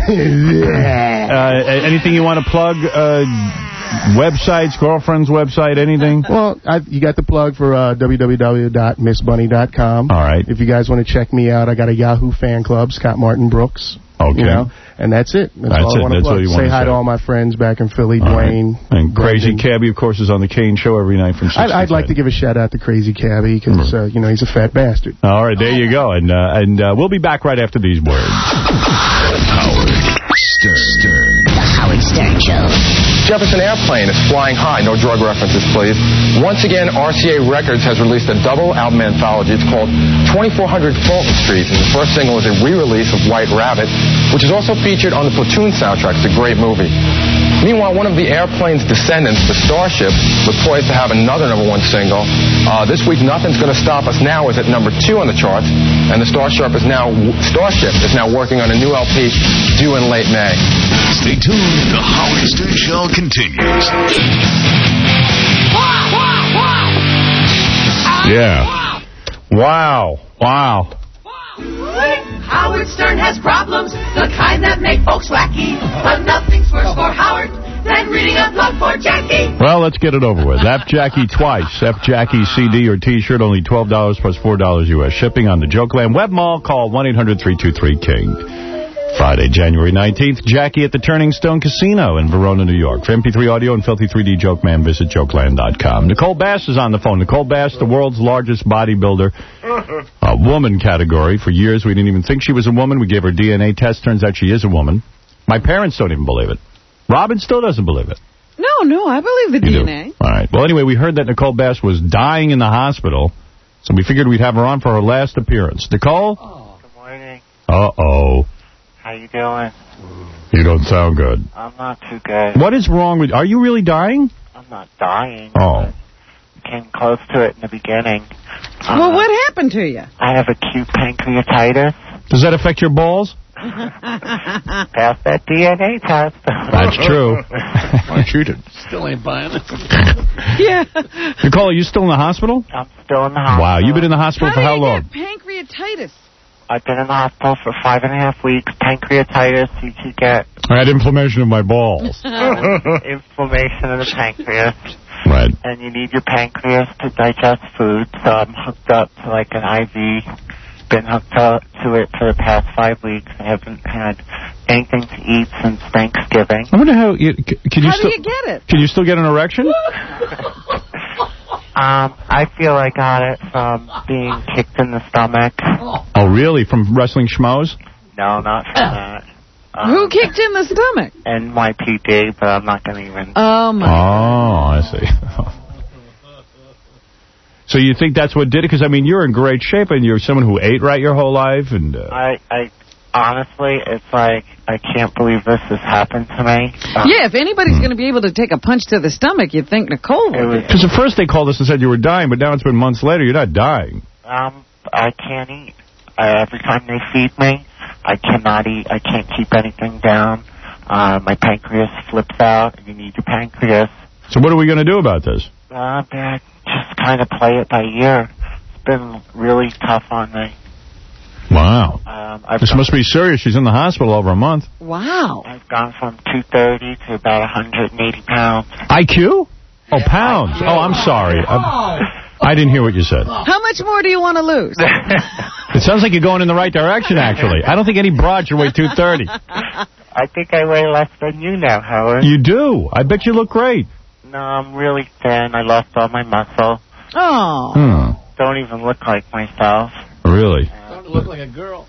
uh, anything you want to plug? Uh, websites, girlfriend's website, anything? Well, I, you got the plug for uh, w w w dot miss bunny dot com. All right. If you guys want to check me out, I got a Yahoo fan club, Scott Martin Brooks. Okay. You know, and that's it. That's, That's all I it. want to That's plug. all you Say wanna hi say. to all my friends back in Philly, All Dwayne. right. And Crazy Brendan. Cabby, of course, is on the Kane Show every night from six I'd, to I'd like ten. to give a shout out to Crazy Cabby because uh, you know he's a fat bastard. All right, there you go. And uh, and uh, we'll be back right after these words. Howard Stern. Stern. The Howard Stern Show. Jefferson Airplane is flying high. No drug references, please. Once again, R C A Records has released a double album anthology. It's called twenty-four hundred Fulton Street, and the first single is a re-release of White Rabbit, which is also featured on the Platoon soundtrack. It's a great movie. Meanwhile, one of the airplane's descendants, the Starship, was poised to have another number one single. Uh, this week, Nothing's Gonna Stop Us Now is at number two on the charts. And the Starship is now Starship is now working on a new L P due in late May. Stay tuned. The Howard Stern Show continues. Yeah. Wow. Wow. Howard Stern has problems, the kind that make folks wacky. But nothing's worse for Howard than reading a blog for Jackie. Well, let's get it over with. F Jackie twice. F Jackie C D or T-shirt, only twelve dollars plus four dollars U S shipping on the Jokeland Web Mall. Call one eight hundred three two three King. Friday, January nineteenth, Jackie at the Turning Stone Casino in Verona, New York. For M P three audio and Filthy three D Joke Man, visit Jokeland dot com. Nicole Bass is on the phone. Nicole Bass, the world's largest bodybuilder, uh, woman category. For years, we didn't even think she was a woman. We gave her D N A test. Turns out she is a woman. My parents don't even believe it. Robin still doesn't believe it. No, no, I believe the You D N A. do. All right. Well, anyway, we heard that Nicole Bass was dying in the hospital, so we figured we'd have her on for her last appearance. Nicole? Oh. Good morning. Uh-oh. How you doing? You don't sound good. I'm not too good. What is wrong with... Are you really dying? I'm not dying. Oh. I came close to it in the beginning. Well, Uh, what happened to you? I have acute pancreatitis. Does that affect your balls? Pass that D N A test. That's true. I treated. Still ain't buying it. Yeah. Nicole, are you still in the hospital? I'm still in the hospital. Wow, you've been in the hospital How for do how you long? get pancreatitis? I've been in the hospital for five and a half weeks. Pancreatitis, you could get I had inflammation of my balls. inflammation of the pancreas. Right. And you need your pancreas to digest food, so I'm hooked up to like an I V. Been hooked up to it for the past five weeks. I haven't had anything to eat since Thanksgiving. I wonder how... You, c- can you How still, do you get it? Can you still get an erection? Um, I feel I got it from being kicked in the stomach. Oh, really? From wrestling schmoes? No, not from that. Um, Who kicked in the stomach? N Y P D, but I'm not going to even... Oh, my. Oh, I see. So you think that's what did it? Because, I mean, you're in great shape, and you're someone who ate right your whole life. And uh... I, I, honestly, it's like, I can't believe this has happened to me. Um, Yeah, if anybody's going to be able to take a punch to the stomach, you'd think Nicole would. Because at first they called us and said you were dying, but now it's been months later. You're not dying. Um, I can't eat. Uh, every time they feed me, I cannot eat. I can't keep anything down. Uh, my pancreas flips out, and you need your pancreas. So what are we going to do about this? Uh, man, just kind of play it by ear. It's been really tough on me. Wow. Um, I've This gone, must be serious. She's in the hospital over a month. Wow. I've gone from two thirty to about one hundred eighty pounds. I Q? Oh, pounds. Oh, I'm sorry. I, I didn't hear what you said. How much more do you want to lose? It sounds like you're going in the right direction, actually. I don't think any broad should weigh two thirty. I think I weigh less than you now, Howard. You do. I bet you look great. No, I'm really thin. I lost all my muscle. Oh. Hmm. Don't even look like myself. Really? Don't look like a girl.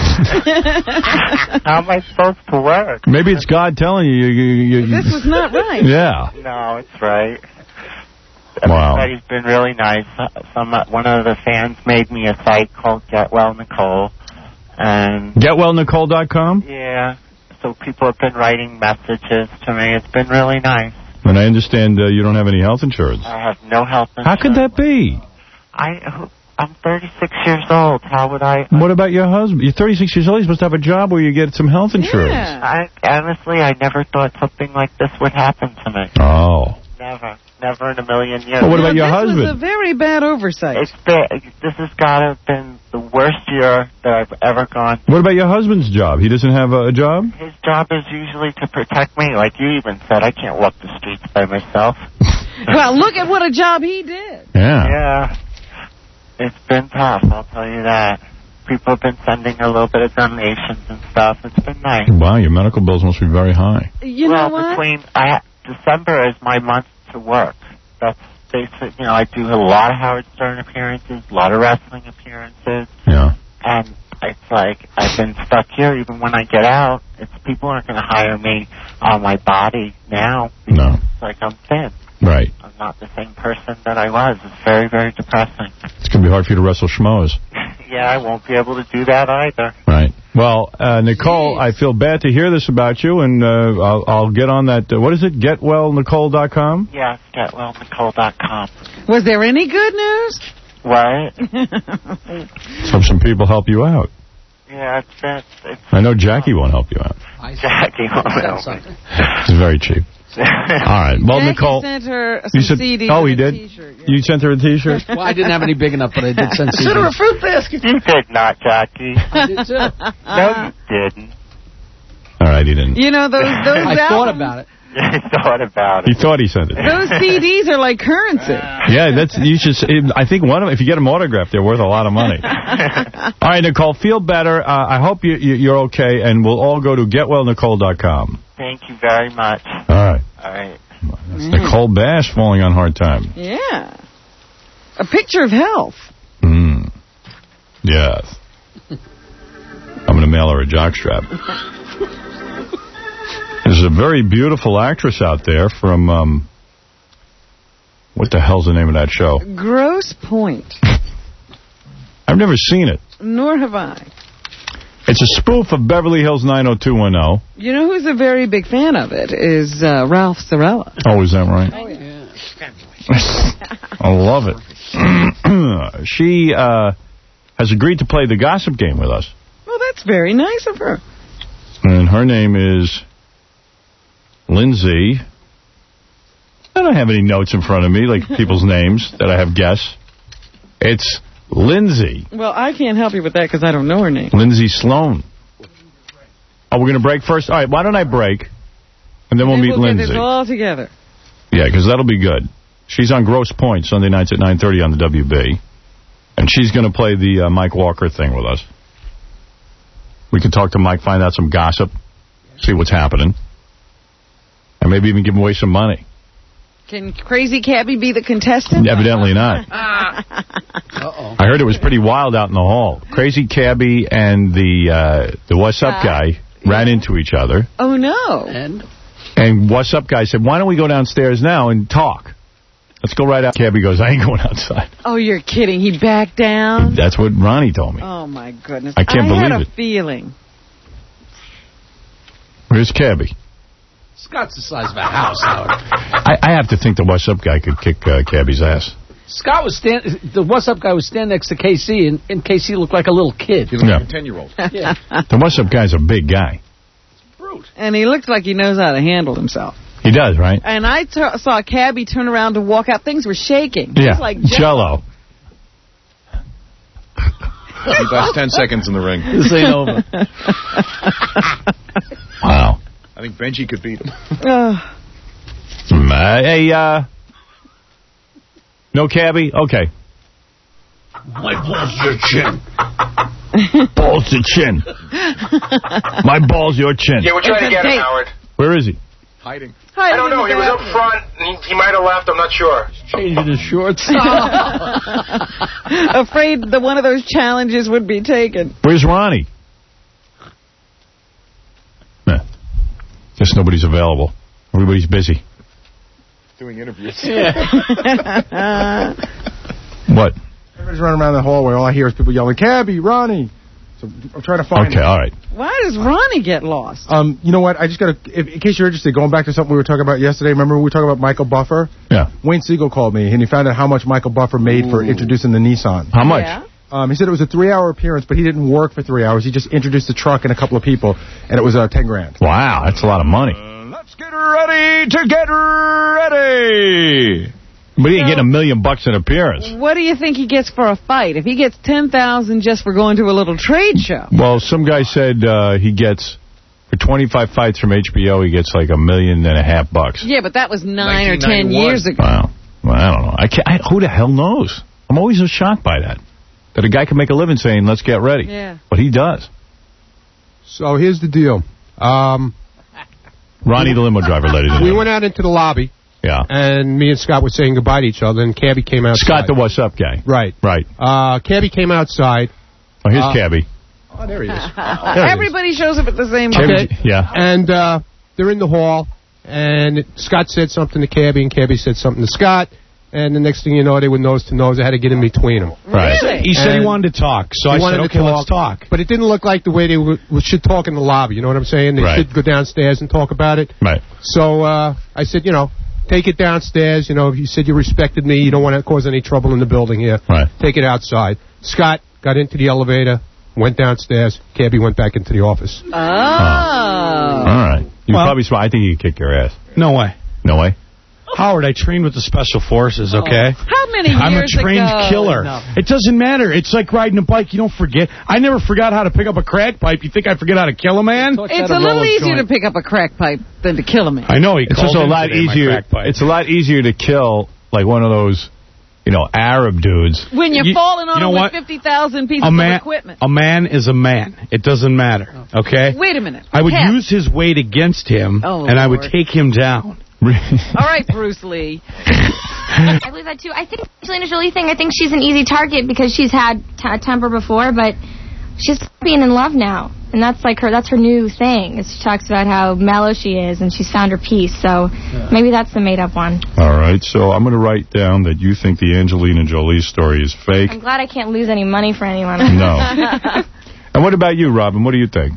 How am I supposed to work? Maybe it's God telling you. you, you, you This was not right. Yeah. No, it's right. Wow. Everybody's been really nice. Some one of the fans made me a site called Get Well Nicole, and Get Well Nicole dot com? yeah, so people have been writing messages to me. It's been really nice. And I understand uh, you don't have any health insurance. I have no health insurance. How could that be? I I'm thirty-six years old. How would I? What about your husband? You're thirty-six years old. You're supposed to have a job where you get some health insurance. I honestly, I never thought something like this would happen to me. Oh. Never, never in a million years. Well, what about your this husband? was a very bad oversight. It's been, this has got to have been the worst year that I've ever gone. What about your husband's job? He doesn't have a, a job? His job is usually to protect me. Like you even said, I can't walk the streets by myself. Well, look at what a job he did. Yeah. Yeah. It's been tough, I'll tell you that. People have been sending a little bit of donations and stuff. It's been nice. Wow, your medical bills must be very high. You well, know what? between I, December is my month to work. That's basic. You know, I do a lot of Howard Stern appearances, a lot of wrestling appearances. Yeah. And it's like I've been stuck here. Even when I get out, it's people aren't going to hire me on my body now. No. It's like I'm thin. Right. I'm not the same person that I was. It's very, very depressing. It's going to be hard for you to wrestle schmoes. Yeah, I won't be able to do that either. Right. Well, uh, Nicole, Jeez. I feel bad to hear this about you, and uh, I'll, I'll get on that. Uh, what is it? Get Well Nicole dot com? Yes, Get Well Nicole dot com. Was there any good news? What? So some people help you out. Yeah, it's, it's, it's I know Jackie won't help you out. Jackie won't help me. It's very cheap. All right. Well, Jackie Nicole. sent her some you said, C Ds oh, he and a did? T-shirt, yeah. You sent her a T-shirt? Well, I didn't have any big enough, but I did send C Ds. Sent her a fruit basket. You did not, Jackie. I did too. No, you didn't. All right, he didn't. You know, those, those I albums, thought about it. I thought about He it. thought he sent it. those C Ds are like currency. Yeah, that's you should. I think one of them. If you get them autographed, they're worth a lot of money. All right, Nicole, feel better. Uh, I hope you, you, you're okay, and we'll all go to get well nicole dot com. Thank you very much. All right. All right. That's Nicole Bash falling on hard time. Yeah. A picture of health. Mm. Yes. I'm going to mail her a jockstrap. There's a very beautiful actress out there from, um, what the hell's the name of that show? Gross Point. I've never seen it. Nor have I. It's a spoof of Beverly Hills nine oh two one oh. You know who's a very big fan of it is uh, Ralph Cirella. Oh, is that right? Oh, yeah. I love it. She uh, has agreed to play the gossip game with us. Well, that's very nice of her. And her name is Lindsay. I don't have any notes in front of me, like people's names that I have guessed. It's Lindsay. Well, I can't help you with that because I don't know her name. Lindsay Sloan. Oh, we're going to break first? All right, why don't I break, and then we'll Then meet we'll Lindsay. get this all together. Yeah, because that'll be good. She's on Grosse Pointe Sunday nights at nine thirty on the W B. And she's going to play the uh, Mike Walker thing with us. We can talk to Mike, find out some gossip, see what's happening, and maybe even give away some money. Can Crazy Cabby be the contestant? Evidently not. Uh-oh. I heard it was pretty wild out in the hall. Crazy Cabby and the uh, the What's Up guy ran into each other. Oh, no. And? And What's Up guy said, why don't we go downstairs now and talk? Let's go right out. Cabby goes, I ain't going outside. Oh, you're kidding. He backed down? That's what Ronnie told me. Oh, my goodness. I can't I believe had a it. feeling. Where's Cabby? Scott's the size of a house, Howard. I, I have to think the What's Up guy could kick uh, Cabby's ass. Scott was stand. The What's Up guy was standing next to K C, and, and K C looked like a little kid. He looked like a ten-year-old. Yeah. The What's Up guy's a big guy. And he looks like he knows how to handle himself. He does, right? And I t- saw Cabby turn around to walk out. Things were shaking. Yeah. Just like Jello. He busts ten seconds in the ring. This ain't over. Wow. I think Benji could beat him. Uh, Mm, uh, hey, uh... No Cabby? Okay. My balls, your chin. Balls to chin. My balls, your chin. Yeah, we're trying to get him, Howard. Where is he? Hiding. I don't know. He was up front. And he, he might have left. I'm not sure. Changing his shorts. afraid that one of those challenges would be taken. Where's Ronnie? Nah. Guess nobody's available. Everybody's busy. Doing interviews. Yeah. What? Everybody's running around the hallway. All I hear is people yelling, Cabby, Ronnie. So I'm trying to find Okay, him. all right. Why does Ronnie get lost? Um, you know what? I just got to, in case you're interested, going back to something we were talking about yesterday. Remember we were talking about Michael Buffer? Yeah. Wayne Siegel called me, and he found out how much Michael Buffer made for introducing the Nissan. How much? Yeah. Um, he said it was a three-hour appearance, but he didn't work for three hours. He just introduced the truck and a couple of people, and it was uh, ten grand. Wow, that's a lot of money. Let's get ready to get ready. But he didn't get a million bucks in appearance. What do you think he gets for a fight? If he gets ten thousand just for going to a little trade show. Well, some guy said uh, he gets, for twenty-five fights from H B O, he gets like a million and a half bucks. Yeah, but that was nine or ten years ago. Wow. Well, I don't know. I can't, I, who the hell knows? I'm always so shocked by that. That a guy can make a living saying, let's get ready. Yeah. But he does. So here's the deal. Um, Ronnie the limo driver, ladies and we gentlemen. went out into the lobby. Yeah. And me and Scott were saying goodbye to each other, and Cabby came outside. Scott the What's Up guy. Right. Right. Uh, Cabby came outside. Oh, here's Uh, Cabby. Oh, there he is. Everybody shows up at the same time. Okay. Yeah. And uh, they're in the hall, and Scott said something to Cabby, and Cabby said something to Scott. And the next thing you know, they were nose to nose. I had to get in between them. Right. Really? He said And he wanted to talk, so he I said, wanted to okay, let's talk. But it didn't look like the way they would, should talk in the lobby. You know what I'm saying? They Right. should go downstairs and talk about it. Right. So uh, I said, you know, take it downstairs. You know, if you said you respected me, you don't want to cause any trouble in the building here. Right. Take it outside. Scott got into the elevator, went downstairs. Cabby went back into the office. Oh. All right. You Well- probably smart. I think you can kick your ass. No way. No way? Howard, I trained with the Special Forces, okay? How many years I'm a trained ago? killer. No. It doesn't matter. It's like riding a bike. You don't forget. I never forgot how to pick up a crack pipe. You think I forget how to kill a man? It's a little easier to pick up a crack pipe than to kill a man. I know. He It's called also a in lot today, my easier. crack pipe. It's a lot easier to kill like one of those, you know, Arab dudes. When you're You- falling on you know them with what? fifty thousand pieces A man, of equipment. a man is a man. It doesn't matter, okay? Wait a minute. I would Cap. use his weight against him, Oh, and I would Lord. take him down. All right, Bruce Lee. I believe that too. I think Angelina Jolie thing, I think she's an easy target because she's had t- a temper before, but she's being in love now. And that's like her, that's her new thing. Is she talks about how mellow she is and she's found her peace. So maybe that's the made up one. All right, so I'm going to write down that you think the Angelina Jolie story is fake. I'm glad I can't lose any money for anyone. No. And what about you, Robin? What do you think?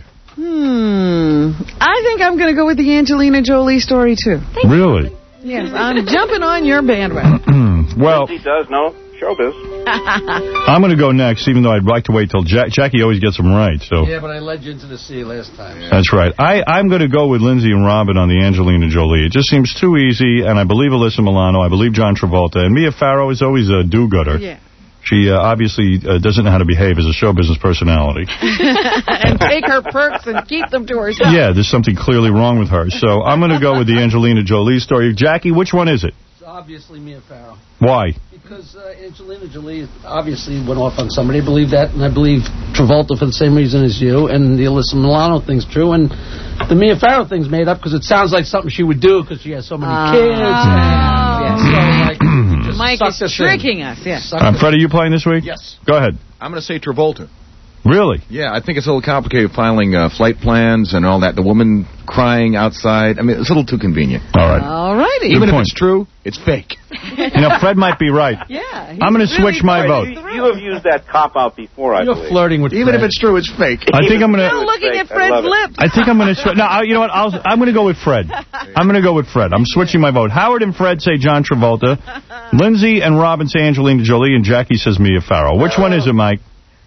Hmm. I think I'm going to go with the Angelina Jolie story, too. Really? Yes, I'm jumping on your bandwagon. Well, He does know showbiz. I'm going to go next, even though I'd like to wait till Jack Jackie always gets them right. So Yeah, but I led you into the sea last time. that's right. I, I'm going to go with Lindsay and Robin on the Angelina Jolie. It just seems too easy, and I believe Alyssa Milano, I believe John Travolta, and Mia Farrow is always a do-gooder. Yeah. She uh, obviously uh, doesn't know how to behave as a show business personality. And take her perks and keep them to herself. Yeah, there's something clearly wrong with her. So I'm going to go with the Angelina Jolie story. Jackie, which one is it? It's obviously Mia Farrow. Why? Because uh, Angelina Jolie obviously went off on somebody. I believe that, and I believe Travolta for the same reason as you, and the Alyssa Milano thing's true, and the Mia Farrow thing's made up because it sounds like something she would do because she has so many Uh, kids. And, yeah, so, like, just Mike suck is this tricking in. us, yeah. Suck Uh, this Fred, are you playing this week? Yes. Go ahead. I'm going to say Travolta. Really? Yeah, I think it's a little complicated filing uh, flight plans and all that. The woman crying outside. I mean, it's a little too convenient. All right. All righty. Even if point. it's true, it's fake. You know, Fred might be right. Yeah. I'm going to switch my vote. You, you have used that cop-out before, I You're believe. flirting with Even Fred. if it's true, it's fake. I think I'm going Still to... looking at I Fred's love it. lips. I think I'm going to switch. No, I, you know what? I'll, I'm going to go with Fred. I'm going to go with Fred. I'm switching my vote. Howard and Fred say John Travolta. Lindsay and Robin say Angelina Jolie, and Jackie says Mia Farrow. Which one is it, Mike?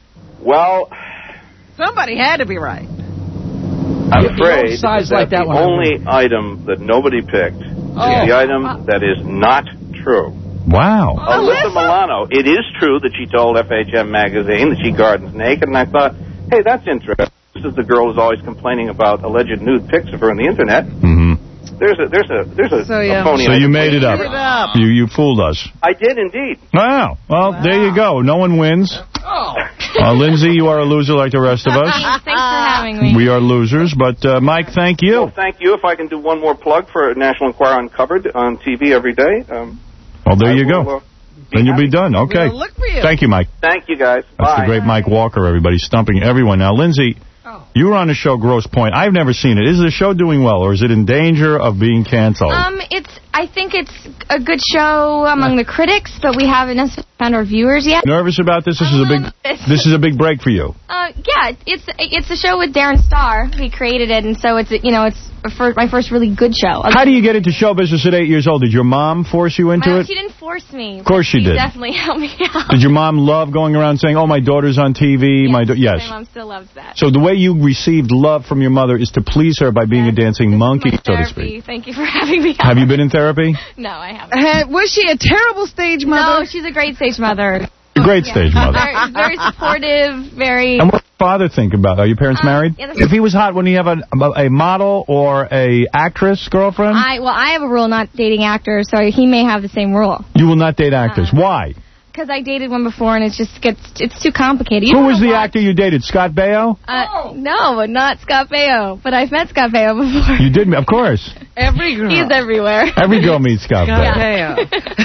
Well, Somebody had to be right. I'm You don't afraid size that like that the one. only item that nobody picked Oh. is the item that is not true. Wow. Alyssa Milano, it is true that she told F H M magazine that she gardens naked, and I thought, hey, that's interesting. This is the girl who's always complaining about alleged nude pics of her on the internet. Mm-hmm. There's a there's a there's a, So, a yeah. phony. So you item. made it up. Made it up. You you fooled us. I did indeed. Wow. Well, there you go. No one wins. Oh. Uh, Lindsay, you are a loser like the rest of us. Thanks for having me. We are losers. But, uh, Mike, thank you. Well, thank you. If I can do one more plug for National Enquirer Uncovered on T V every day. Um, Well, there I you will, go. uh, Then you'll be done. Okay. We'll look for you. Thank you, Mike. Thank you, guys. That's Bye. the great Mike Walker, everybody, stumping everyone. Now, Lindsay, you were on the show Gross Point. I've never seen it. Is the show doing well, or is it in danger of being canceled? Um, it's. I think it's a good show among the critics, but we haven't necessarily found our viewers yet. Nervous about this? This is a big. This is a big break for you. Uh, yeah, it's it's a show with Darren Star. He created it, and so it's you know it's for my first really good show. How do you get into show business at eight years old? Did your mom force you into Well, it? she didn't force me. Of course she she did. definitely helped me out. Did your mom love going around saying, "Oh, my daughter's on T V"? My da-" yes. My mom still loves that. So the way you received love from your mother is to please her by being a dancing monkey, so to Therapy. speak. Thank you for having me. Have you been in therapy? No, I haven't. Uh, was she a terrible stage mother? No, she's a great stage mother. A great stage mother. Very, very supportive. Very. And what does your father think about it? Are your parents Uh, married? yeah, that's- If he was hot, wouldn't he have a, a model or a actress girlfriend? I well, I have a rule not dating actors, so he may have the same rule. You will not date actors. Uh, Why? Because I dated one before, and it's just gets it's too complicated. You Who don't was know the why- actor you dated? Scott Baio? Uh, no, not Scott Baio, but I've met Scott Baio before. You did, of course. Every girl. He's everywhere. Every girl meets Scott Baio.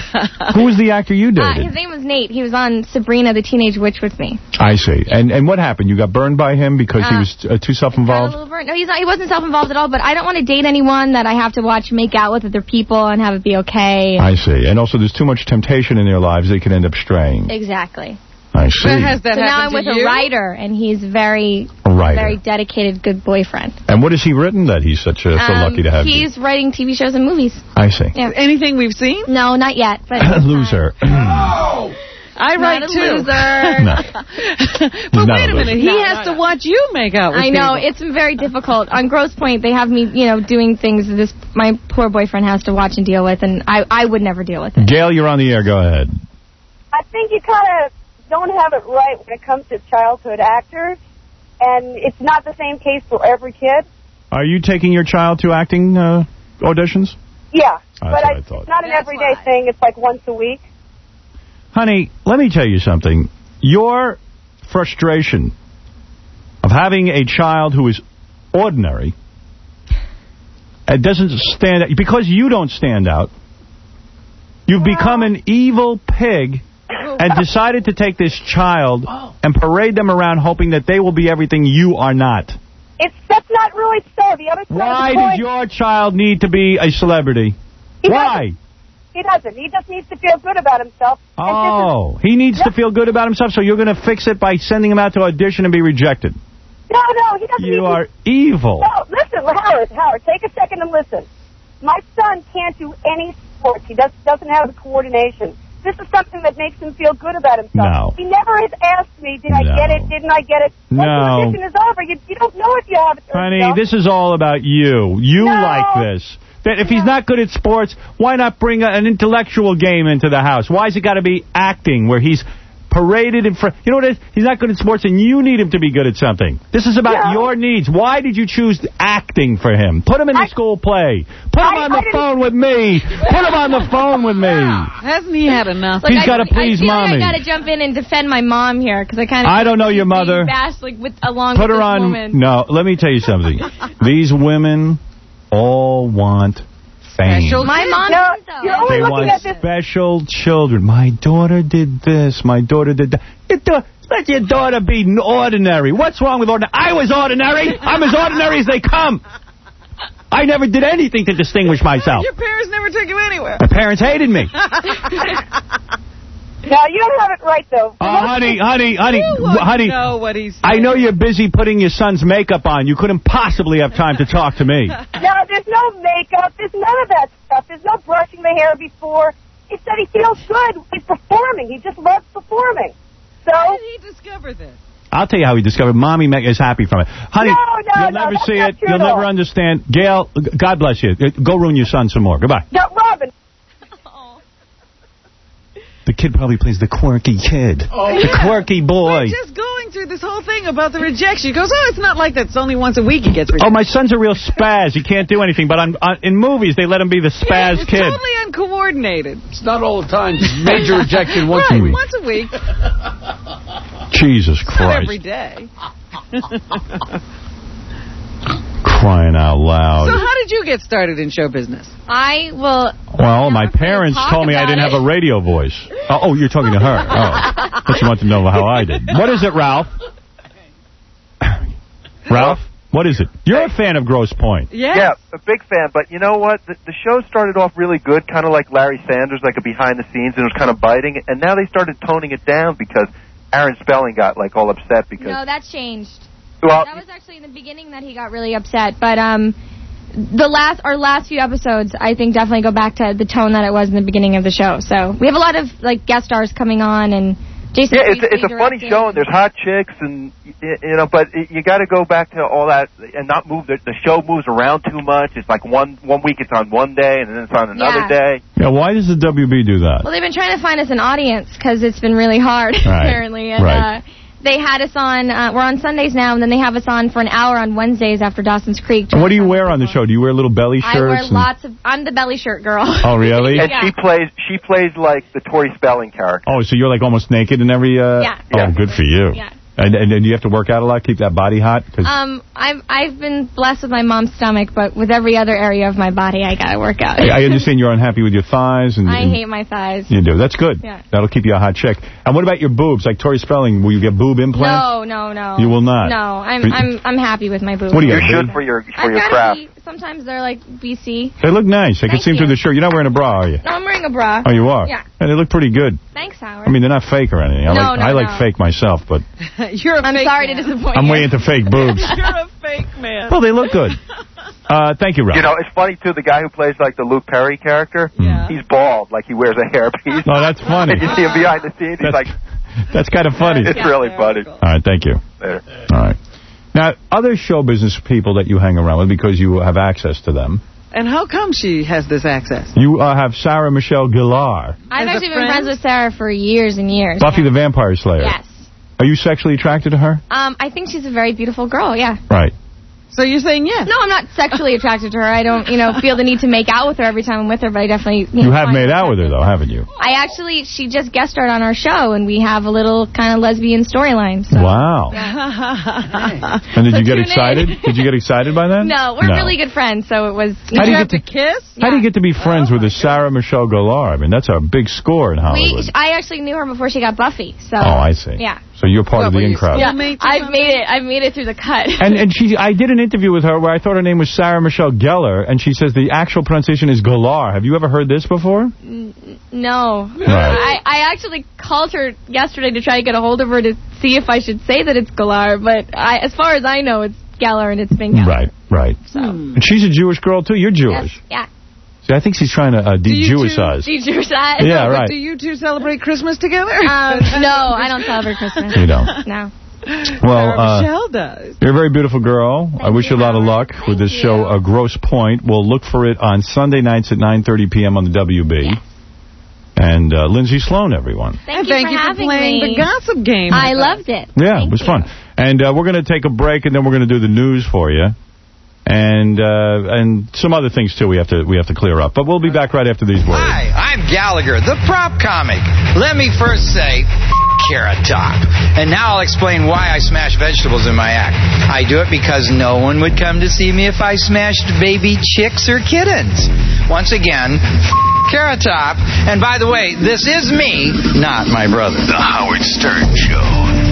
Who was the actor you Uh, dated? his name was Nate. He was on Sabrina the Teenage Witch with me. I see. And and what happened? You got burned by him because he Uh, was uh, too Got a self-involved? little burnt. No, he's not. He wasn't self-involved at all. But I don't want to date anyone that I have to watch make out with other people and have it be okay. I see. And also, there's too much temptation in their lives; they can end up straying. Exactly. I see. Has that so now I'm happened with to a you? writer, and he's very A Writer. A very dedicated, good boyfriend. And what has he written that he's such a, so Um, lucky to have you? He's writing T V shows and movies. I see. Yeah. Anything we've seen? No, not yet. But Loser. I write Not a too. loser. No. But Not wait a a minute, loser. he No, has no, to watch you make out with I know, people. it's very difficult. On Grosse Point, they have me, you know, doing things this my poor boyfriend has to watch and deal with, and I, I would never deal with it. Gail, you're on the air. Go ahead. I think you kind of don't have it right when it comes to childhood actors, and it's not the same case for every kid. Are you taking your child to acting uh, auditions? Yeah, That's but what I, I thought. it's not an everyday thing. It's like once a week. Honey, let me tell you something. Your frustration of having a child who is ordinary, it doesn't stand out, because you don't stand out, you've become an evil pig and decided to take this child and parade them around hoping that they will be everything you are not. It's that's not really so. The other side Why of the coin, does your child need to be a celebrity? He Why? He doesn't. He just needs to feel good about himself. Oh, he needs to feel good about himself, so you're going to fix it by sending him out to audition and be rejected. No, no, he doesn't. You need are to, evil. No, listen, Howard, Howard, take a second and listen. My son can't do any sports. He does, doesn't have the coordination. This is something that makes him feel good about himself. No. He never has asked me, did I No. get it, didn't I get it? Once No. the audition is over, you, you don't know if you have it or Honey, not. this is all about you. You No. like this. That if he's not good at sports, why not bring a, an intellectual game into the house? Why has it got to be acting where he's paraded in front? You know what it is? He's not good at sports, and you need him to be good at something. This is about Yeah. your needs. Why did you choose acting for him? Put him in the school play. Put him I- on the I didn't- phone with me. Put him on the phone with me. Hasn't he had enough? He's I- gotta please I feel mommy. like I got to jump in and defend my mom here, because I kind of... I don't know your mother. Bashed, like, with, along Put with her this on. woman. No, let me tell you something. These women all want fame. My mom No, does, though. you're only They looking want at this. special children. My daughter did this. My daughter did that. Your da- Let your daughter be n- ordinary. What's wrong with ordinary? I was ordinary. I'm as ordinary as they come. I never did anything to distinguish myself. Your parents never took you anywhere. My parents hated me. No, you don't have it right, though. Oh, honey, honey, honey, You won't honey. know what he's I know you're busy putting your son's makeup on. You couldn't possibly have time to talk to me. No, there's no makeup. There's none of that stuff. There's no brushing the hair before. He said he feels good. He's performing. He just loves performing. So, How did he discover this? I'll tell you how he discovered. Mommy ma- is happy from it. Honey, No, no, you'll no, never that's see not it. true You'll at all. never understand. Gail, God bless you. Go ruin your son some more. Goodbye. no, Robin. The kid probably plays the quirky kid. Oh, the yeah. quirky boy. We're just going through this whole thing about the rejection. He goes, oh, it's not like that. It's only once a week he gets rejected. Oh, my son's a real spaz. He can't do anything. But on, on, in movies, they let him be the spaz It's kid. totally uncoordinated. It's not all the time. Just major rejection once right, a week. once a week. Jesus Not Christ. every day. Crying out loud. So how did you get started in show business? I will... Well, my parents talk told me I about didn't it. have a radio voice. Oh, oh, you're talking to her. Oh, but you want to know how I did. What is it, Ralph? Ralph, what is it? You're a fan of Grosse Point. Yeah. Yeah, a big fan. But you know what? The, the show started off really good, kind of like Larry Sanders, like a behind the scenes, and it was kind of biting. And now they started toning it down because Aaron Spelling got like all upset because. No, that's changed. Well, That was actually in the beginning that he got really upset, but um, the last our last few episodes, I think, definitely go back to the tone that it was in the beginning of the show. So we have a lot of like guest stars coming on, and Jason. yeah, it's a, Priestley it's a funny directing. show, and there's hot chicks, and y- you know, but it, you got to go back to all that and not move. The, the show moves around too much. It's like one one week it's on one day, and then it's on another Yeah. day. Yeah, why does the W B do that? Well, they've been trying to find us an audience because it's been really hard, Right. apparently. And, Right. uh, they had us on, uh, we're on Sundays now, and then they have us on for an hour on Wednesdays after Dawson's Creek. And what do you wear on the show? Do you wear little belly shirts? I wear and- lots of, I'm the belly shirt girl. Oh, really? And Yeah. she plays she plays like the Tori Spelling character. Oh, so you're like almost naked in every... Uh... Yeah. Oh, Yeah. good for you. Yeah. And, and and you have to work out a lot, keep that body hot? 'Cause Um, I've I've been blessed with my mom's stomach, but with every other area of my body, I gotta work out. I, I understand you're unhappy with your thighs. and, I and hate my thighs. You do. That's good. Yeah. That'll keep you a hot chick. And what about your boobs? Like Tori Spelling, will you get boob implants? No, no, no. You will not? No, I'm Are you- I'm I'm happy with my boobs. What do you You got, should baby? for your for I've your gotta craft. be sometimes they're like B C. They look nice. I can Thank see them you. through the shirt. You're not wearing a bra, are you? No, I'm wearing a bra. Oh, you are? Yeah. And they look pretty good. Thanks, Howard. I mean, they're not fake or anything. I No, like, no, I like no. fake myself, but You're a I'm fake sorry man. to disappoint I'm you. way into fake boobs. You're a fake man. Well, they look good. Uh, thank you, Rob. You know, it's funny, too, the guy who plays, like, the Luke Perry character, Yeah. he's bald, like he wears a hairpiece. Oh, that's funny. And you see him behind the scenes, he's That's- like... That's kind of funny. It's really funny. All right, thank you. Later. All right. Now, other show business people that you hang around with because you have access to them, And how come she has this access? you uh, have Sarah Michelle Gellar, I've As a actually been friend? friends with Sarah for years and years. Buffy the Vampire Slayer. Yes. Are you sexually attracted to her? Um, I think she's a very beautiful girl, yeah. Right. So you're saying yes? No, I'm not sexually attracted to her. I don't, you know, feel the need to make out with her every time I'm with her, but I definitely... You, You know, have find made her out with her, attractive. though, haven't you? I actually, she just guest starred on our show, and we have a little kind of lesbian storyline. So. Wow. And did So you get tune in. excited? Did you get excited by that? No, we're really good friends, so it was... How do you get to kiss? How do you get to be friends with a Sarah Michelle Gellar? I mean, that's a big score in Hollywood. We, I actually knew her before she got Buffy, so... Oh, I see. Yeah. So you're part of the in crowd. Yeah, I've made it. I've made it through the cut. And and she, I did an interview with her where I thought her name was Sarah Michelle Gellar, and she says the actual pronunciation is Gellar. Have you ever heard this before? N- No. Right. I, I actually called her yesterday to try to get a hold of her to see if I should say that it's Galar, but I, as far as I know, it's Geller and it's been Geller. Right, right. And she's a Jewish girl, too. You're Jewish. Yes, yeah. See, I think she's trying to uh, de-Jewishize. De-Jewish that? Yeah, right. Do you two celebrate Christmas together? Um, no, I don't celebrate Christmas. You don't? No. Well, Sarah uh, Michelle does. you're a very beautiful girl. I wish you a lot of luck with this show, uh, Gross Point. We'll look for it on Sunday nights at nine thirty p.m. on the W B. Yes. And uh, Lindsay Sloan, everyone. Thank and you thank for you for having playing me. the gossip game. I loved it. Yeah, Thank it was you. fun. And uh, we're going to take a break, and then we're going to do the news for you. And uh, and some other things, too, we have to we have to clear up. But we'll be back right after these words. Hi, I'm Gallagher, the prop comic. Let me first say, Carrot Top. And now I'll explain why I smash vegetables in my act. I do it because no one would come to see me if I smashed baby chicks or kittens. Once again, Carrot Top. And by the way, this is me, not my brother. The Howard Stern Show.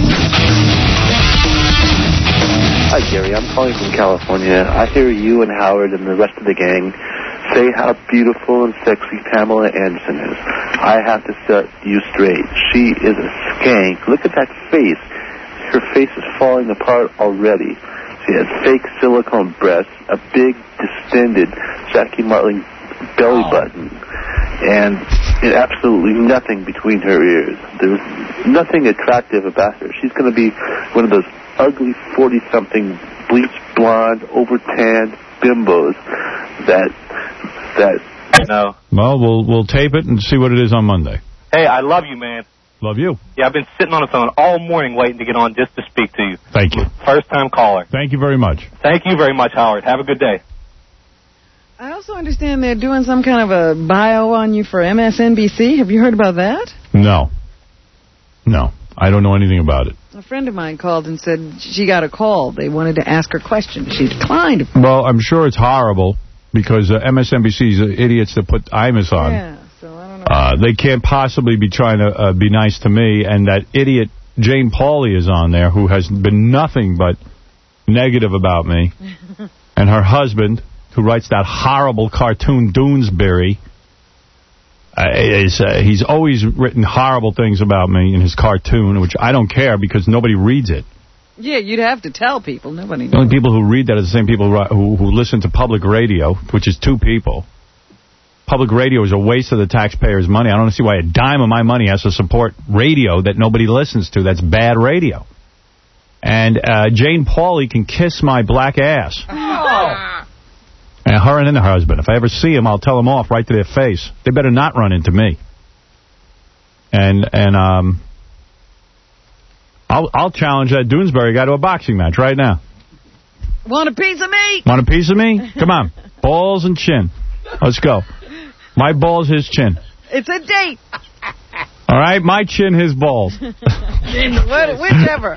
Hi, Gary. I'm calling from California. I hear you and Howard and the rest of the gang say how beautiful and sexy Pamela Anderson is. I have to set you straight. She is a skank. Look at that face. Her face is falling apart already. She has fake silicone breasts, a big, distended Jackie Martling belly button, and absolutely nothing between her ears. There's nothing attractive about her. She's going to be one of those ugly forty-something, bleached blonde, over-tanned bimbos that, that, you know. Well, we'll we'll tape it and see what it is on Monday. Hey, I love you, man. Love you. Yeah, I've been sitting on the phone all morning waiting to get on just to speak to you. Thank you. First-time caller. Thank you very much. Thank you very much, Howard. Have a good day. I also understand they're doing some kind of a bio on you for M S N B C. Have you heard about that? No. No. I don't know anything about it. A friend of mine called and said she got a call. They wanted to ask her questions. She declined. Well, I'm sure it's horrible because uh, M S N B C's uh, idiots that put Imus on. Yeah, so I don't know. Uh, they can't possibly be trying to uh, be nice to me, and that idiot Jane Pauley is on there who has been nothing but negative about me. And her husband, who writes that horrible cartoon Doonesbury, uh, is, uh, he's always written horrible things about me in his cartoon, which I don't care because nobody reads it. Yeah, you'd have to tell people. Nobody knows. The only people who read that are the same people who, who, who listen to public radio, which is two people. Public radio is a waste of the taxpayers' money. I don't see why a dime of my money has to support radio that nobody listens to. That's bad radio. And uh, Jane Pauley can kiss my black ass. Oh. And her and her husband. If I ever see them, I'll tell them off right to their face. They better not run into me. And and um, I'll I'll challenge that Doonesbury guy to a boxing match right now. Want a piece of me? Want a piece of me? Come on. Balls and chin. Let's go. My balls, his chin. It's a date. All right? My chin, his balls. What- Whichever.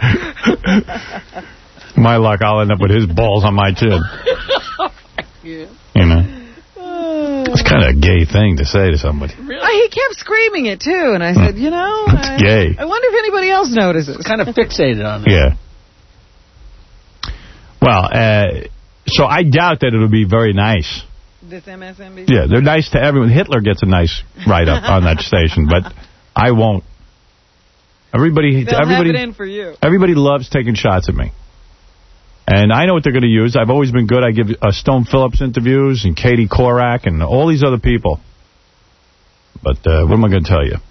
My luck, I'll end up with his balls on my chin. Yeah. You know? It's kind of a gay thing to say to somebody. Really? He kept screaming it, too, and I said, you know, It's I, gay. I wonder if anybody else notices. Kind of fixated on it. Yeah. Well, uh, So I doubt that it'll be very nice. This M S N B C? Yeah, they're nice to everyone. Hitler gets a nice write-up on that station, but I won't. Everybody, They'll everybody, have it in for you. Everybody loves taking shots at me. And I know what they're going to use. I've always been good. I give uh, Stone Phillips interviews and Katie Korak and all these other people. But uh, what am I going to tell you?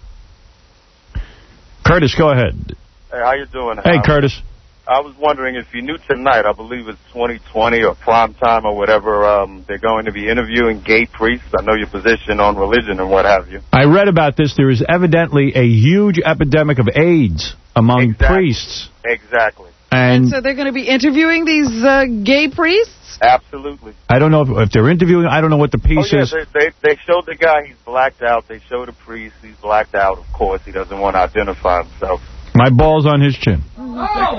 Curtis, go ahead. Hey, how you doing? Hey, Howard? Curtis. I was wondering if you knew tonight, I believe it's twenty twenty or prime time or whatever, um, they're going to be interviewing gay priests. I know your position on religion and what have you. I read about this. There is evidently a huge epidemic of AIDS among Exactly. priests. Exactly. And So they're going to be interviewing these uh, gay priests? Absolutely. I don't know if, if they're interviewing. I don't know what the piece oh, yeah, is. they, they, they showed the guy, he's blacked out. They showed the priest, he's blacked out, of course. He doesn't want to identify himself. My ball's on his chin. All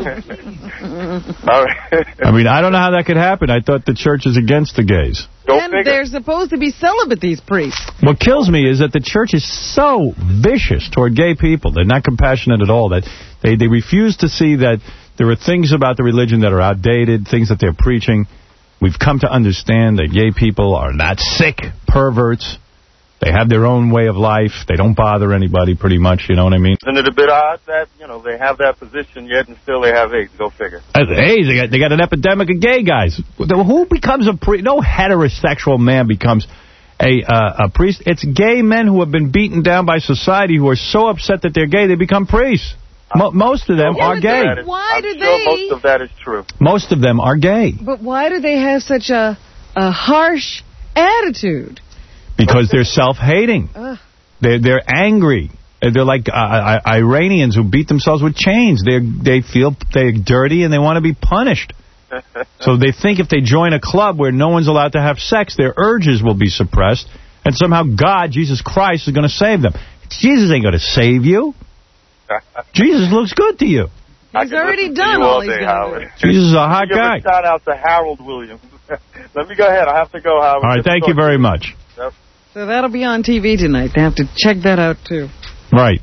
right. I mean, I don't know how that could happen. I thought the church is against the gays. And they're supposed to be celibate, these priests. What kills me is that the church is so vicious toward gay people. They're not compassionate at all. That they, they refuse to see that there are things about the religion that are outdated, things that they're preaching. We've come to understand that gay people are not sick perverts. They have their own way of life. They don't bother anybody pretty much, you know what I mean? Isn't it a bit odd that, you know, they have that position yet and still they have AIDS? Go figure. Hey, they got, they got an epidemic of gay guys. Who becomes a priest? No heterosexual man becomes a, uh, a priest. It's gay men who have been beaten down by society who are so upset that they're gay, they become priests. Mo most of them Yeah, are but gay. That is, Why I'm do sure they- most of that is true. Most of them are gay. But why do they have such a, a harsh attitude? Because they're self-hating. Ugh. They're, they're angry. They're like uh, Iranians who beat themselves with chains. They they feel they're dirty and they want to be punished. So they think if they join a club where no one's allowed to have sex, their urges will be suppressed, and somehow God, Jesus Christ, is going to save them. Jesus ain't going to save you. Jesus looks good to you. He's already To done you all all he's day, going Howard. to do. Jesus is a hot Give guy. a shout out to Harold Williams. Let me go ahead. I have to go, Howard. All right, thank you very much. Yep. So that'll be on T V tonight. They have to check that out, too. Right.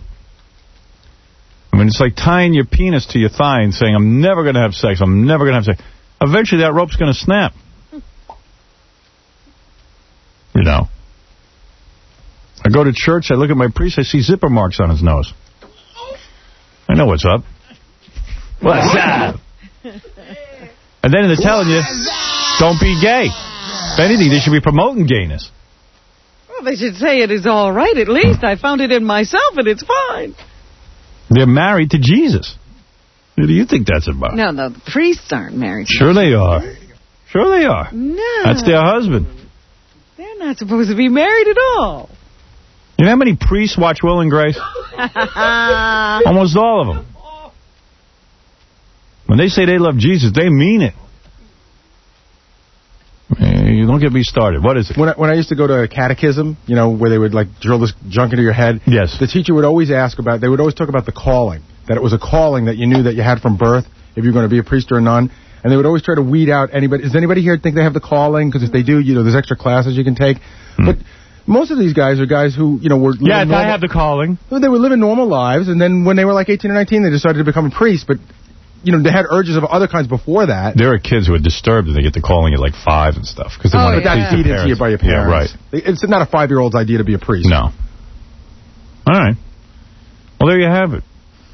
I mean, it's like tying your penis to your thigh and saying, I'm never going to have sex, I'm never going to have sex. Eventually that rope's going to snap. You know. I go to church, I look at my priest, I see zipper marks on his nose. I know what's up. What's up? And then they're telling you, don't be gay. If anything, they should be promoting gayness. Well, they should say it is all right, at least. I found it in myself, and it's fine. They're married to Jesus. What do you think that's about? No, no, the priests aren't married. Sure they are. Sure they are. No. That's their husband. They're not supposed to be married at all. You know how many priests watch Will and Grace? Almost all of them. When they say they love Jesus, they mean it. Eh, You don't get me started. What is it? When I, when I used to go to a catechism, you know, where they would, like, drill this junk into your head. Yes. The teacher would always ask about, they would always talk about the calling, that it was a calling that you knew that you had from birth, if you're going to be a priest or a nun. And they would always try to weed out anybody. Does anybody here think they have the calling? Because if they do, you know, there's extra classes you can take. Hmm. But most of these guys are guys who, you know, were living Yeah, normal, I have the calling. They were living normal lives, and then when they were like eighteen or nineteen, they decided to become a priest. But, you know, they had urges of other kinds before that. There are kids who are disturbed and they get the calling at like five and stuff. Because they Oh, want to but that's please feed their into you parents. by your parents. Yeah, right. It's not a five-year-old's idea to be a priest. No. All right. Well, there you have it.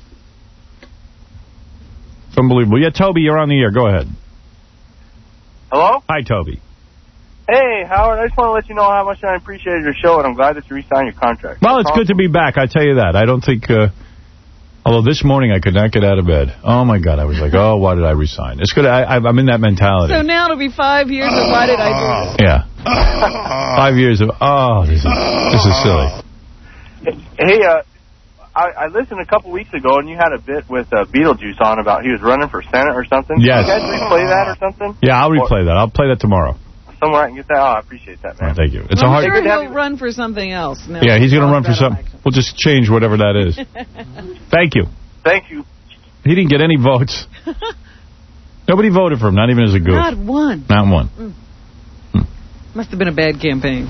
It's unbelievable. Yeah, Toby, you're on the air. Go ahead. Hello? Hi, Toby. Hey, Howard, I just want to let you know how much I appreciated your show, and I'm glad that you re-signed your contract. Well, it's good to be back. I tell you that. I don't think... Uh, although this morning I could not get out of bed. Oh, my God. I was like, oh, why did I resign? It's good. I, I'm in that mentality. So now it'll be five years of why did I do this? Yeah. Five years of, oh, this is this is silly. Hey, uh, I, I listened a couple weeks ago, and you had a bit with uh, Beetlejuice on about he was running for Senate or something. Yes. Can you guys replay that or something? Yeah, I'll replay that. I'll play that tomorrow. somewhere I can get that. Oh, I appreciate that, man. Oh, thank you. It's I'm a hard. sure he'll run for something else. No, yeah, he's going to run for something. We'll just change whatever that is. Thank you. Thank you. He didn't get any votes. Nobody voted for him, not even as a goof. Not one. Not one. Mm. Mm. Must have been a bad campaign.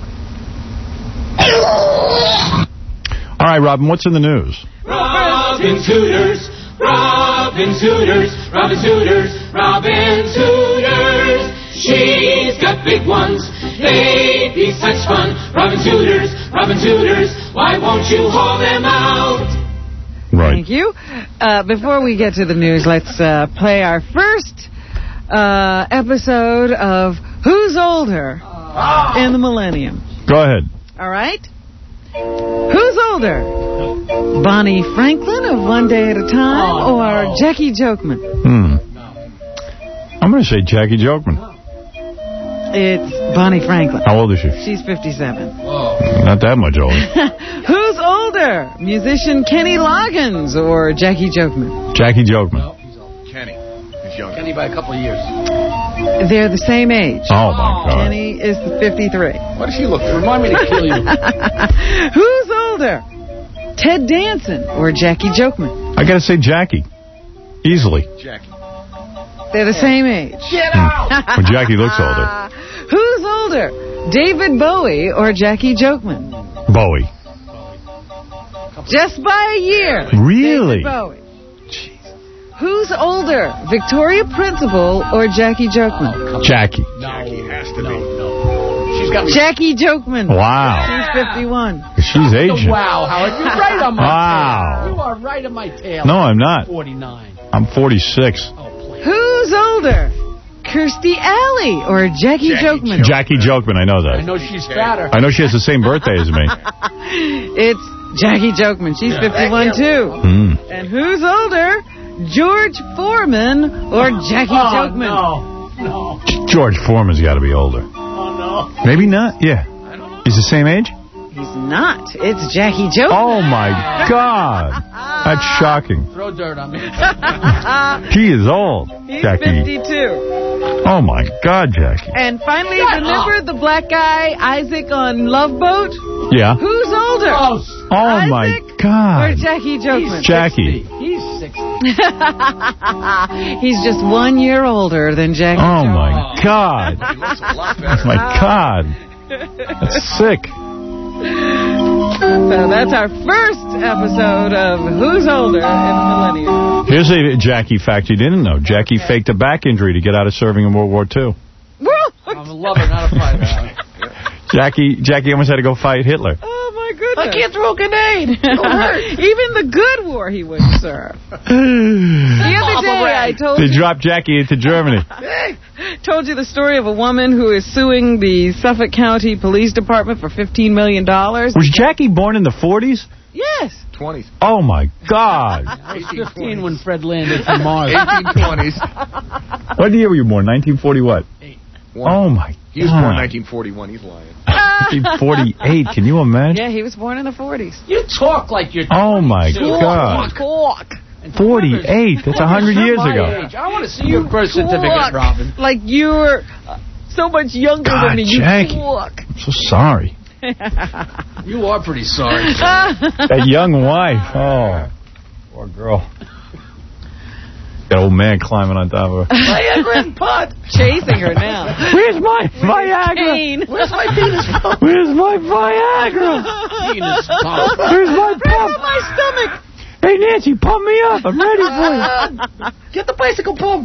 All right, Robin, what's in the news? Robin Hooters, Robin Hooters, Robin Hooters, Robin Hooters. She's got big ones. They'd be such fun. Robin's Hooters, Robin's Hooters. Why won't you haul them out? Right. Thank you. Uh, before we get to the news, let's uh, play our first uh, episode of Who's Older in the Millennium. Go ahead. All right? Who's older? Bonnie Franklin of One Day at a Time Oh, or no. Jackie Jokeman? Hmm. I'm going to say Jackie Jokeman. It's Bonnie Franklin. How old is she? She's fifty-seven. Not that much older. Who's older? Musician Kenny Loggins or Jackie Jokeman? Jackie Jokeman. Kenny. He's young. Kenny by a couple of years. They're the same age. Oh, my God. Kenny is fifty-three. What does she look like? Remind me to kill you. Who's older? Ted Danson or Jackie Jokeman? I got to say Jackie. Easily. Jackie. They're the same age. Get out! Well, Jackie looks older. Who's older? David Bowie or Jackie Jokeman? Bowie. Just by a year. Really? David Bowie. Who's older? Victoria Principal or Jackie Jokeman? Jackie. Jackie has to No, be. no. She's got me. Jackie Jokeman. Wow. She's fifty-one. She's aging. Wow, Howard. You're right on my Wow. tail. You are right on my tail. No, I'm not. forty-nine. I'm forty-six. Who's older? Kirstie Alley or Jackie, Jackie Jokeman? Jackie Jokeman, I know I that. know she's fatter. I know she has the same birthday as me. It's Jackie Jokeman. She's fifty-one, too. Mm. And who's older? George Foreman or Jackie Oh, Jokeman? no. No. George Foreman's got to be older. Oh, no. Maybe not. Yeah. He's the same age? He's not. It's Jackie Jokeman. Oh, my God. That's shocking. Throw dirt on me. He is old, He's Jackie. fifty-two. Oh, my God, Jackie. And finally, remember the black guy, Isaac, on Love Boat? Yeah. Who's older? Close. Oh, Isaac my or God. Jackie Jokeman? Jackie. He's sixty. He's just one year older than Jackie Oh, Jokeman. my God. He looks a lot Oh, better. my God. That's sick. So that's our first episode of Who's Older in the Millennium. Here's a Jackie fact you didn't know. Jackie faked a back injury to get out of serving in World War Two. I'm a lover, not a fighter. Jackie Jackie almost had to go fight Hitler. Oh, my goodness. I can't throw a grenade. It'll hurt. Even the good war he wouldn't serve. The other day I told They you, dropped Jackie into Germany. told you the story of a woman who is suing the Suffolk County Police Department for fifteen million dollars. Was Jackie born in the forties? Yes. twenties. Oh, my God. I was fifteen when Fred landed from Mars. eighteen twenties. What year were you born? nineteen forty what? Oh, my He was born God. nineteen forty-one. He's lying. nineteen forty-eight. Can you imagine? Yeah, he was born in the forties. You talk like you're Oh, my twenty-two. God. Talk. forty-eight. That's one hundred You're years my ago. age. I want to see your birth certificate, Talk Robin. like you're uh, so much younger God, than me. You Jackie. talk. I'm so sorry. You are pretty sorry. That young wife. Oh, poor girl. That old man climbing on top of her. Viagra and pot. Chasing her now. Where's my Viagra? Cane. Where's my penis pump? Where's my Viagra? Penis pump. Where's my pump? My stomach. Hey, Nancy, pump me up. I'm ready for you. Get the bicycle pump.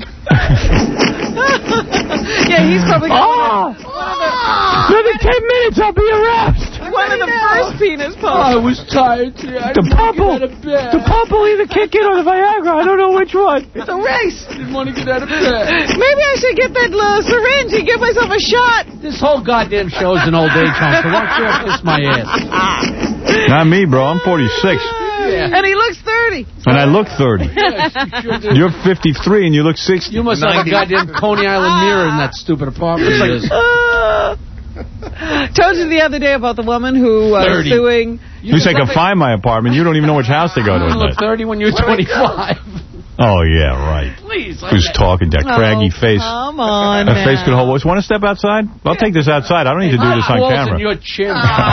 Yeah, he's probably Oh! Another ten minutes, I'll be aroused. one of the first penis I pumps. was tired today. I The didn't pump will, get out of bed. the pump will either kick in or the Viagra. I don't know which one. It's a race. I didn't want to get out of bed. Maybe I should get that uh, syringe and give myself a shot. This whole goddamn show is an old age home, so why don't you kiss my ass? Not me, bro. I'm forty-six. Yeah. And he looks thirty. And I look thirty. Yes, you sure do. You're fifty-three and you look sixty. You must have a goddamn Coney Island mirror in that stupid apartment. of yours. Uh, told you the other day about the woman who was thirty. suing. At least I can find my apartment. You don't even know which house to go to You at look night. thirty when you're twenty-five. Oh, yeah, right. Please. I Who's bet. talking? That craggy Oh, face. Come on. That face now. could hold. Want to step outside? I'll take this outside. I don't need to do this on Balls in camera. your chin.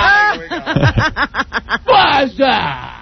What's that?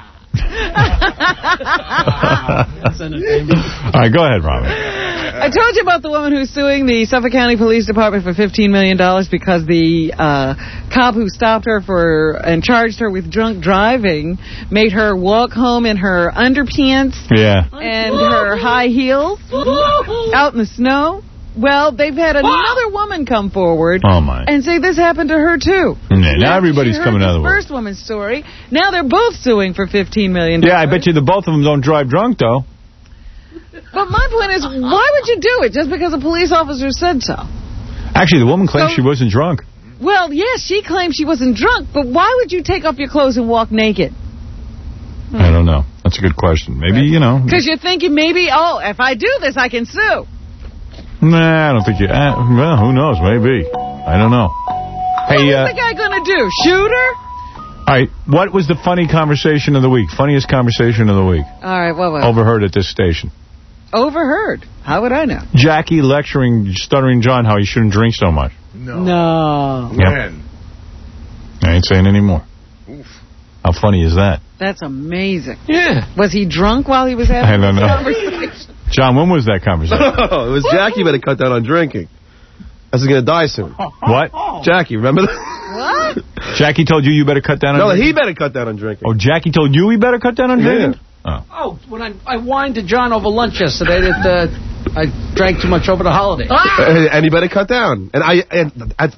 That's entertainment. All right, go ahead, Robin. I told you about the woman who's suing the Suffolk County Police Department for fifteen million dollars because the uh, cop who stopped her for and charged her with drunk driving made her walk home in her underpants Yeah. and her high heels out in the snow. Well, they've had another woman come forward Oh, my. and say this happened to her, too. Yeah, now everybody's She heard coming out of the this wood. first woman's story. Now they're both suing for fifteen million dollars. Yeah, I bet you the both of them don't drive drunk, though. But my point is, why would you do it just because a police officer said so? Actually, the woman claims So- she wasn't drunk. Well, yes, she claimed she wasn't drunk, but why would you take off your clothes and walk naked? I don't know. That's a good question. Maybe, you know. Because you're thinking maybe, oh, if I do this, I can sue. Nah, I don't think you... Uh, well, who knows? Maybe. I don't know. Hey, uh, What's the guy going to do? Shoot her? all right, what was the funny conversation of the week? Funniest conversation of the week? All right, what was Overheard at this station. Overheard. How would I know? Jackie lecturing Stuttering John how he shouldn't drink so much. No. No. Yep. I ain't saying any more. How funny is that? That's amazing. Yeah. Was he drunk while he was having I don't this know. conversation? John, when was that conversation? Oh, it was Jackie better cut down on drinking. This is going to die soon. What? Jackie, remember that? What? Jackie told you you better cut down on No, drinking? he better cut down on drinking. Oh, Jackie told you he better cut down on drinking? Yeah. Oh, when I I whined to John over lunch yesterday that uh, I drank too much over the holiday. Uh, and he better cut down. And I and I,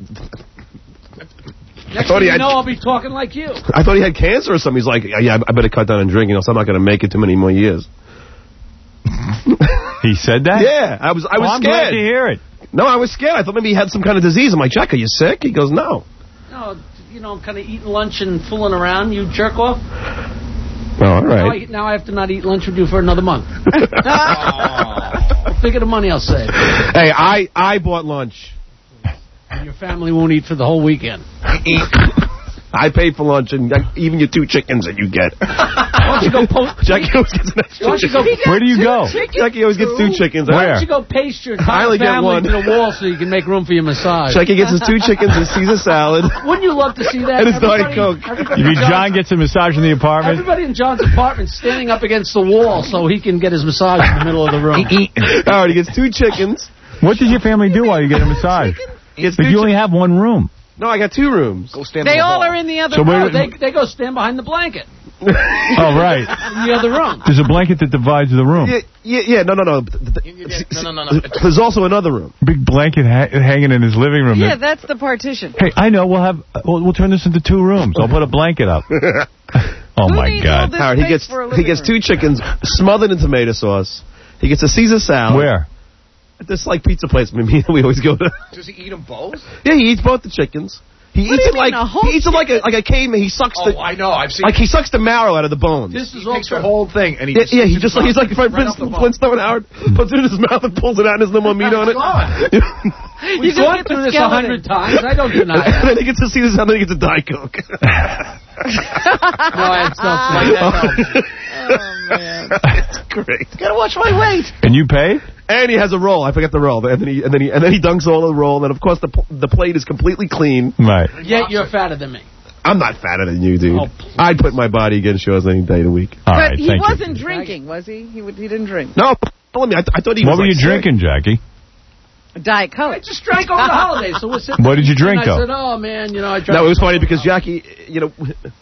Next thought thing he you had- know, I'll be talking like you. I thought he had cancer or something. He's like, yeah, I better cut down on drinking, else I'm not going to make it too many more years. He said that? Yeah, I was I was Oh, I'm scared. glad to hear it. No, I was scared. I thought maybe he had some kind of disease. I'm like, Jack, are you sick? He goes, no. No, you know, I'm kind of eating lunch and fooling around. You jerk off. Oh, all Now right. I, now I have to not eat lunch with you for another month. Think of the money I'll save. Hey, I, I bought lunch. And your family won't eat for the whole weekend. I paid for lunch, and uh, even your two chickens that you get. Why don't you go post... Jackie always gets an extra Why don't you go... chicken. Where do you go? Jackie always gets two chickens. Why don't you go paste your I only entire get family one. to the wall so you can make room for your massage? Jackie gets his two chickens and Caesar salad. Wouldn't you love to see that? And his Diet Everybody- Coke. everybody You mean in John John's- gets a massage in the apartment? Everybody in John's apartment standing up against the wall so he can get his massage in the middle of the room. All right, he gets two chickens. What did your family do while you get a massage? He gets But two you only have one room. No, I got two rooms. Go stand They all are in the other So where- room. They, they go stand behind the blanket Oh, right. in the other room. There's a blanket that divides the room. Yeah, yeah, yeah, no, no, no. No, no, no, no. There's also another room. Big blanket ha- hanging in his living room. Yeah, that's the partition. Hey, I know. We'll have. We'll, we'll turn this into two rooms. I'll put a blanket up. Oh, Who my needs all God. this Howard, he space gets for a he living gets room? two chickens smothered in tomato sauce. He gets a Caesar salad. Where? At this like pizza place we we always go to. Does he eat them both? Yeah, he eats both the chickens. He What eats do it you like mean, a whole he eats it like a like a caveman. He sucks Oh, the I know. I've seen. like he sucks the marrow out of the bones. This is he takes also... the whole thing and he Yeah, just yeah, he sticks just it he's like right Fred off the Flintstone, bone. Flintstone Howard puts it in his mouth and pulls it out and there's no more meat on it. We've just gone get the through this a skeleton. hundred times. I don't deny And that. then he gets to see this, and then he gets a Diet Coke. No, I don't. Oh, man. It's great. Gotta watch my weight. And you pay? And he has a roll. I forget the roll. And then he and then he and then he dunks all the roll. And of course the pl- the plate is completely clean. Right. Yet you're fatter than me. I'm not fatter than you, dude. Oh, I'd put my body against yours any day of the week. All But right, he thank wasn't you. drinking, was he? He, would, he didn't drink. No, tell me. I, th- I thought he What was were like you sick. drinking, Jackie? Diet Coke. I just drank over the holidays, so we're sitting What did you there drink, and I though? said, oh, man, you know, I drank... No, it was funny because Jackie, you know,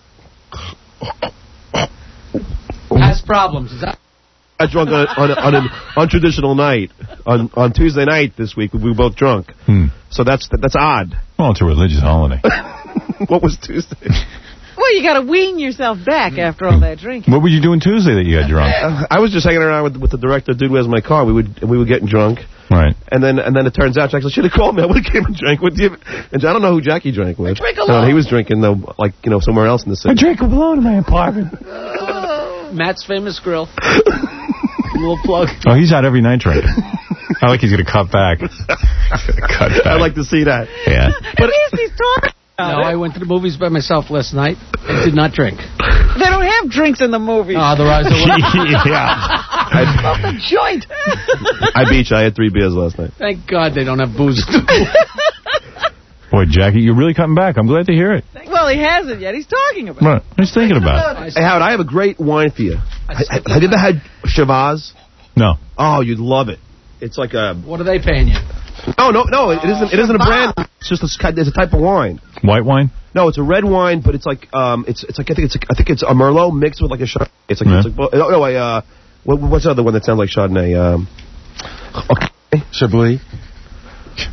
has problems. Is that... I drunk on, on, on an untraditional night. On on Tuesday night this week, we were both drunk. Hmm. So that's that's odd. Well, it's a religious holiday. What was Tuesday? Well, you got to wean yourself back after all that drinking. What were you doing Tuesday that you got drunk? Uh, I was just hanging around with with the director, Dude Where's My Car. We would we were getting drunk. Right. And then and then it turns out Jackie should have called me. I would have came and drank with you. And I don't know who Jackie drank with. I drank No, alone. he was drinking though, like you know, somewhere else in the I city. drank alone in my apartment. Matt's Famous Grill. Little plug. Oh, he's out every night drinking. I like he's going to cut back. He's going to cut back. I'd like to see that. Yeah. At least he's talking No, about I it. went to the movies by myself last night and did not drink. They don't have drinks in the movies. No, otherwise I would. Yeah. Smoke a joint. I beat you. I had three beers last night. Thank God they don't have booze. at the movie. Boy, Jackie, you're really cutting back. I'm glad to hear it. Well, he hasn't yet. He's talking about What? He's thinking about it. Hey, Howard, I have a great wine for you. I, I, have you ever had Chavaz? No. Oh, you'd love it. It's like a... What are they paying you? No, no, no. It isn't. It isn't a brand. It's just a, it's a type of wine. White wine? No, it's a red wine, but it's like um, it's it's like I think it's I think it's a Merlot mixed with like a Chardonnay. It's like Yeah. it's like no, no, a, uh, what, what's the other one that sounds like Chardonnay? Um, okay, Chablis.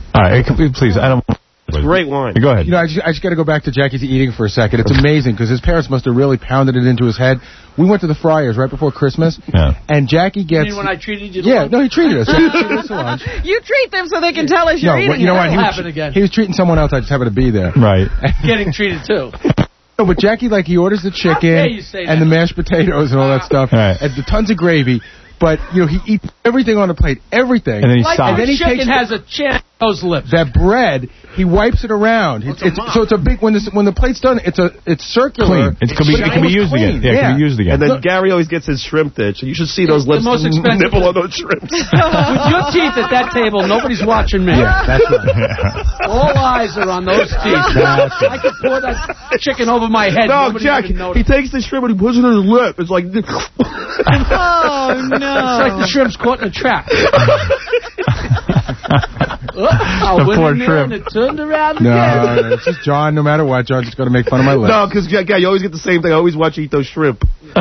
All right, please, I don't... It's great wine. Go ahead. You know, I just, I just got to go back to Jackie's eating for a second. It's amazing because his parents must have really pounded it into his head. We went to the Friars right before Christmas, yeah. and Jackie gets... You mean when I treated you to Yeah, lunch? no, he treated us. He treated us to lunch. You treat them so they can tell us you're no, eating but you know it. what? He That'll was, happen again. he was treating someone else. I just happened to be there. Right. Getting treated, too. No, but Jackie, like, he orders the chicken dare you say and that? the mashed potatoes and all that stuff, Right. and the tons of gravy. But, you know, he eats everything on the plate, everything. And then he like stops. the And then he chicken takes has a chance those lips. that bread, he wipes it around. It's, it's, so it's a big, when, this, when the plate's done, it's a it's circular. Clean. It can be, it can be used clean. again. Yeah, it can be used again. And then Gary always gets his shrimp dish. You should see those It's lips the most expensive nibble thing. on those shrimps. With your teeth at that table, nobody's watching me. Yeah, that's right. All eyes are on those teeth. That's I could pour that chicken over my head. No, Nobody Jack, even he noticed. takes the shrimp and he puts it in his lip. It's like... Oh, no. It's like the shrimp's caught in a trap. Oh, I The went poor in there shrimp. and it turned around No, again. no, it's just John, no matter what. John's just going to make fun of my lips. No, because, yeah, you always get the same thing. I always watch you eat those shrimp.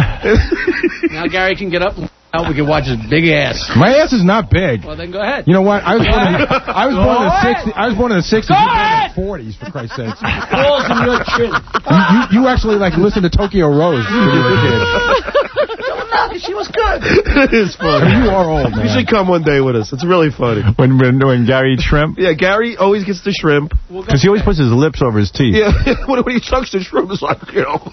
Now Gary can get up and now we can watch his big ass. My ass is not big. Well, then go ahead. You know what? I was born in the, I was Go born in the ahead. sixties. I was born in the sixties. Go You were born in ahead. the forties, for Christ's sakes. Balls in your chin. You, you, you actually like listened to Tokyo Rose when you were a kid. No, she was good. It is I funny. mean, you are old, man. You should come one day with us. It's really funny. When, when, when Gary eats shrimp? Yeah, Gary always gets the shrimp. Because he always puts his lips over his teeth. Yeah, when, when he sucks the shrimp, it's like, you know.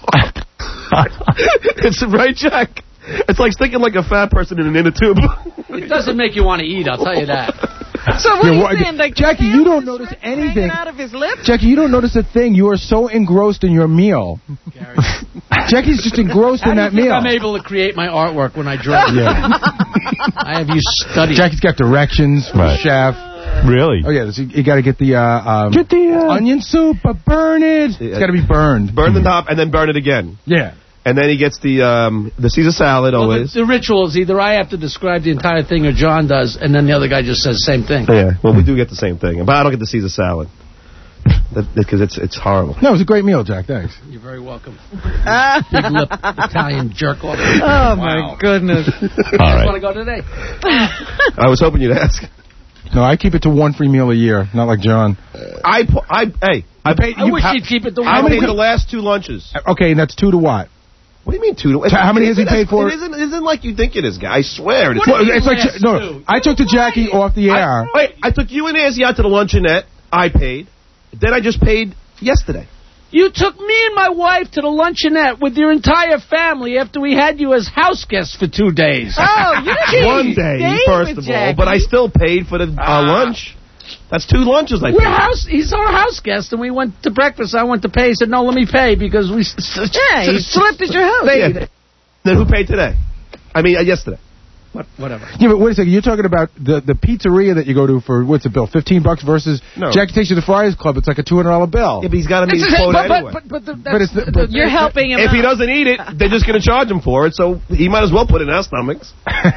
It's right, Jack? It's like sticking like a fat person in an inner tube. It doesn't make you want to eat, I'll tell you that. So what Yeah, are you what- saying? Like Jackie, you don't notice anything. out of his lips? Jackie, you don't notice a thing. You are so engrossed in your meal. Gary. Jackie's just engrossed How in do you that think meal. I'm able to create my artwork when I draw? Yeah. I have you studied. Jackie's got directions from Right. the chef. Really? Oh, yeah, you, you got to get the, uh, um, Get the, uh, onion soup, but burn it. It's got to be burned. Burn the top and then burn it again. Yeah. And then he gets the um, the Caesar salad Well, always. the, the ritual is either I have to describe the entire thing or John does, and then the other guy just says the same thing. Yeah, well, we do get the same thing. But I don't get the Caesar salad. Because it's it's horrible. No, it was a great meal, Jack. Thanks. You're very welcome. Big lip Italian jerk off. Oh, my goodness. All I right. want to go today. I was hoping you'd ask. No, I keep it to one free meal a year, not like John. I, pu- I hey, I paid. I you wish pa- you'd keep it to I one. paid the last two lunches. Okay, and that's two to what? What do you mean two to? How many has he paid for? It isn't, it isn't like you think it is, guy. I swear. It's, Well, do you it's like last no. two? I took to Jackie off the air. I, wait, I took you and Nancy out to the luncheonette. I paid. Then I just paid yesterday. You took me and my wife to the luncheonette with your entire family after we had you as house guests for two days. Oh, you didn't One day, stay first with of all, Jackie. but I still paid for the uh, Ah. lunch. That's two lunches I We're paid. house. He's our house guest, and we went to breakfast. I went to pay. He said, "No, let me pay because we." s- s- Yeah, he slept at your house. Yeah. Then who paid today? I mean, uh, yesterday. What, whatever. Yeah, but wait a second. You're talking about the, the pizzeria that you go to for, what's the bill, fifteen bucks versus No. Jackie takes you to the Friars Club. It's like a two hundred dollar bill. Yeah, but he's got to meet This his is- quota but, anyway. but, but, but, the, But it's the- but- You're helping him If he out. doesn't eat it, they're just going to charge him for it, so he might as well put it in our stomachs.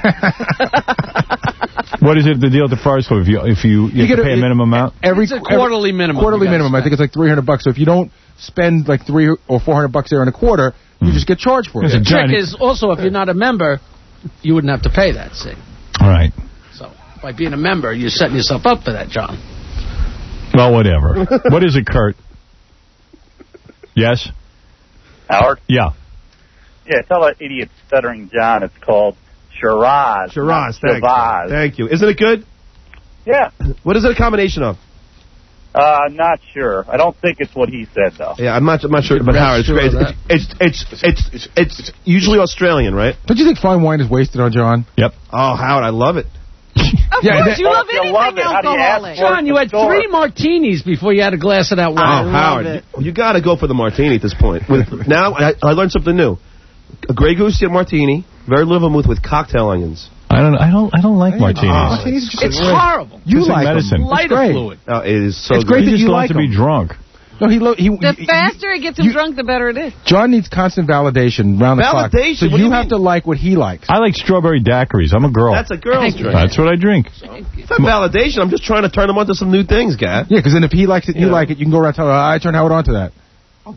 What is it, the deal at the Friars Club? If you, if you, you, You have get to a- pay a minimum amount? Every It's a quarterly every, minimum Quarterly you gotta minimum. I think it's like three hundred bucks. So if you don't spend like three or four hundred bucks there in a quarter, you just get charged for it. Listen, The trick Johnny- is also if you're not a member, you wouldn't have to pay that. See, All right. so by being a member, you're setting yourself up for that, John. Well, whatever. What is it, Kurt? Yes? Howard? Yeah. Yeah, tell that idiot stuttering John it's called Shiraz. Shiraz, not thank you. Shiraz. Thank you. Isn't it good? Yeah. What is it a combination of? Uh, not sure. I don't think it's what he said, though. Yeah, I'm not, I'm not sure, but Rest Howard, it's sure great. of that. It's, it's, it's, it's, it's, it's usually Australian, right? Don't you think fine wine is wasted on John? Yep. Oh, Howard, I love it. Of Yeah, course, that- you love You anything love it. How do you ask alcoholic. for it? John, you had Store. three martinis before you had a glass of that Oh, wine. Howard, it. you, you got to go for the martini at this point. With, now, I, I learned something new. A Grey Goose martini, very little vermouth with cocktail onions. I don't, I don't, I don't like martinis. Oh, martinis are just It's great. horrible. You It's like like medicine. them. Lighter great. fluid. Oh, it is so It's good. great He that just you loves like to be them. drunk. No, he, lo- he The he- faster it gets him you- drunk, the better it is. John needs constant validation round the clock. Validation? So What do you you have mean? to like what he likes. I like strawberry daiquiris. I'm a girl. That's a girl's drink. That's what I drink. It's not validation. I'm just trying to turn him onto some new things, guy. Yeah, because then if he likes it, you Yeah. like it, you can go around and tell him, I turn Howard on to that.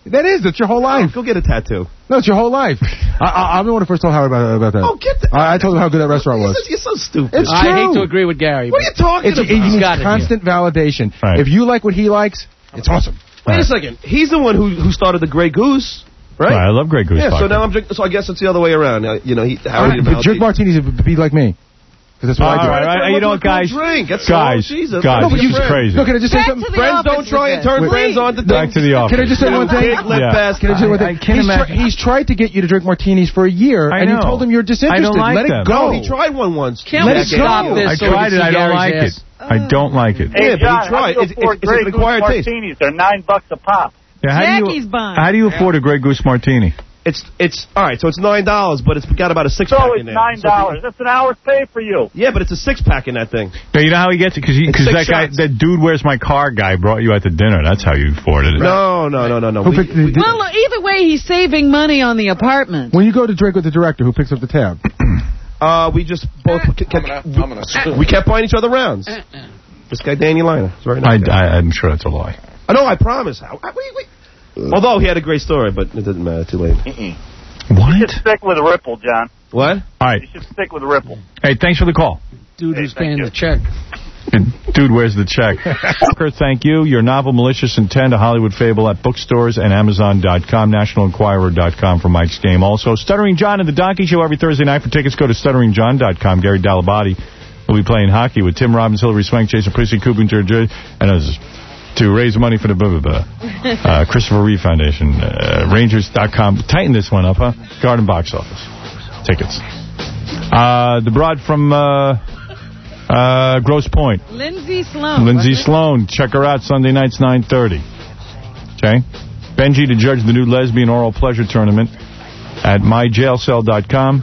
That is. That's your whole life. Go get a tattoo. No, it's your whole life. I, I, I'm the one who first told Howard about, about that. Oh, get the... I, I told him how good that restaurant was. You're so stupid. It's true. I hate to agree with Gary. What are you talking It's, about? it, He's got it's it constant validation. Right. If you like what he likes, it's awesome. Wait Right. a second. He's the one who who started the Grey Goose, right? Right, I love Grey Goose Yeah. vodka. So now I'm drinking. So I guess it's the other way around. Uh, you know, he, Howard. Right, but drink martinis and be like me. Because that's what All I do. right, all right, you know what, guys? Drink. That's Guys, all. Jesus. guys, No, but this you- is crazy. No, can I just say Back something? to the Friends office don't try and with turn this. friends on to Back things. to the office. Can I just say one thing? Big lip Yeah. bastard. Can I say one I- I thing? can't he's, imagine- try, he's tried to get you to drink martinis for a year, I and you know. told him you're disinterested. I don't like Let them. it go. No, he tried one once. Can't Let we it stop go. this? I so we tried can it. I see don't Gary's like ass? it. I don't like it. Yeah, Hey, but John, he tried. how do you It's- afford it's- it's Grey an Goose acquired taste. martinis? They're nine bucks a pop. Yeah, how do Jackie's you, buying. How do you afford a Grey Goose martini? It's it's all right. So it's nine dollars, but it's got about a six So pack it's in there. nine dollars. That's an hour's pay for you. Yeah, but it's a six pack in that thing. Yeah, you know how he gets it? Because It's that six guy, shots. that dude where's my car guy brought you out to dinner. That's how you afforded it. No, no, no, no, no. Who We- picked the- Well, look, either way, he's saving money on the apartment. When you go to drink with the director, who picks up the tab? Uh, we just both kept, we, we kept buying each other rounds. This guy Danny Liner. It's very I, nice. guy. I, I'm sure that's a lie. I know. I promise. I, I, wait, wait. Although he had a great story, but it doesn't matter. Too late. What? You should stick with Ripple, John. What? All right. You should stick with Ripple. Hey, thanks for the call. Dude Hey, who's thank paying you. the check. Dude, where's the check? Walker, thank you. Your novel, Malicious Intent, A Hollywood Fable at bookstores and Amazon dot com, National Enquirer dot com for Mike's Game. Also, Stuttering John and the Donkey Show every Thursday night. For tickets, go to stuttering john dot com. Gary Dalabati will be playing hockey with Tim Robbins, Hillary Swank, Jason Priestley, Coopinger, and others to raise money for the blah, blah, blah. Uh, Christopher Reeve Foundation, uh, Rangers dot com. Tighten this one up, huh? Garden Box Office. Tickets. Uh, the broad from uh, uh, Grosse Pointe. Lindsay Sloan. Lindsay wasn't it? Sloan. Check her out Sunday nights, nine thirty. Okay? Benji to judge the new lesbian oral pleasure tournament at my jail cell dot com.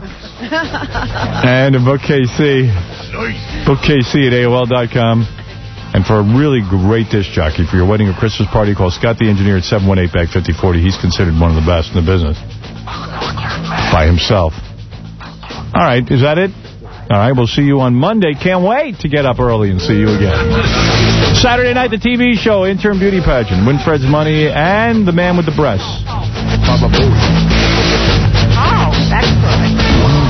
And book K C. Book K C at A O L dot com. And for a really great disc jockey for your wedding or Christmas party, call Scott the Engineer at seven one eight, B A C fifty forty. He's considered one of the best in the business. By himself. All right, is that it? All right, we'll see you on Monday. Can't wait to get up early and see you again. Saturday night, the T V show, Intern Beauty Pageant, Winfred's Money, and The Man with the Breasts.